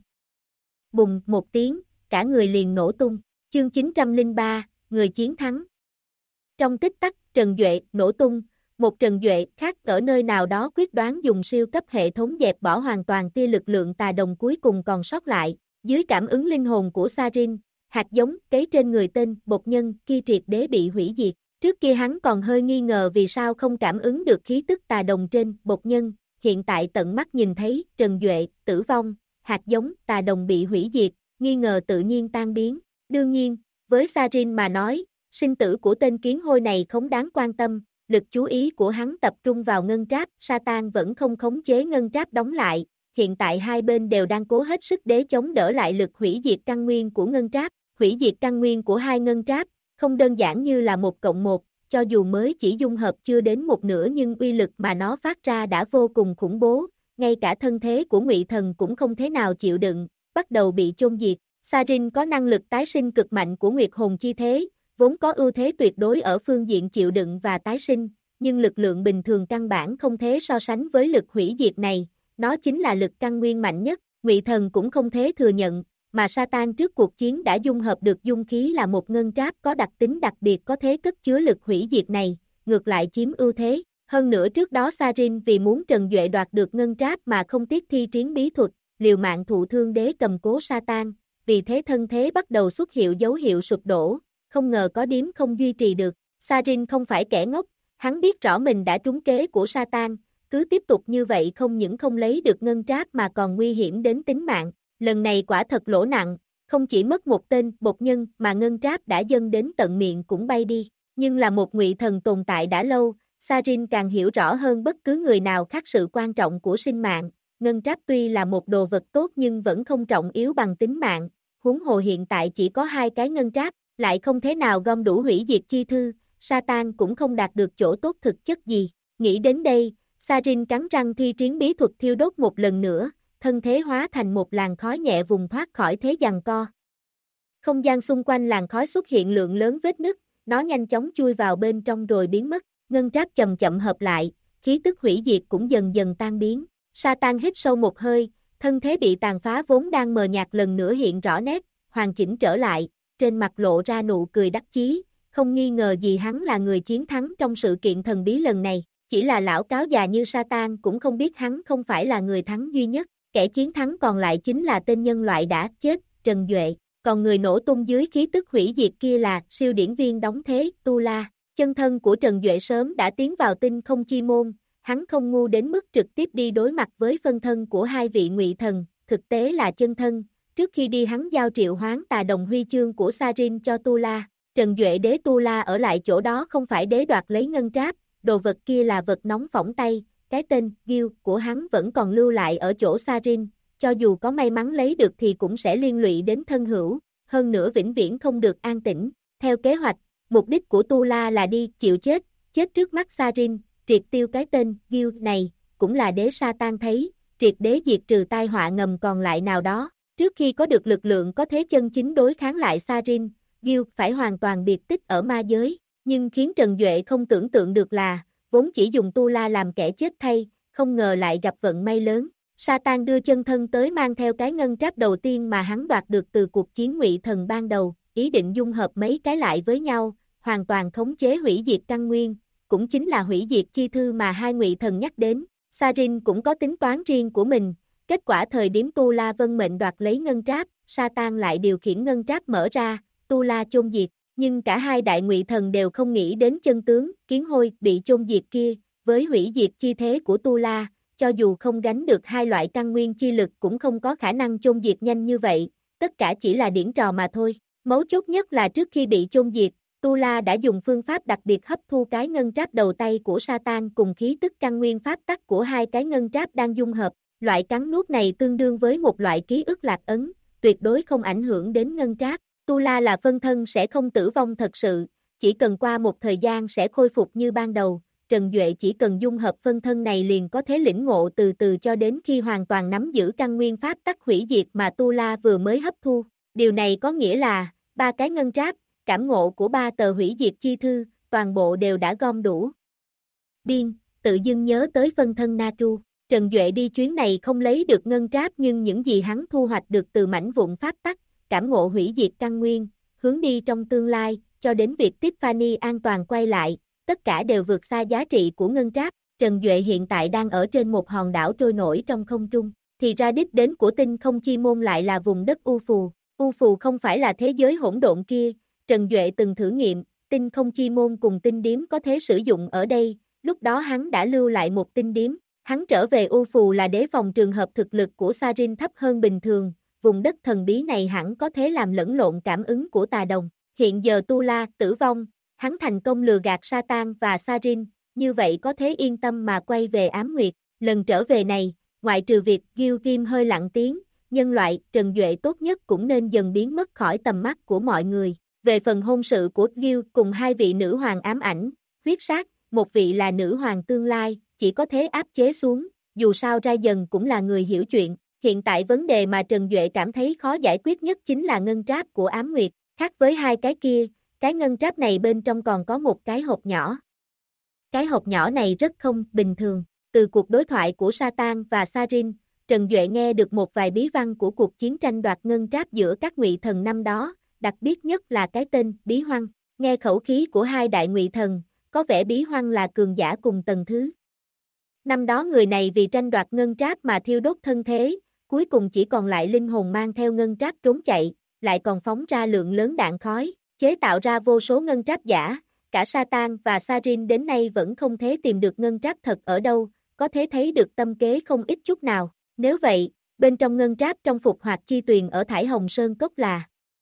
Bùng một tiếng, cả người liền nổ tung. Chương 903, người chiến thắng. Trong tích tắc, Trần Duệ nổ tung, một Trần Duệ khác ở nơi nào đó quyết đoán dùng siêu cấp hệ thống dẹp bỏ hoàn toàn tia lực lượng tà đồng cuối cùng còn sót lại. Dưới cảm ứng linh hồn của Sarin, hạt giống cấy trên người tên Bột Nhân kia triệt đế bị hủy diệt. Trước kia hắn còn hơi nghi ngờ vì sao không cảm ứng được khí tức tà đồng trên Bột Nhân, hiện tại tận mắt nhìn thấy Trần Duệ tử vong, hạt giống tà đồng bị hủy diệt, nghi ngờ tự nhiên tan biến. Đương nhiên, với Sarin mà nói, sinh tử của tên kiến hôi này không đáng quan tâm, lực chú ý của hắn tập trung vào ngân tráp, Satan vẫn không khống chế ngân tráp đóng lại, hiện tại hai bên đều đang cố hết sức để chống đỡ lại lực hủy diệt căn nguyên của ngân tráp. Hủy diệt căn nguyên của hai ngân tráp, không đơn giản như là 1+1, cho dù mới chỉ dung hợp chưa đến một nửa nhưng uy lực mà nó phát ra đã vô cùng khủng bố, ngay cả thân thế của Ngụy Thần cũng không thế nào chịu đựng, bắt đầu bị chôn diệt. Sarin có năng lực tái sinh cực mạnh của Nguyệt Hồn chi thế, vốn có ưu thế tuyệt đối ở phương diện chịu đựng và tái sinh, nhưng lực lượng bình thường căn bản không thể so sánh với lực hủy diệt này, nó chính là lực căn nguyên mạnh nhất, Ngụy Thần cũng không thể thừa nhận, mà Satan trước cuộc chiến đã dung hợp được dung khí là một ngân tráp có đặc tính đặc biệt có thể cất chứa lực hủy diệt này, ngược lại chiếm ưu thế. Hơn nữa trước đó Sarin vì muốn Trần Duệ đoạt được ngân tráp mà không tiếc thi triển bí thuật, liều mạng thụ thương đế cầm cố Satan, vì thế thân thế bắt đầu xuất hiện dấu hiệu sụp đổ, không ngờ có điếm không duy trì được. Sarin không phải kẻ ngốc, hắn biết rõ mình đã trúng kế của Satan, cứ tiếp tục như vậy không những không lấy được ngân tráp mà còn nguy hiểm đến tính mạng. Lần này quả thật lỗ nặng, không chỉ mất một tên Bột Nhân mà ngân tráp đã dâng đến tận miệng cũng bay đi. Nhưng là một Ngụy Thần tồn tại đã lâu, Sarin càng hiểu rõ hơn bất cứ người nào khác sự quan trọng của sinh mạng. Ngân tráp tuy là một đồ vật tốt nhưng vẫn không trọng yếu bằng tính mạng, huống hồ hiện tại chỉ có hai cái ngân tráp, lại không thế nào gom đủ hủy diệt chi thư, Satan cũng không đạt được chỗ tốt thực chất gì. Nghĩ đến đây, Sarin cắn răng thi triển bí thuật thiêu đốt một lần nữa, thân thế hóa thành một làn khói nhẹ vùng thoát khỏi thế giằng co. Không gian xung quanh làn khói xuất hiện lượng lớn vết nứt, nó nhanh chóng chui vào bên trong rồi biến mất, ngân tráp chậm chậm hợp lại, khí tức hủy diệt cũng dần dần tan biến. Satan hít sâu một hơi, thân thế bị tàn phá vốn đang mờ nhạt lần nữa hiện rõ nét, hoàn chỉnh trở lại, trên mặt lộ ra nụ cười đắc chí, không nghi ngờ gì hắn là người chiến thắng trong sự kiện thần bí lần này, chỉ là lão cáo già như Satan cũng không biết hắn không phải là người thắng duy nhất. Kẻ chiến thắng còn lại chính là tên nhân loại đã chết, Trần Duệ, còn người nổ tung dưới khí tức hủy diệt kia là siêu điển viên đóng thế, Tu La. Chân thân của Trần Duệ sớm đã tiến vào tinh không chi môn, hắn không ngu đến mức trực tiếp đi đối mặt với phân thân của hai vị Ngụy Thần, thực tế là chân thân. Trước khi đi hắn giao triệu hoán tà đồng huy chương của Sarin cho Tu La, Trần Duệ đế Tu La ở lại chỗ đó không phải đế đoạt lấy ngân tráp, đồ vật kia là vật nóng phỏng tay. Cái tên, Gil, của hắn vẫn còn lưu lại ở chỗ Sarin, cho dù có may mắn lấy được thì cũng sẽ liên lụy đến thân hữu, hơn nữa vĩnh viễn không được an tĩnh. Theo kế hoạch, mục đích của Tu La là đi chịu chết, chết trước mắt Sarin, triệt tiêu cái tên, Gil này, cũng là đế Satan thấy, triệt đế diệt trừ tai họa ngầm còn lại nào đó. Trước khi có được lực lượng có thế chân chính đối kháng lại Sarin, Gil phải hoàn toàn biệt tích ở ma giới, nhưng khiến Trần Duệ không tưởng tượng được là, vốn chỉ dùng tu la làm kẻ chết thay, không ngờ lại gặp vận may lớn. Satan đưa chân thân tới mang theo cái ngân tráp đầu tiên mà hắn đoạt được từ cuộc chiến Ngụy Thần ban đầu, ý định dung hợp mấy cái lại với nhau, hoàn toàn khống chế hủy diệt căn nguyên, cũng chính là hủy diệt chi thư mà hai Ngụy Thần nhắc đến. Sarin cũng có tính toán riêng của mình, kết quả thời điểm Tu La Vân mệnh đoạt lấy ngân tráp, Satan lại điều khiển ngân tráp mở ra, Tu La chôn diệt, nhưng cả hai đại Ngụy Thần đều không nghĩ đến chân tướng, kiến hôi bị chôn diệt kia, với hủy diệt chi thế của Tu La, cho dù không gánh được hai loại căn nguyên chi lực cũng không có khả năng chôn diệt nhanh như vậy, tất cả chỉ là điển trò mà thôi. Mấu chốt nhất là trước khi bị chôn diệt, Tu La đã dùng phương pháp đặc biệt hấp thu cái ngân tráp đầu tay của Satan cùng khí tức căn nguyên pháp tắc của hai cái ngân tráp đang dung hợp. Loại cắn nuốt này tương đương với một loại ký ức lạc ấn, tuyệt đối không ảnh hưởng đến ngân tráp. Tu La là phân thân sẽ không tử vong thật sự, chỉ cần qua một thời gian sẽ khôi phục như ban đầu. Trần Duệ chỉ cần dung hợp phân thân này liền có thể lĩnh ngộ từ từ cho đến khi hoàn toàn nắm giữ căn nguyên pháp tắc hủy diệt mà Tu La vừa mới hấp thu. Điều này có nghĩa là, ba cái ngân tráp, cảm ngộ của ba tờ hủy diệt chi thư, toàn bộ đều đã gom đủ. Điên, tự dưng nhớ tới phân thân Natru. Trần Duệ đi chuyến này không lấy được ngân tráp nhưng những gì hắn thu hoạch được từ mảnh vụn pháp tắc, cảm ngộ hủy diệt căn nguyên, hướng đi trong tương lai, cho đến việc Tiffany an toàn quay lại, tất cả đều vượt xa giá trị của ngân tráp. Trần Duệ hiện tại đang ở trên một hòn đảo trôi nổi trong không trung, thì ra đích đến của tinh không chi môn lại là vùng đất U Phù. U Phù không phải là thế giới hỗn độn kia, Trần Duệ từng thử nghiệm, tinh không chi môn cùng tinh điếm có thể sử dụng ở đây, lúc đó hắn đã lưu lại một tinh điếm. Hắn trở về U Phù là để phòng trường hợp thực lực của Sarin thấp hơn bình thường, vùng đất thần bí này hẳn có thể làm lẫn lộn cảm ứng của tà đồng. Hiện giờ Tu La tử vong, hắn thành công lừa gạt Satan và Sarin, như vậy có thể yên tâm mà quay về Ám Nguyệt. Lần trở về này, ngoại trừ việc Gil Kim hơi lặng tiếng, nhân loại Trần Duệ tốt nhất cũng nên dần biến mất khỏi tầm mắt của mọi người. Về phần hôn sự của Gil cùng hai vị nữ hoàng ám ảnh, huyết sát, một vị là nữ hoàng tương lai, chỉ có thể áp chế xuống, dù sao ra dần cũng là người hiểu chuyện. Hiện tại vấn đề mà Trần Duệ cảm thấy khó giải quyết nhất chính là ngân tráp của Ám Nguyệt, khác với hai cái kia, cái ngân tráp này bên trong còn có một cái hộp nhỏ. Cái hộp nhỏ này rất không bình thường, từ cuộc đối thoại của Satan và Sarin, Trần Duệ nghe được một vài bí văn của cuộc chiến tranh đoạt ngân tráp giữa các Ngụy Thần năm đó, đặc biệt nhất là cái tên Bí Hoăng. Nghe khẩu khí của hai đại Ngụy Thần, có vẻ Bí Hoăng là cường giả cùng tầng thứ. Năm đó người này vì tranh đoạt ngân tráp mà thiêu đốt thân thế, cuối cùng chỉ còn lại linh hồn mang theo ngân tráp trốn chạy, lại còn phóng ra lượng lớn đạn khói, chế tạo ra vô số ngân tráp giả. Cả Satan và Sarin đến nay vẫn không thể tìm được ngân tráp thật ở đâu, có thể thấy được tâm kế không ít chút nào. Nếu vậy, bên trong ngân tráp trong phục hoạt chi tuyền ở Thải Hồng Sơn Cốc là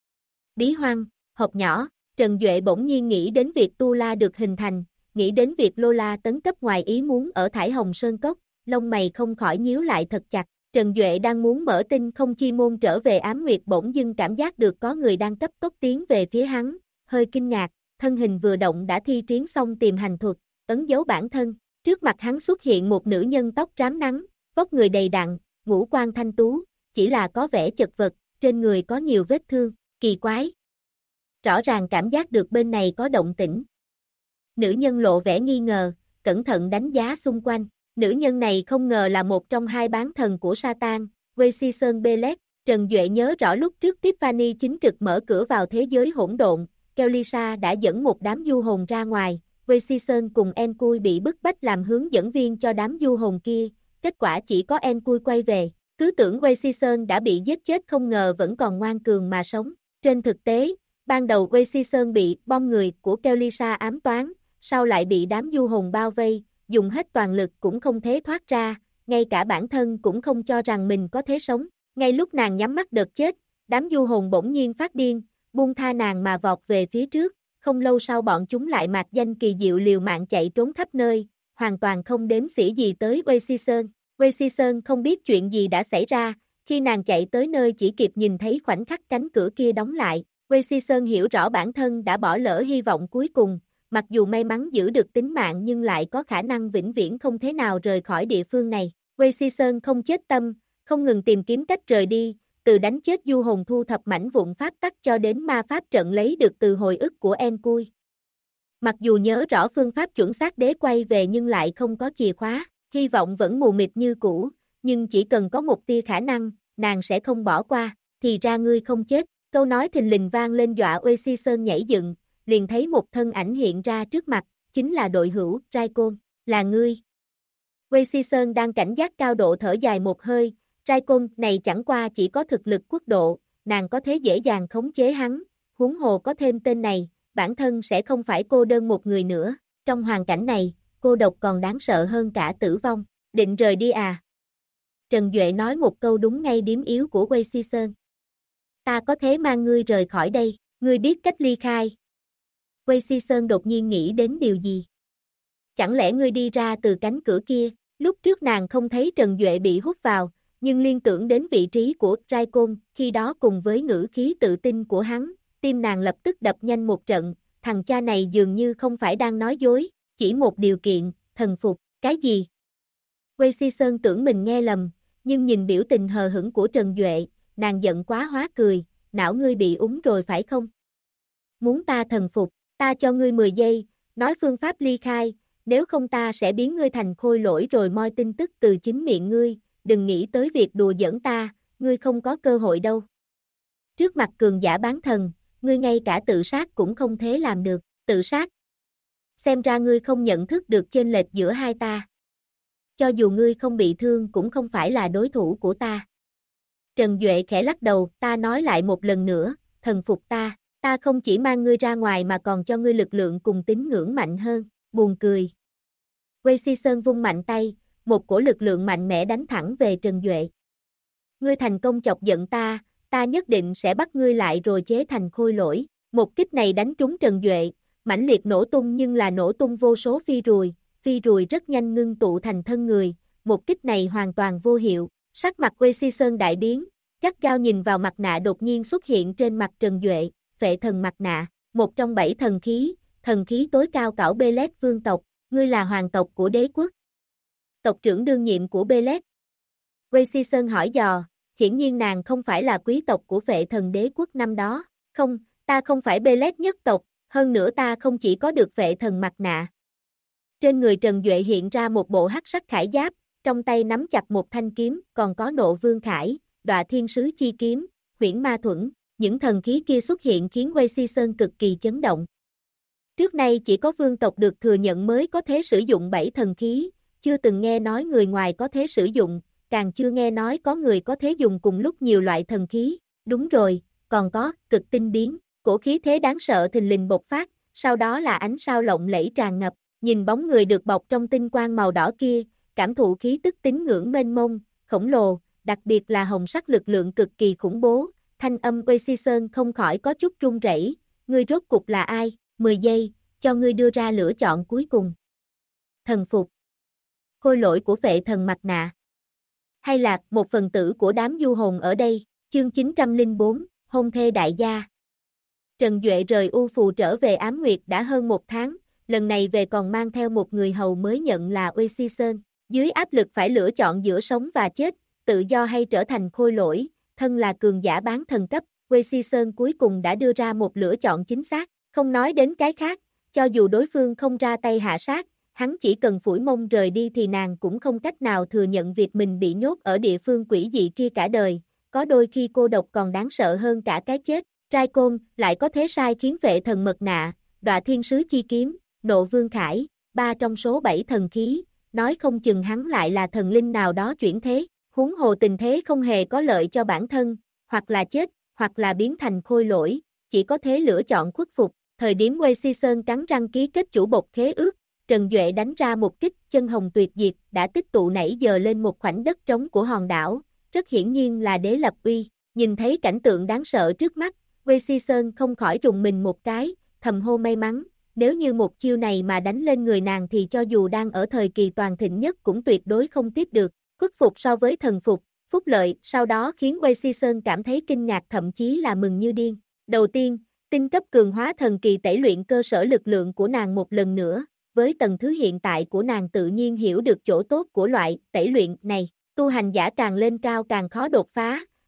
Bí Hoăng, hộp nhỏ. Trần Duệ bỗng nhiên nghĩ đến việc Tu La được hình thành, nghĩ đến việc Lola tấn cấp ngoài ý muốn ở Thải Hồng Sơn Cốc, lông mày không khỏi nhíu lại thật chặt. Trần Duệ đang muốn mở tinh không chi môn trở về Ám Nguyệt bỗng dưng cảm giác được có người đang cấp tốc tiến về phía hắn, hơi kinh ngạc, thân hình vừa động đã thi triển xong tìm hành thuật, ấn dấu bản thân. Trước mặt hắn xuất hiện một nữ nhân tóc rám nắng, vóc người đầy đặn, ngũ quan thanh tú, chỉ là có vẻ chật vật, trên người có nhiều vết thương, kỳ quái. Rõ ràng cảm giác được bên này có động tĩnh. Nữ nhân lộ vẻ nghi ngờ, cẩn thận đánh giá xung quanh. Nữ nhân này không ngờ là một trong hai bán thần của Satan, Wesison Belet. Trần Duệ nhớ rõ lúc trước Tiffany chính trực mở cửa vào thế giới hỗn độn, Kellysa đã dẫn một đám du hồn ra ngoài, Wesison cùng Enkui bị bức bách làm hướng dẫn viên cho đám du hồn kia, kết quả chỉ có Enkui quay về. Cứ tưởng Wesison đã bị giết chết không ngờ vẫn còn ngoan cường mà sống. Trên thực tế, ban đầu Wesison bị bom người của Kellysa ám toán, sau lại bị đám du hồn bao vây, dùng hết toàn lực cũng không thể thoát ra, ngay cả bản thân cũng không cho rằng mình có thể sống. Ngay lúc nàng nhắm mắt đợt chết, đám du hồn bỗng nhiên phát điên, buông tha nàng mà vọt về phía trước, không lâu sau bọn chúng lại mạc danh kỳ diệu liều mạng chạy trốn khắp nơi, hoàn toàn không đếm xỉa gì tới Wesison. Wesison không biết chuyện gì đã xảy ra, khi nàng chạy tới nơi chỉ kịp nhìn thấy khoảnh khắc cánh cửa kia đóng lại, Wesison hiểu rõ bản thân đã bỏ lỡ hy vọng cuối cùng, mặc dù may mắn giữ được tính mạng nhưng lại có khả năng vĩnh viễn không thể nào rời khỏi địa phương này. Wesison không chết tâm, không ngừng tìm kiếm cách rời đi, từ đánh chết du hồn thu thập mảnh vụn pháp tắc cho đến ma pháp trận lấy được từ hồi ức của Enkui. Mặc dù nhớ rõ phương pháp chuẩn xác để quay về nhưng lại không có chìa khóa, hy vọng vẫn mù mịt như cũ, nhưng chỉ cần có một tia khả năng, nàng sẽ không bỏ qua, thì ra ngươi không chết. Câu nói thình lình vang lên dọa Uesi Sơn nhảy dựng, liền thấy một thân ảnh hiện ra trước mặt, chính là đội hữu, Raikon, là ngươi. Uesi Sơn đang cảnh giác cao độ thở dài một hơi, Raikon này chẳng qua chỉ có thực lực quốc độ, nàng có thể dễ dàng khống chế hắn, huống hồ có thêm tên này, bản thân sẽ không phải cô đơn một người nữa, trong hoàn cảnh này, cô độc còn đáng sợ hơn cả tử vong, định rời đi à? Trần Duệ nói một câu đúng ngay điểm yếu của Uesi Sơn. Ta có thể mang ngươi rời khỏi đây, ngươi biết cách ly khai. Uesi Sơn đột nhiên nghĩ đến điều gì? Chẳng lẽ ngươi đi ra từ cánh cửa kia? Lúc trước nàng không thấy Trần Duệ bị hút vào, nhưng liên tưởng đến vị trí của Raikon, khi đó cùng với ngữ khí tự tin của hắn, tim nàng lập tức đập nhanh một trận, thằng cha này dường như không phải đang nói dối, chỉ một điều kiện, thần phục, cái gì? Uesi Sơn tưởng mình nghe lầm, nhưng nhìn biểu tình hờ hững của Trần Duệ, nàng giận quá hóa cười, não ngươi bị úng rồi phải không? Muốn ta thần phục, ta cho ngươi 10 giây, nói phương pháp ly khai, nếu không ta sẽ biến ngươi thành khôi lỗi rồi moi tin tức từ chính miệng ngươi, đừng nghĩ tới việc đùa giỡn ta, ngươi không có cơ hội đâu. Trước mặt cường giả bán thần, ngươi ngay cả tự sát cũng không thể làm được, tự sát. Xem ra ngươi không nhận thức được chênh lệch giữa hai ta. Cho dù ngươi không bị thương cũng không phải là đối thủ của ta. Trần Duệ khẽ lắc đầu, ta nói lại một lần nữa, thần phục ta không chỉ mang ngươi ra ngoài mà còn cho ngươi lực lượng cùng tín ngưỡng mạnh hơn, buồn cười. Uesi Sơn vung mạnh tay, một cổ lực lượng mạnh mẽ đánh thẳng về Trần Duệ. Ngươi thành công chọc giận ta nhất định sẽ bắt ngươi lại rồi chế thành khôi lỗi. Một kích này đánh trúng Trần Duệ, mãnh liệt nổ tung nhưng là nổ tung vô số phi rùi rất nhanh ngưng tụ thành thân người, một kích này hoàn toàn vô hiệu, sắc mặt Uesi Sơn đại biến, gắt gao nhìn vào mặt nạ đột nhiên xuất hiện trên mặt Trần Duệ, phệ thần mặt nạ, một trong 7 thần khí tối cao cảo Belet vương tộc, ngươi là hoàng tộc của đế quốc. Tộc trưởng đương nhiệm của Belet. Uesi Sơn hỏi dò, hiển nhiên nàng không phải là quý tộc của phệ thần đế quốc năm đó, không, ta không phải Belet nhất tộc, hơn nữa ta không chỉ có được phệ thần mặt nạ. Trên người Trần Duệ hiện ra một bộ hắc sắc khải giáp, trong tay nắm chặt một thanh kiếm, còn có nộ vương khải, đọa thiên sứ chi kiếm, huyễn ma thuẫn, những thần khí kia xuất hiện khiến Uesi Sơn cực kỳ chấn động. Trước nay chỉ có vương tộc được thừa nhận mới có thể sử dụng 7 thần khí, chưa từng nghe nói người ngoài có thể sử dụng, càng chưa nghe nói có người có thể dùng cùng lúc nhiều loại thần khí. Đúng rồi, còn có cực tinh biến, cổ khí thế đáng sợ thình lình bộc phát, sau đó là ánh sao lộng lẫy tràn ngập, nhìn bóng người được bọc trong tinh quang màu đỏ kia, cảm thụ khí tức tín ngưỡng mênh mông, khổng lồ, đặc biệt là hồng sắc lực lượng cực kỳ khủng bố. Thanh âm Uesi Sơn không khỏi có chút run rẩy, ngươi rốt cục là ai? 10 giây, cho ngươi đưa ra lựa chọn cuối cùng. Thần phục, khôi lỗi của phệ thần mặt nạ, hay là một phần tử của đám du hồn ở đây? Chương 904, hôn thê đại gia. Trần Duệ rời U Phù trở về Ám Nguyệt đã hơn 1 tháng, lần này về còn mang theo một người hầu mới nhận là Uesi Sơn. Dưới áp lực phải lựa chọn giữa sống và chết, tự do hay trở thành khôi lỗi, thân là cường giả bán thần cấp, Uesi Sơn cuối cùng đã đưa ra một lựa chọn chính xác, không nói đến cái khác, cho dù đối phương không ra tay hạ sát, hắn chỉ cần phủi mông rời đi thì nàng cũng không cách nào thừa nhận việc mình bị nhốt ở địa phương quỷ dị kia cả đời, có đôi khi cô độc còn đáng sợ hơn cả cái chết. Raikon lại có thế sai khiến phệ thần mật nạ, đọa thiên sứ chi kiếm, nộ vương khải, 3 trong số 7 thần khí, nói không chừng hắn lại là thần linh nào đó chuyển thế, huống hồ tình thế không hề có lợi cho bản thân, hoặc là chết, hoặc là biến thành khôi lỗi, chỉ có thế lựa chọn khuất phục. Thời điểm Uesi Sơn cắn răng ký kết chủ bộc khế ước, Trần Duệ đánh ra một kích chân hồng tuyệt diệt đã tích tụ nãy giờ lên một khoảnh đất trống của hòn đảo, rất hiển nhiên là đế lập uy. Nhìn thấy cảnh tượng đáng sợ trước mắt, Uesi Sơn không khỏi rùng mình một cái, thầm hô may mắn, nếu như một chiêu này mà đánh lên người nàng thì cho dù đang ở thời kỳ toàn thịnh nhất cũng tuyệt đối không tiếp được. Khuất phục so với thần phục, phúc lợi, sau đó khiến Uesi Sơn cảm thấy kinh ngạc thậm chí là mừng như điên. Đầu tiên, tinh cấp cường hóa thần kỳ tẩy luyện cơ sở lực lượng của nàng một lần nữa, với tầng thứ hiện tại của nàng tự nhiên hiểu được chỗ tốt của loại tẩy luyện này, tu hành giả càng lên cao càng khó đột phá,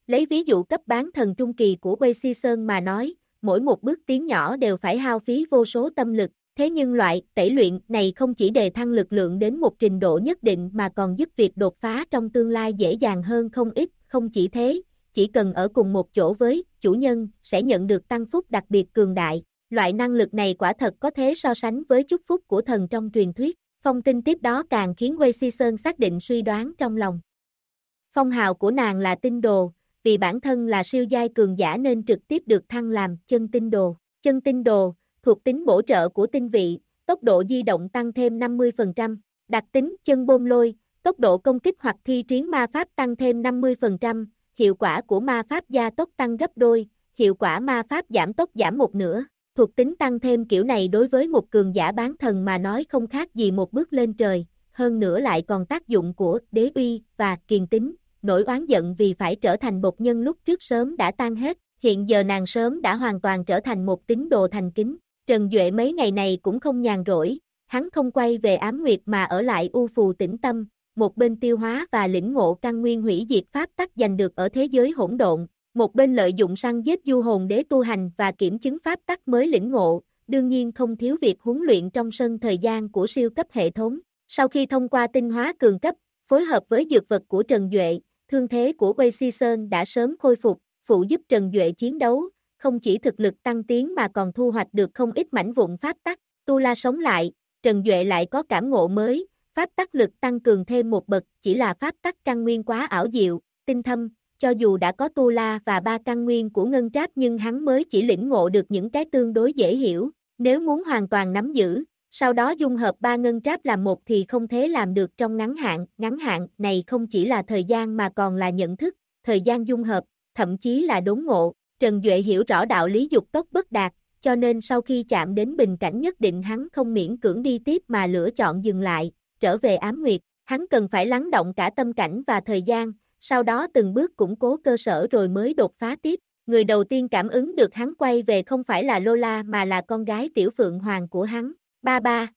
Lấy ví dụ cấp bán thần trung kỳ của Wei Season mà nói, mỗi một bước tiến nhỏ đều phải hao phí vô số tâm lực. Thế nhưng loại tẩy luyện này không chỉ đề thăng lực lượng đến một trình độ nhất định mà còn giúp việc đột phá trong tương lai dễ dàng hơn không ít. Không chỉ thế, chỉ cần ở cùng một chỗ với chủ nhân sẽ nhận được tăng phúc đặc biệt cường đại. Loại năng lực này quả thật có thể so sánh với chúc phúc của thần trong truyền thuyết. Phong tin tiếp đó càng khiến Wei Season xác định suy đoán trong lòng. Phong hào của nàng là tinh đồ, vì bản thân là siêu giai cường giả nên trực tiếp được thăng làm chân tinh đồ. Chân tinh đồ thuộc tính bổ trợ của tinh vị, tốc độ di động tăng thêm 50%, đặc tính chân bôn lôi, tốc độ công kích hoặc thi triển ma pháp tăng thêm 50%, hiệu quả của ma pháp gia tốc tăng gấp đôi, hiệu quả ma pháp giảm tốc giảm một nửa. Thuộc tính tăng thêm kiểu này đối với một cường giả bán thần mà nói không khác gì một bước lên trời, hơn nữa lại còn tác dụng của đế uy và kiền tính. Nỗi oán giận vì phải trở thành bột nhân lúc trước sớm đã tan hết, hiện giờ nàng sớm đã hoàn toàn trở thành một tín đồ thành kính. Trần Duệ mấy ngày này cũng không nhàn rỗi, hắn không quay về Ám Nguyệt mà ở lại U Phù Tĩnh Tâm, một bên tiêu hóa và lĩnh ngộ căn nguyên hủy diệt pháp tắc giành được ở thế giới hỗn độn, một bên lợi dụng săn giết du hồn đế tu hành và kiểm chứng pháp tắc mới lĩnh ngộ, đương nhiên không thiếu việc huấn luyện trong sân thời gian của siêu cấp hệ thống. Sau khi thông qua tinh hóa cường cấp, phối hợp với dược vật của Trần Duệ, thương thế của Wei Season đã sớm khôi phục, phụ giúp Trần Duệ chiến đấu, không chỉ thực lực tăng tiến mà còn thu hoạch được không ít mảnh vụn pháp tắc. Tu La sống lại, Trần Duệ lại có cảm ngộ mới, pháp tắc lực tăng cường thêm một bậc, chỉ là pháp tắc căn nguyên quá ảo diệu, tinh thâm, cho dù đã có Tu La và 3 căn nguyên của Ngân Tráp nhưng hắn mới chỉ lĩnh ngộ được những cái tương đối dễ hiểu, nếu muốn hoàn toàn nắm giữ, sau đó dung hợp 3 Ngân Tráp làm một thì không thể làm được trong ngắn hạn này không chỉ là thời gian mà còn là nhận thức, thời gian dung hợp, thậm chí là đốn ngộ. Trần Duệ hiểu rõ đạo lý dục tốc bất đạt, cho nên sau khi chạm đến bình cảnh nhất định hắn không miễn cưỡng đi tiếp mà lựa chọn dừng lại, trở về Ám Nguyệt, hắn cần phải lắng động cả tâm cảnh và thời gian, sau đó từng bước củng cố cơ sở rồi mới đột phá tiếp. Người đầu tiên cảm ứng được hắn quay về không phải là Lola mà là con gái Tiểu Phượng Hoàng của hắn, Ba.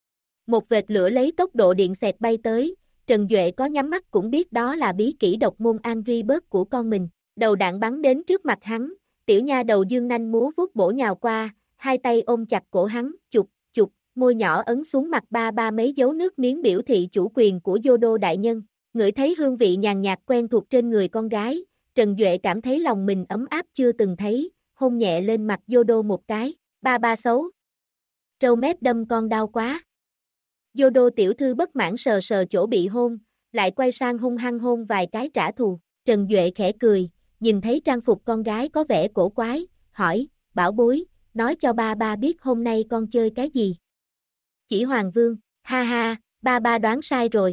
Một vệt lửa lấy tốc độ điện xẹt bay tới, Trần Duệ có nhắm mắt cũng biết đó là bí kỹ độc môn Angry Bird của con mình. Đầu đạn bắn đến trước mặt hắn, tiểu nha đầu dương nanh múa vuốt bổ nhào qua, hai tay ôm chặt cổ hắn, chụp, môi nhỏ ấn xuống mặt ba mấy dấu nước miếng biểu thị chủ quyền của Yodo đại nhân. Ngửi thấy hương vị nhàn nhạt quen thuộc trên người con gái, Trần Duệ cảm thấy lòng mình ấm áp chưa từng thấy, hôn nhẹ lên mặt Yodo một cái, ba xấu. Trâu mép đâm con đau quá. Yodo tiểu thư bất mãn sờ sờ chỗ bị hôn, lại quay sang hung hăng hôn vài cái trả thù. Trần Duệ khẽ cười, nhìn thấy trang phục con gái có vẻ cổ quái, hỏi, bảo bối, nói cho ba biết hôm nay con chơi cái gì. Chỉ Hoàng Vương, ha ha, ba đoán sai rồi.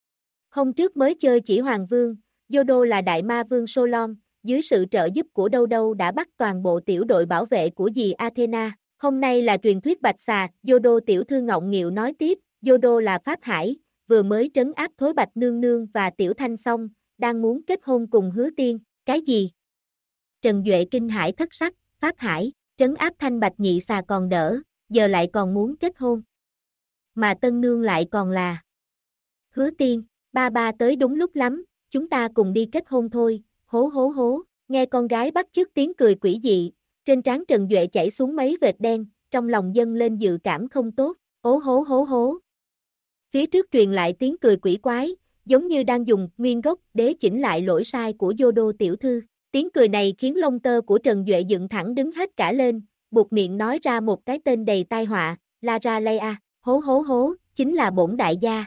Hôm trước mới chơi Chỉ Hoàng Vương, Yodo là đại ma vương Solon, dưới sự trợ giúp của Đâu Đâu đã bắt toàn bộ tiểu đội bảo vệ của dì Athena. Hôm nay là truyền thuyết bạch xà, Yodo tiểu thư ngọng nghịu nói tiếp, Yodo là Pháp Hải, vừa mới trấn áp Thối Bạch Nương Nương và Tiểu Thanh xong, đang muốn kết hôn cùng Hứa Tiên. Cái gì? Trần Duệ kinh hãi thất sắc, Pháp Hải, trấn áp Thanh Bạch nhị xà còn đỡ, giờ lại còn muốn kết hôn. Mà Tân Nương lại còn là Hứa Tiên, ba tới đúng lúc lắm, chúng ta cùng đi kết hôn thôi, hố. Nghe con gái bắt chước tiếng cười quỷ dị, trên trán Trần Duệ chảy xuống mấy vệt đen, trong lòng dâng lên dự cảm không tốt, hố. Phía trước truyền lại tiếng cười quỷ quái, giống như đang dùng nguyên gốc đế chỉnh lại lỗi sai của Yodo tiểu thư. Tiếng cười này khiến lông tơ của Trần Duệ dựng thẳng đứng hết cả lên, buột miệng nói ra một cái tên đầy tai họa, Lara Leia, hố, chính là bổn đại gia.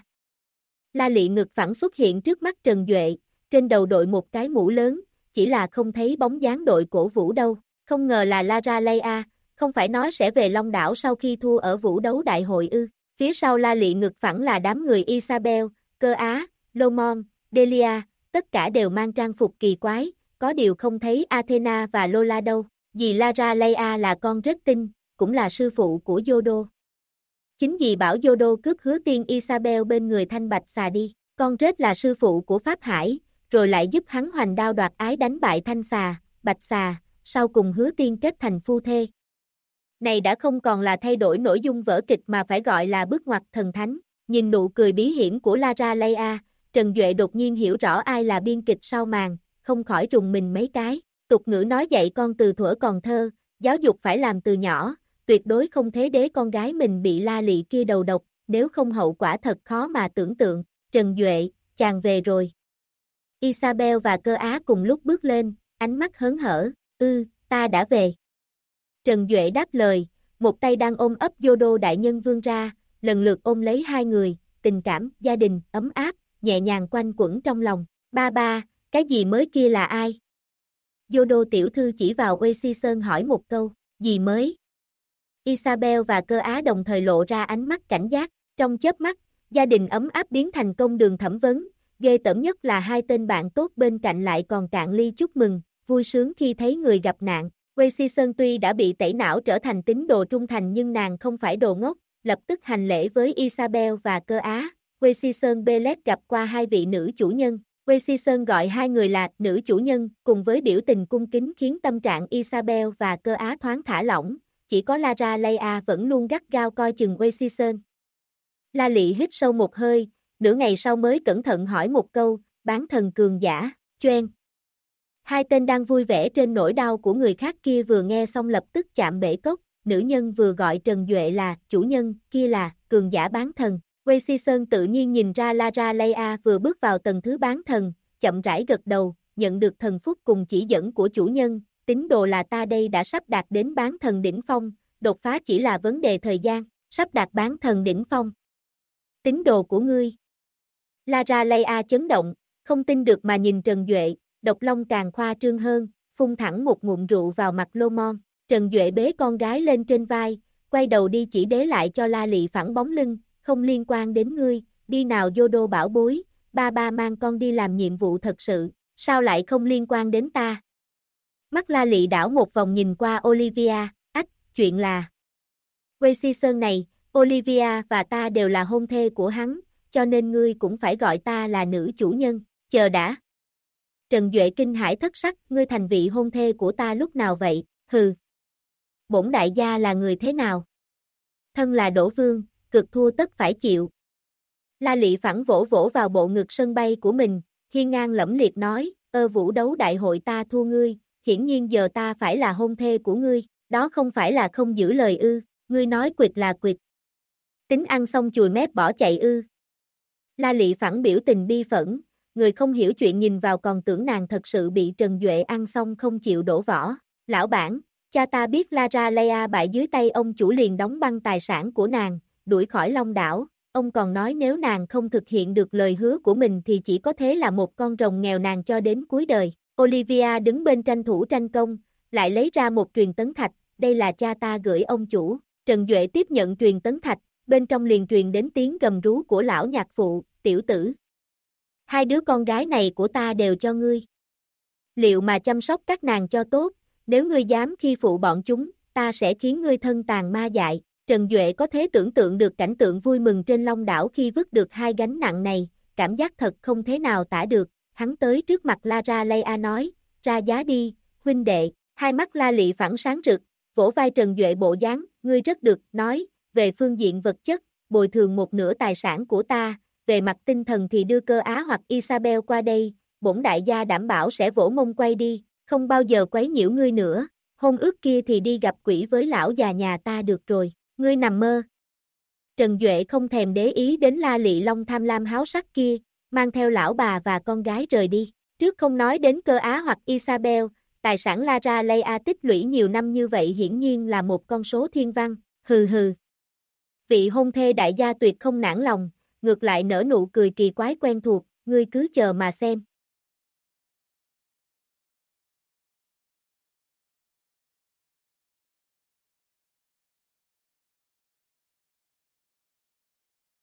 La Lị ngực phẳng xuất hiện trước mắt Trần Duệ, trên đầu đội một cái mũ lớn, chỉ là không thấy bóng dáng đội cổ vũ đâu, không ngờ là Lara Leia, không phải nói sẽ về Long Đảo sau khi thua ở vũ đấu đại hội ư. Phía sau La Lị ngực phẳng là đám người Isabel, Cơ Á, Lomon, Delia, tất cả đều mang trang phục kỳ quái, có điều không thấy Athena và Lola đâu, dì Lara Leia là con rết tinh, cũng là sư phụ của Yodo. Chính dì bảo Yodo cướp Hứa Tiên Isabel bên người Thanh Bạch xà đi, con rết là sư phụ của Pháp Hải, rồi lại giúp hắn hoành đao đoạt ái đánh bại Thanh xà, Bạch xà, sau cùng Hứa Tiên kết thành phu thê. Này đã không còn là thay đổi nội dung vở kịch mà phải gọi là bước ngoặt thần thánh. Nhìn nụ cười bí hiểm của Lara Leia, Trần Duệ đột nhiên hiểu rõ ai là biên kịch sau màn, không khỏi rùng mình mấy cái. Tục ngữ nói dạy con từ thuở còn thơ, giáo dục phải làm từ nhỏ, tuyệt đối không thế đế con gái mình bị La Lị kia đầu độc, nếu không hậu quả thật khó mà tưởng tượng. Trần Duệ, chàng về rồi. Isabel và Cơ Á cùng lúc bước lên, ánh mắt hớn hở, ta đã về. Trần Duệ đáp lời, một tay đang ôm ấp Yodo đại nhân vươn ra, lần lượt ôm lấy hai người, tình cảm, gia đình, ấm áp, nhẹ nhàng quanh quẩn trong lòng. Ba, cái gì mới kia là ai? Yodo tiểu thư chỉ vào Uy Sơn hỏi một câu, gì mới? Isabel và Cơ Á đồng thời lộ ra ánh mắt cảnh giác, trong chớp mắt, gia đình ấm áp biến thành công đường thẩm vấn, ghê tởm nhất là hai tên bạn tốt bên cạnh lại còn cạn ly chúc mừng, vui sướng khi thấy người gặp nạn. Uy Sơn tuy đã bị tẩy não trở thành tín đồ trung thành nhưng nàng không phải đồ ngốc, lập tức hành lễ với Isabel và Cơ Á. Uy Sơn Belet gặp qua hai vị nữ chủ nhân. Uy Sơn gọi hai người là nữ chủ nhân, cùng với biểu tình cung kính khiến tâm trạng Isabel và Cơ Á thoáng thả lỏng, chỉ có Lara Leia vẫn luôn gắt gao coi chừng Uy Sơn. La Lị hít sâu một hơi, nửa ngày sau mới cẩn thận hỏi một câu, bán thần cường giả, Choen. Hai tên đang vui vẻ trên nỗi đau của người khác kia vừa nghe xong lập tức chạm bể cốc, nữ nhân vừa gọi Trần Duệ là chủ nhân, kia là cường giả bán thần. Uy Sơn tự nhiên nhìn ra Lara Leia vừa bước vào tầng thứ bán thần, chậm rãi gật đầu, nhận được thần phúc cùng chỉ dẫn của chủ nhân, tín đồ là ta đây đã sắp đạt đến bán thần đỉnh phong, đột phá chỉ là vấn đề thời gian, sắp đạt bán thần đỉnh phong. Tín đồ của ngươi. Lara Leia chấn động, không tin được mà nhìn Trần Duệ, độc long càng khoa trương hơn, phun thẳng một ngụm rượu vào mặt Lomon. Trần Duệ bế con gái lên trên vai, quay đầu đi chỉ đế lại cho La Lị phẳng bóng lưng, không liên quan đến ngươi, đi nào Yodo bảo bối, ba mang con đi làm nhiệm vụ thật sự, sao lại không liên quan đến ta? Mắt La Lị đảo một vòng nhìn qua Olivia, chuyện là Uy Sơn này, Olivia và ta đều là hôn thê của hắn, cho nên ngươi cũng phải gọi ta là nữ chủ nhân, chờ đã. Trần Duệ kinh hãi thất sắc, ngươi thành vị hôn thê của ta lúc nào vậy, hừ. Bổn đại gia là người thế nào? Thân là Đỗ Vương, cực thua tất phải chịu. La Lị phẳng vỗ vỗ vào bộ ngực sân bay của mình, hiên ngang lẫm liệt nói, vũ đấu đại hội ta thua ngươi, hiển nhiên giờ ta phải là hôn thê của ngươi, đó không phải là không giữ lời ư, ngươi nói quỵt là quỵt. Tính ăn xong chùi mép bỏ chạy ư. La Lị phẳng biểu tình bi phẫn, người không hiểu chuyện nhìn vào còn tưởng nàng thật sự bị Trần Duệ ăn xong không chịu đổ vỏ. Lão bản, cha ta biết Lara Leia bại dưới tay ông chủ liền đóng băng tài sản của nàng, đuổi khỏi Long đảo. Ông còn nói nếu nàng không thực hiện được lời hứa của mình thì chỉ có thế là một con rồng nghèo nàng cho đến cuối đời. Olivia đứng bên tranh thủ tranh công, lại lấy ra một truyền tấn thạch, đây là cha ta gửi ông chủ. Trần Duệ tiếp nhận truyền tấn thạch, bên trong liền truyền đến tiếng gầm rú của lão nhạc phụ, tiểu tử. Hai đứa con gái này của ta đều cho ngươi. Liệu mà chăm sóc các nàng cho tốt, nếu ngươi dám khi phụ bọn chúng, ta sẽ khiến ngươi thân tàn ma dại. Trần Duệ có thể tưởng tượng được cảnh tượng vui mừng trên Long đảo khi vứt được hai gánh nặng này, cảm giác thật không thế nào tả được. Hắn tới trước mặt Lara Leia nói, ra giá đi, huynh đệ. Hai mắt La Lị phẳng sáng rực, vỗ vai Trần Duệ bộ dáng, ngươi rất được, nói, về phương diện vật chất, bồi thường một nửa tài sản của ta, về mặt tinh thần thì đưa Cơ Á hoặc Isabel qua đây, bổn đại gia đảm bảo sẽ vỗ mông quay đi, không bao giờ quấy nhiễu ngươi nữa, hôn ước kia thì đi gặp quỷ với lão già nhà ta được rồi, ngươi nằm mơ. Trần Duệ không thèm để ý đến La Lị Long tham lam háo sắc kia, mang theo lão bà và con gái rời đi, trước không nói đến Cơ Á hoặc Isabel, tài sản Lara Leia tích lũy nhiều năm như vậy hiển nhiên là một con số thiên văn, hừ hừ. Vị hôn thê đại gia tuyệt không nản lòng, ngược lại nở nụ cười kỳ quái quen thuộc, ngươi cứ chờ mà xem.